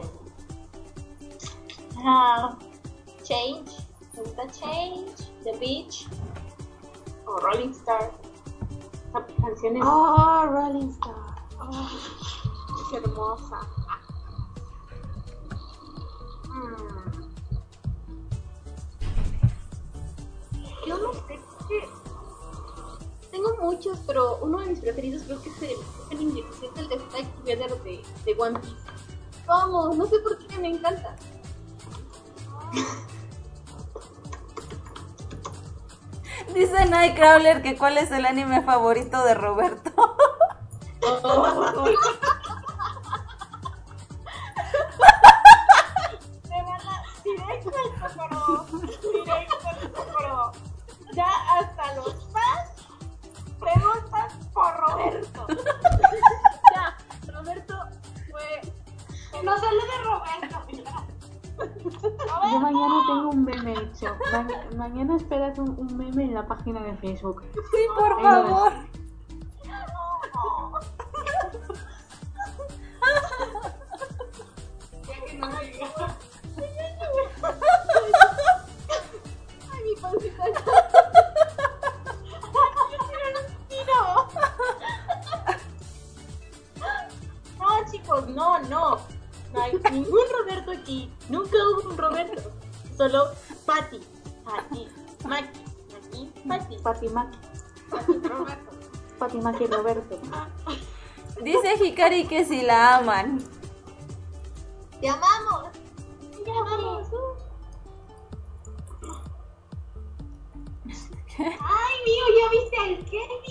ah, Change, me gusta Change, The Beach o Rolling Star. Esa canción es Oh, Rolling Star. Oh, qué hermosa. Mm. Yo no sé, es que tengo muchos, pero uno de mis preferidos creo que es el opening diecisiete, el de Spike Together de, de One Piece. Vamos, no sé por qué me encanta. Dice Nightcrawler que cuál es el anime favorito de Roberto. Me van a directo al cocoro, directo al cocoro. Ya hasta los fans preguntan por Roberto. Ya, Roberto fue... No solo de Roberto, mira. Yo mañana tengo un meme hecho. Ma mañana esperas un, un meme en la página de Facebook. Sí, por Ahí lo ves. favor. Ya que no me diga. Ay, mi pancita. No, chicos, no, no. No hay ningún Roberto aquí. Nunca hubo un Roberto. Solo Patty. Patty. Maki. Maki. Patty. Patimaki. Patty. Roberto. Patimaki Roberto. Dice Hikari que si la aman. ¡Te amamos! Ya vamos. Ay, mío, ya viste al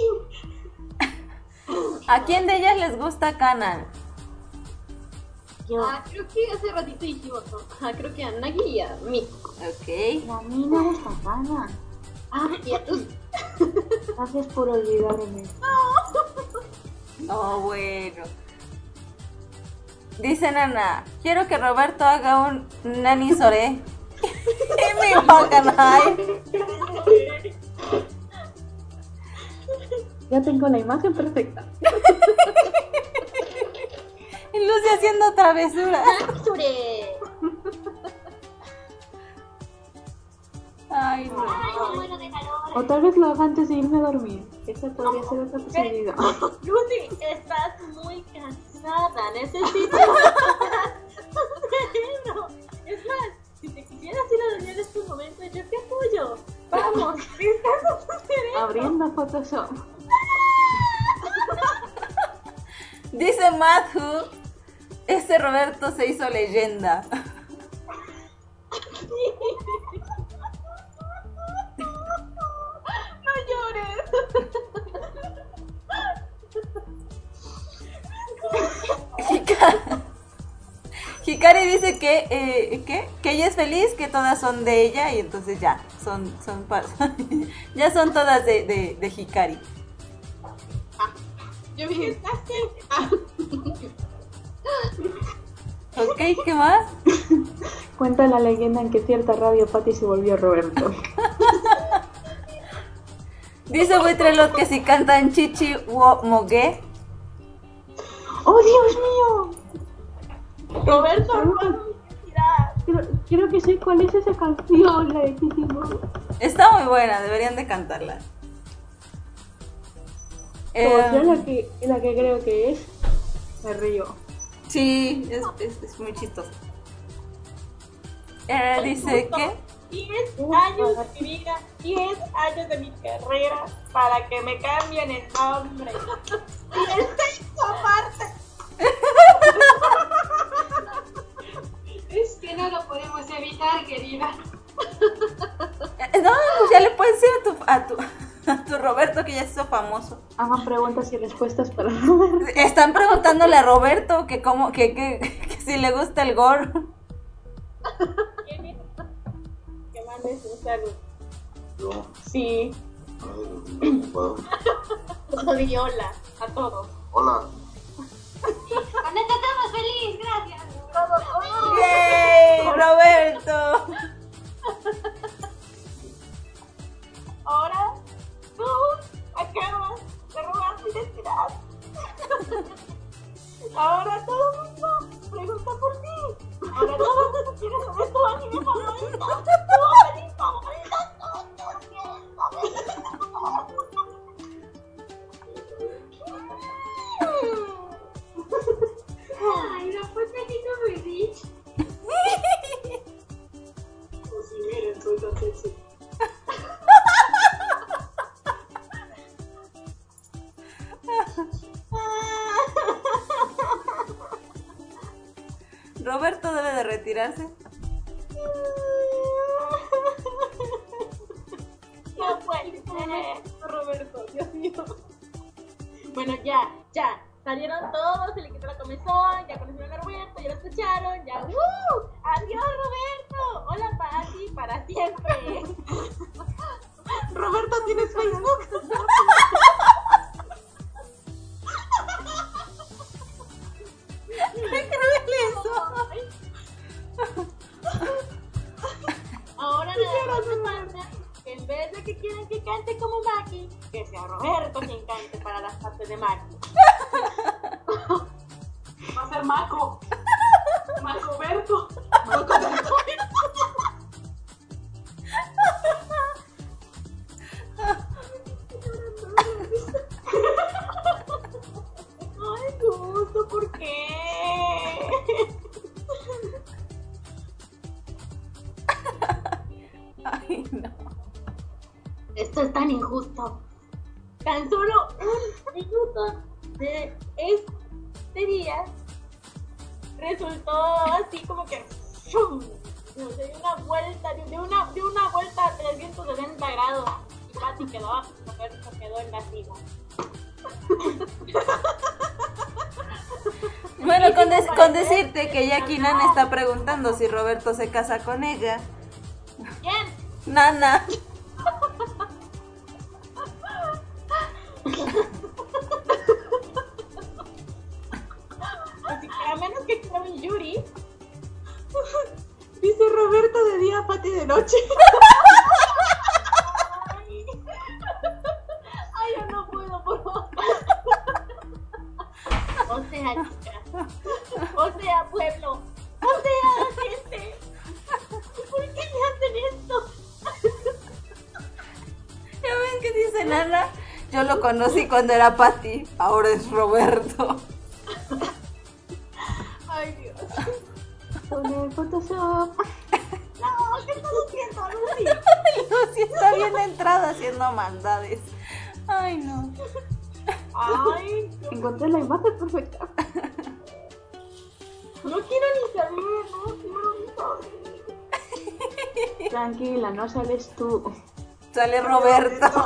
Kevin. ¿A quién de ellas les gusta Kanan? Yo. Ah, creo que hace ratito dijimos, ¿no? Ah, creo que a Nagi y a mí. Ok. Y a mí me gusta Kana. Ah, y a tus... Gracias por olvidarme. Oh, bueno. Dice Nana, quiero que Roberto haga un nani sore. Y mi Hoganai. Ya tengo la imagen perfecta. Y Lucy haciendo travesura. ¡Sure! Ay, no. Ay, me muero de calor. O tal vez lo haga antes de irme a dormir. Esa podría ser otra posibilidad. Lucy, estás muy cansada. Necesito cerebro. Es más, si te quisieras ir a dormir en estos momentos, yo te apoyo. Vamos, descansa tu cerebro. Abriendo Photoshop. Dice Matthew, este Roberto se hizo leyenda. No llores. Hika- Hikari dice que, eh, ¿qué? que ella es feliz, que todas son de ella y entonces ya, son, son pa- ya son todas de, de, de Hikari. Yo vi Ok, ¿qué más? Cuenta la leyenda en que cierta radio Patty se volvió Roberto. Dice Buitrelot que si cantan Chichi wo Moge. ¡Oh, Dios mío! Roberto, Creo, creo que sé cuál es esa canción, la de Chichi Mo. Está muy buena, deberían de cantarla. Como Eh, sea la que, la que creo que es, me río. sí, es, es, es muy chistoso. Eh, dice que... diez años de mi vida, diez años de mi carrera para que me cambien el nombre. Y el sexo aparte. Es que no lo podemos evitar, querida. Eh, No, pues ya le puedes decir a tu, a tu, a tu Roberto que ya se hizo famoso. Hagan preguntas y respuestas para Roberto. Están preguntándole a Roberto que cómo, que, que, que si le gusta el gore. Que mandes un saludo. Yo, Sí. ay, ¿puedo? Di hola a todos. Hola, Con esto estamos felices, gracias. ¡Yay! ¡Roberto! Ahora tú acabas de robar mi identidad. Ahora todo el mundo pregunta por ti. Ahora todo el mundo quiere saber tu anime favorito. Tu anime favorito. Todos quieren saber. Ay, no fue Petito muy rich. Como si miren, soy tan sexy. Roberto debe de retirarse. No puede ser, Roberto, Dios mío. Bueno, ya, ya. Salieron todos, se le quitó la comezón, ya conocieron a Roberto, ya lo escucharon, ya. ¡Uh! ¡Adiós, Roberto! Hola, Pati, para siempre. Roberto, ¿tienes Facebook? Ahora nada más me falta que en vez de que quieran que cante como Maki, que sea Roberto quien cante para las partes de Maki. Va a ser Mako. Macoberto. Macoberto. Ay, gusto, ¿por qué? Ay, no. Esto es tan injusto. Tan solo un minuto de este día resultó así como que ¡shum! Se dio una vuelta, de una, de una vuelta a trescientos sesenta grados. Y Pati quedó abajo, Roberto quedó en la cima. Bueno, con, des- con decirte que Jackie Nana está preguntando si Roberto se casa con ella. ¿Quién? Nana. noche. Ay, yo no puedo, por favor. O sea, chicas. O sea, pueblo. O sea, gente. ¿Por qué me hacen esto? ¿Ya ven qué dice Nana? Yo lo conocí cuando era Patty, ahora es Roberto. Ay, Dios. Poner Photoshop. No, ¿qué estás haciendo, Lucy? Lucy está bien entrada haciendo maldades. Ay, no. Ay, Encontré la imagen perfecta. no quiero ni saber, no quiero ni saber. Tranquila, no sales tú. Sale Roberto.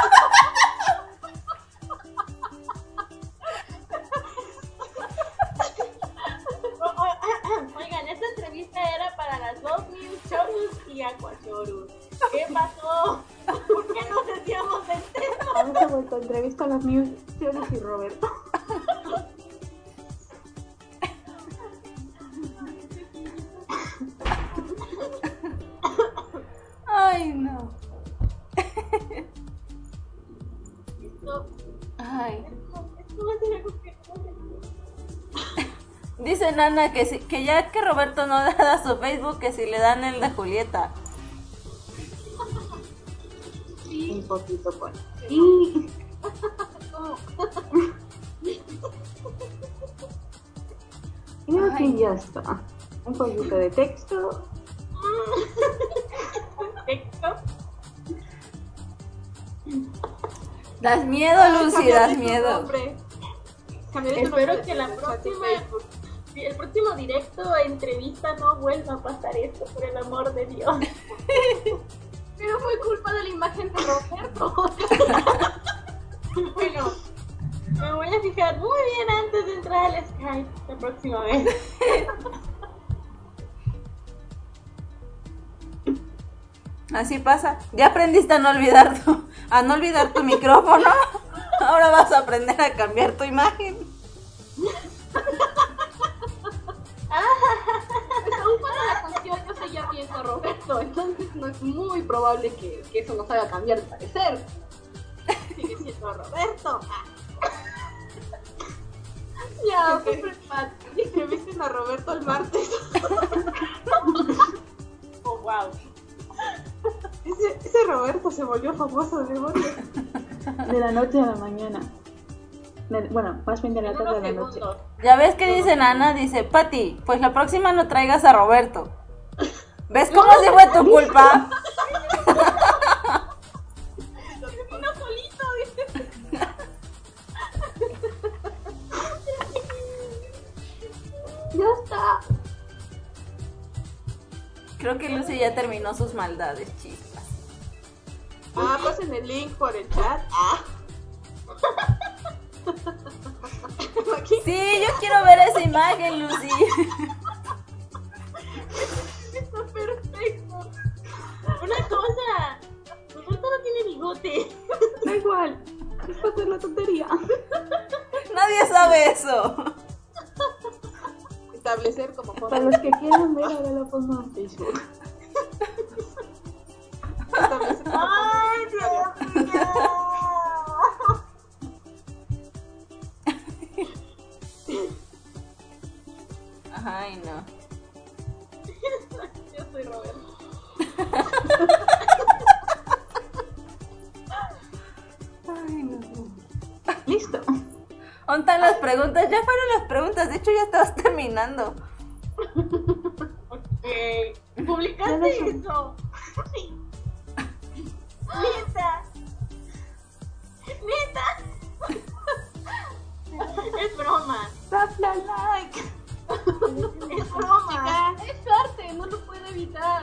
Oigan, esta entrevista era para las dos mil Chorus y Aquachorus. ¿Qué pasó? ¿Por qué nos decíamos del tema? Ahora se vuelto a entrevista a los News y Roberto. Ay, no. Esto, Ay. esto va a ser algo que no sé. Dice Nana que, si, que ya que Roberto no da su Facebook, que si le dan el de Julieta. Un poquito por aquí. Y aquí Ay. ya está. Un poquito de texto. Texto. Das miedo, Lucy, Cambiarle das tu miedo. nombre. Cambiarle tu Espero nombre que la en el chat de próxima, Facebook. el próximo directo entrevista no vuelva a pasar esto, por el amor de Dios. Pero fue culpa de la imagen de Roberto. Bueno, me voy a fijar muy bien antes de entrar al Skype la próxima vez. Así pasa. Ya aprendiste a no olvidar tu, a no olvidar tu micrófono. Ahora vas a aprender a cambiar tu imagen. Aún para la canción yo seguía viendo a Roberto, entonces no es muy probable que, que eso nos haga cambiar de parecer. Sigue siendo Roberto. Ya, Ok. fue Pat. Entrevisten a Roberto el martes. Oh, wow. Ese, ese Roberto se volvió famoso de golpe. De la noche a la mañana. De- bueno, más bien de la En tarde a unos la noche. segundos. Ya ves que dice Nana, dice, Pati, pues la próxima no traigas a Roberto. ¿Ves cómo si fue tu culpa? Vino solito, dice. Ya está. Creo que Lucy ya terminó sus maldades, chispas. Ah, pasen el link por el chat. Ah. Aquí. Sí, yo quiero ver esa imagen, Lucy. Está perfecto. Una cosa, Roberto no tiene bigote. Da igual. Es para hacer la tontería. Nadie sabe eso. Establecer como foto. Para los que quieran ver, ahora lo pongo en Facebook. Establecer como Ay, Dios mío. Ay, no. Yo soy Roberto. Ay, no. Listo. ¿Dónde están las preguntas? Ya fueron las preguntas. De hecho, ya estabas terminando. Ok. Ya ¿Publicaste dejo. eso? Sí. Neta. Neta. Es broma. Dale like. Es broma. Es arte, no lo puedo evitar.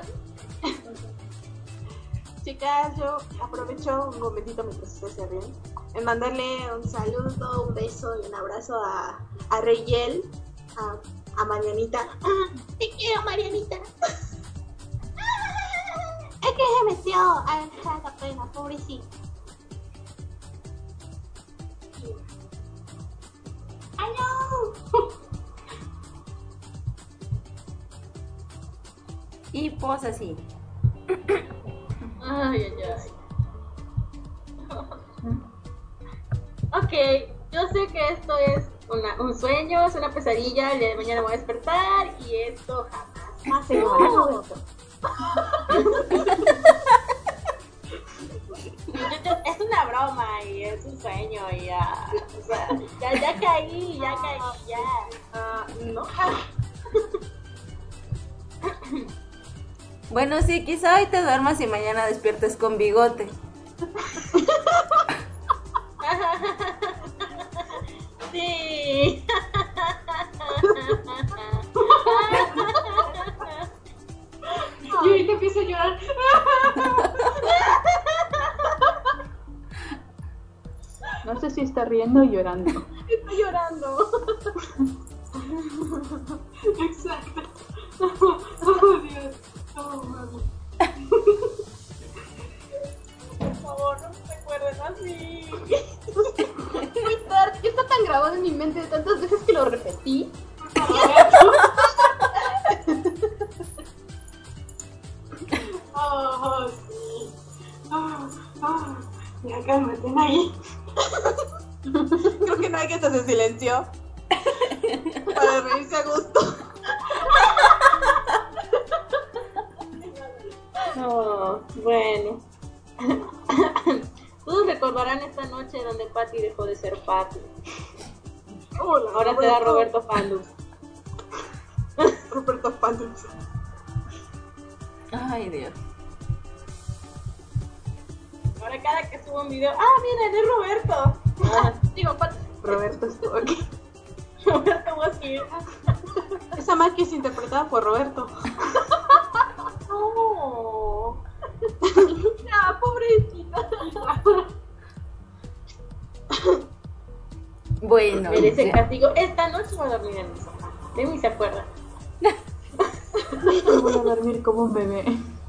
Chicas, yo aprovecho un momentito mientras ustedes se ríen en mandarle un saludo, un beso y un abrazo a, a Reyel, a, a Marianita. Te quiero, Marianita. Es que se metió a entrar la pena, pobrecito. ¡Ay, no! Y pues así. Ay, ay, ay. Ok, yo sé que esto es una, un sueño, es una pesadilla, el día de mañana me voy a despertar y esto jamás Ah, se llamará Roberto. Yo- yo- es una broma y es un sueño y ya, o sea, ya, ya caí, ya caí, ya. Ah, no. Bueno, sí, quizá hoy te duermas y mañana despiertes con bigote. Sí. Y ahorita empiezo a llorar. No sé si está riendo o llorando. Estoy llorando. Exacto. Oh, Dios. Oh, mami. Por favor, no me recuerden así. Muy tarde. Ya está tan grabado en mi mente de tantas veces que lo repetí. Oh, sí. Oh, oh. Ya cálmate, Nagui. Creo que no hay que se silenció. Para reírse a gusto. Oh, bueno. Todos recordarán esta noche donde Patty dejó de ser Patty. Hola, Ahora será Roberto Pandus. Roberto Pandus. Ay, Dios. Ahora cada que subo un video, ah, miren, es Roberto. Ah, digo, Patty. Roberto estuvo aquí. Roberto Guasquil. Esa magia es interpretada por Roberto. No. Ya, pobrecita. Bueno, Merece ya. castigo. Esta noche va a dormir en mi sofá. De mí se acuerda. Voy a dormir como un bebé.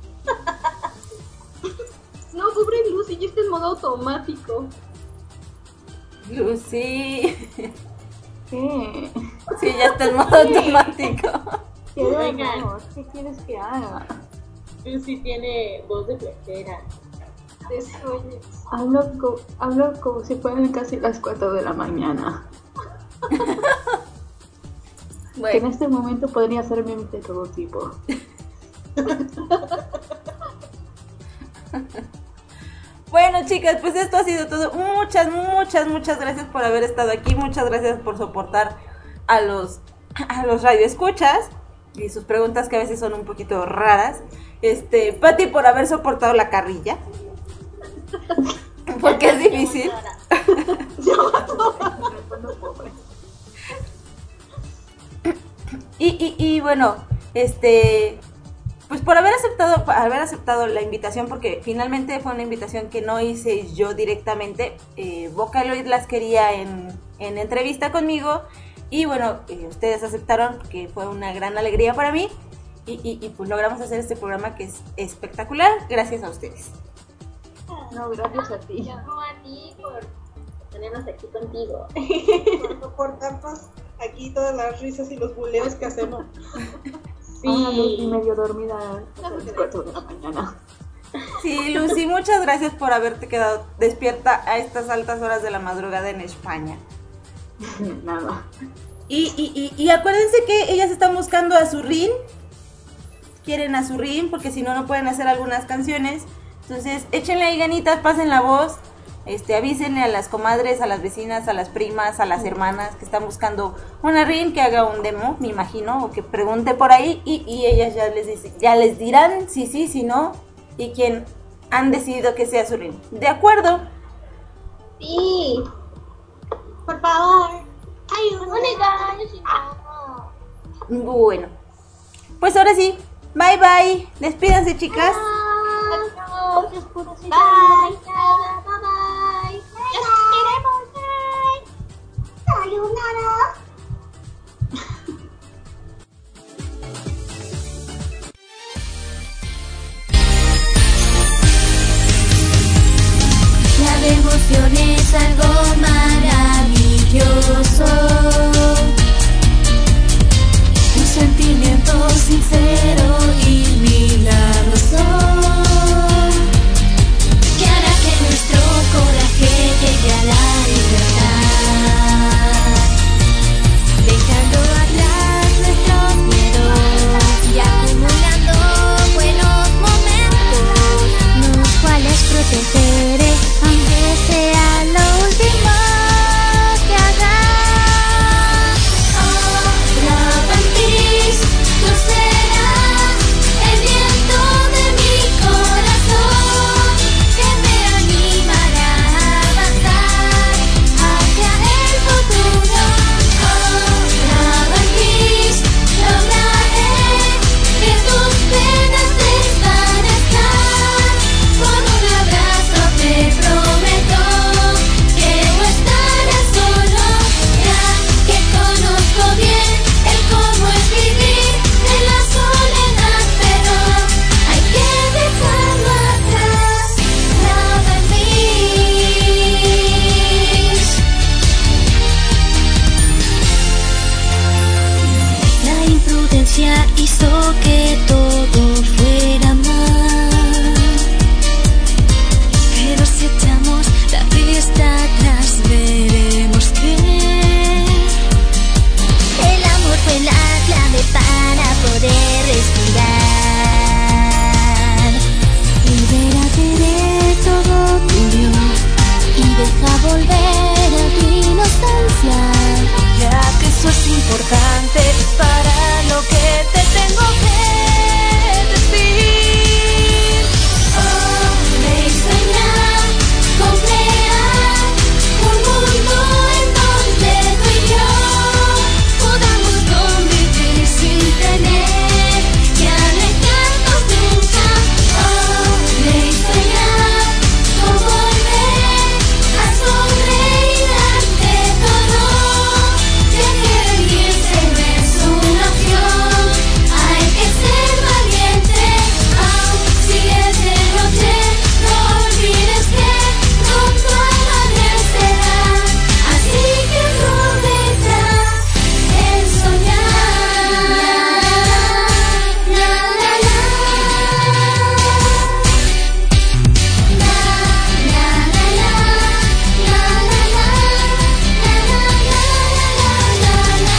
No, pobre Lucy, ya está en modo automático. Lucy. ¿Qué? Sí, ya está en modo automático. Quiero Oigan. amor. ¿Qué quieres que haga? Lucy tiene voz de plecera. De sueños. Hablo, co- hablo como si fueran casi las cuatro de la mañana. Que en Bueno, este momento podría ser memes de todo tipo. bueno, chicas, pues esto ha sido todo. Muchas, muchas, muchas gracias por haber estado aquí. Muchas gracias por soportar a los, a los radioescuchas y sus preguntas que a veces son un poquito raras. Este, Pati por haber soportado la carrilla. Porque es difícil. Y, y, y bueno, este, pues por haber aceptado, por haber aceptado la invitación, porque finalmente fue una invitación que no hice yo directamente. eh, Vocaloid las quería en, en entrevista conmigo y bueno, eh, ustedes aceptaron, que fue una gran alegría para mí y, y, y pues logramos hacer este programa que es espectacular gracias a ustedes. No, gracias a ti. Llamo a ti por tenernos aquí contigo. Por soportarnos aquí todas las risas y los buleos que hacemos. Ahora Lucy Sí. medio dormida a las cuatro de la mañana. Sí, Lucy, muchas gracias por haberte quedado despierta a estas altas horas de la madrugada en España. Nada. Y, y, y, y acuérdense que ellas están buscando a su Rin. Quieren a su Rin porque si no, no pueden hacer algunas canciones. Entonces, échenle ahí ganitas, pasen la voz. Este, avísenle a las comadres, a las vecinas, a las primas, a las hermanas que están buscando una Rin, que haga un demo, me imagino, o que pregunte por ahí y, y ellas ya les dicen, ya les dirán si sí, si no, y quién han decidido que sea su Rin. ¿De acuerdo? Sí. Por favor. Ayúdame. Mónica, yo sí no. Bueno, pues ahora sí, bye bye, despídanse, chicas. Adiós, Despurosita. Bye. Bye, bye. Nos queremos. Bye. Sayonara. La devoción es algo maravilloso, un sentimiento sincero y milagroso. volver a tu inocencia, ya que eso es importante para lo que te tengo que decir. Oh, me enseñar con crear un mundo en donde tú y yo podamos convivir sin tener que alejarnos nunca. Oh, me enseñar con volver a sonreír ante todo, ya que rendirse no es una opción, hay que ser valiente. Aun si es de noche, no olvides que pronto amanecerá, así que aprovecha el soñar. La, la, la. La, la, la, la. La, la, la. La, la, la, la,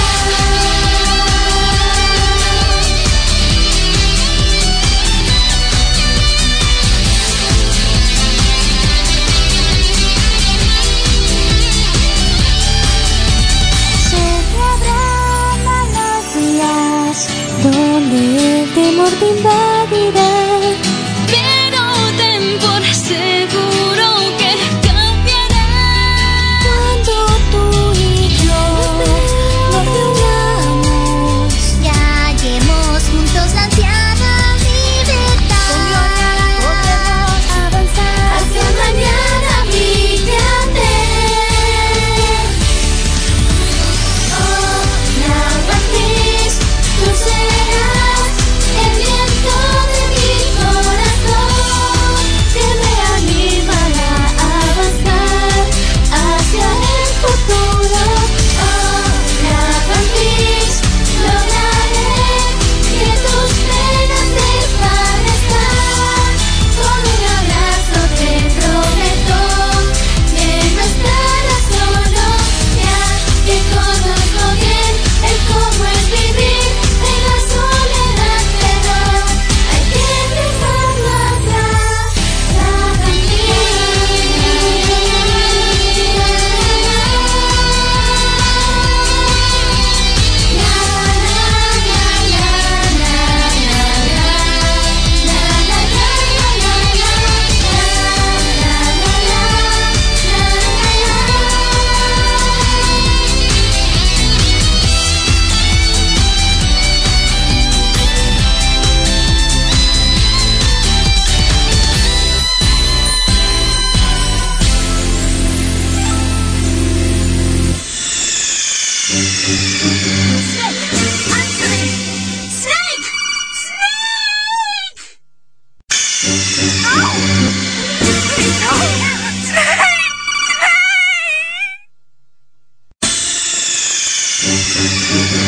Sé que habrá malos días donde el temor te invadirá, pero ten por seguro que cambiará cuando tú y yo nos reunamos y hallemos juntos la ansiada libertad. Con gloria podremos avanzar hacia un mañana brillante. Oh, Nahuatl, tú serás el viento de mi corazón, que me animará a avanzar hacia el futuro. Oh, Nahuatl, lograré que tus penas desvanezcan. Con un abrazo te prometo que no estarás solo, ya que conozco bien el cómo es vivir en la soledad, pero hay que dejarlo atrás. Snake! Snake!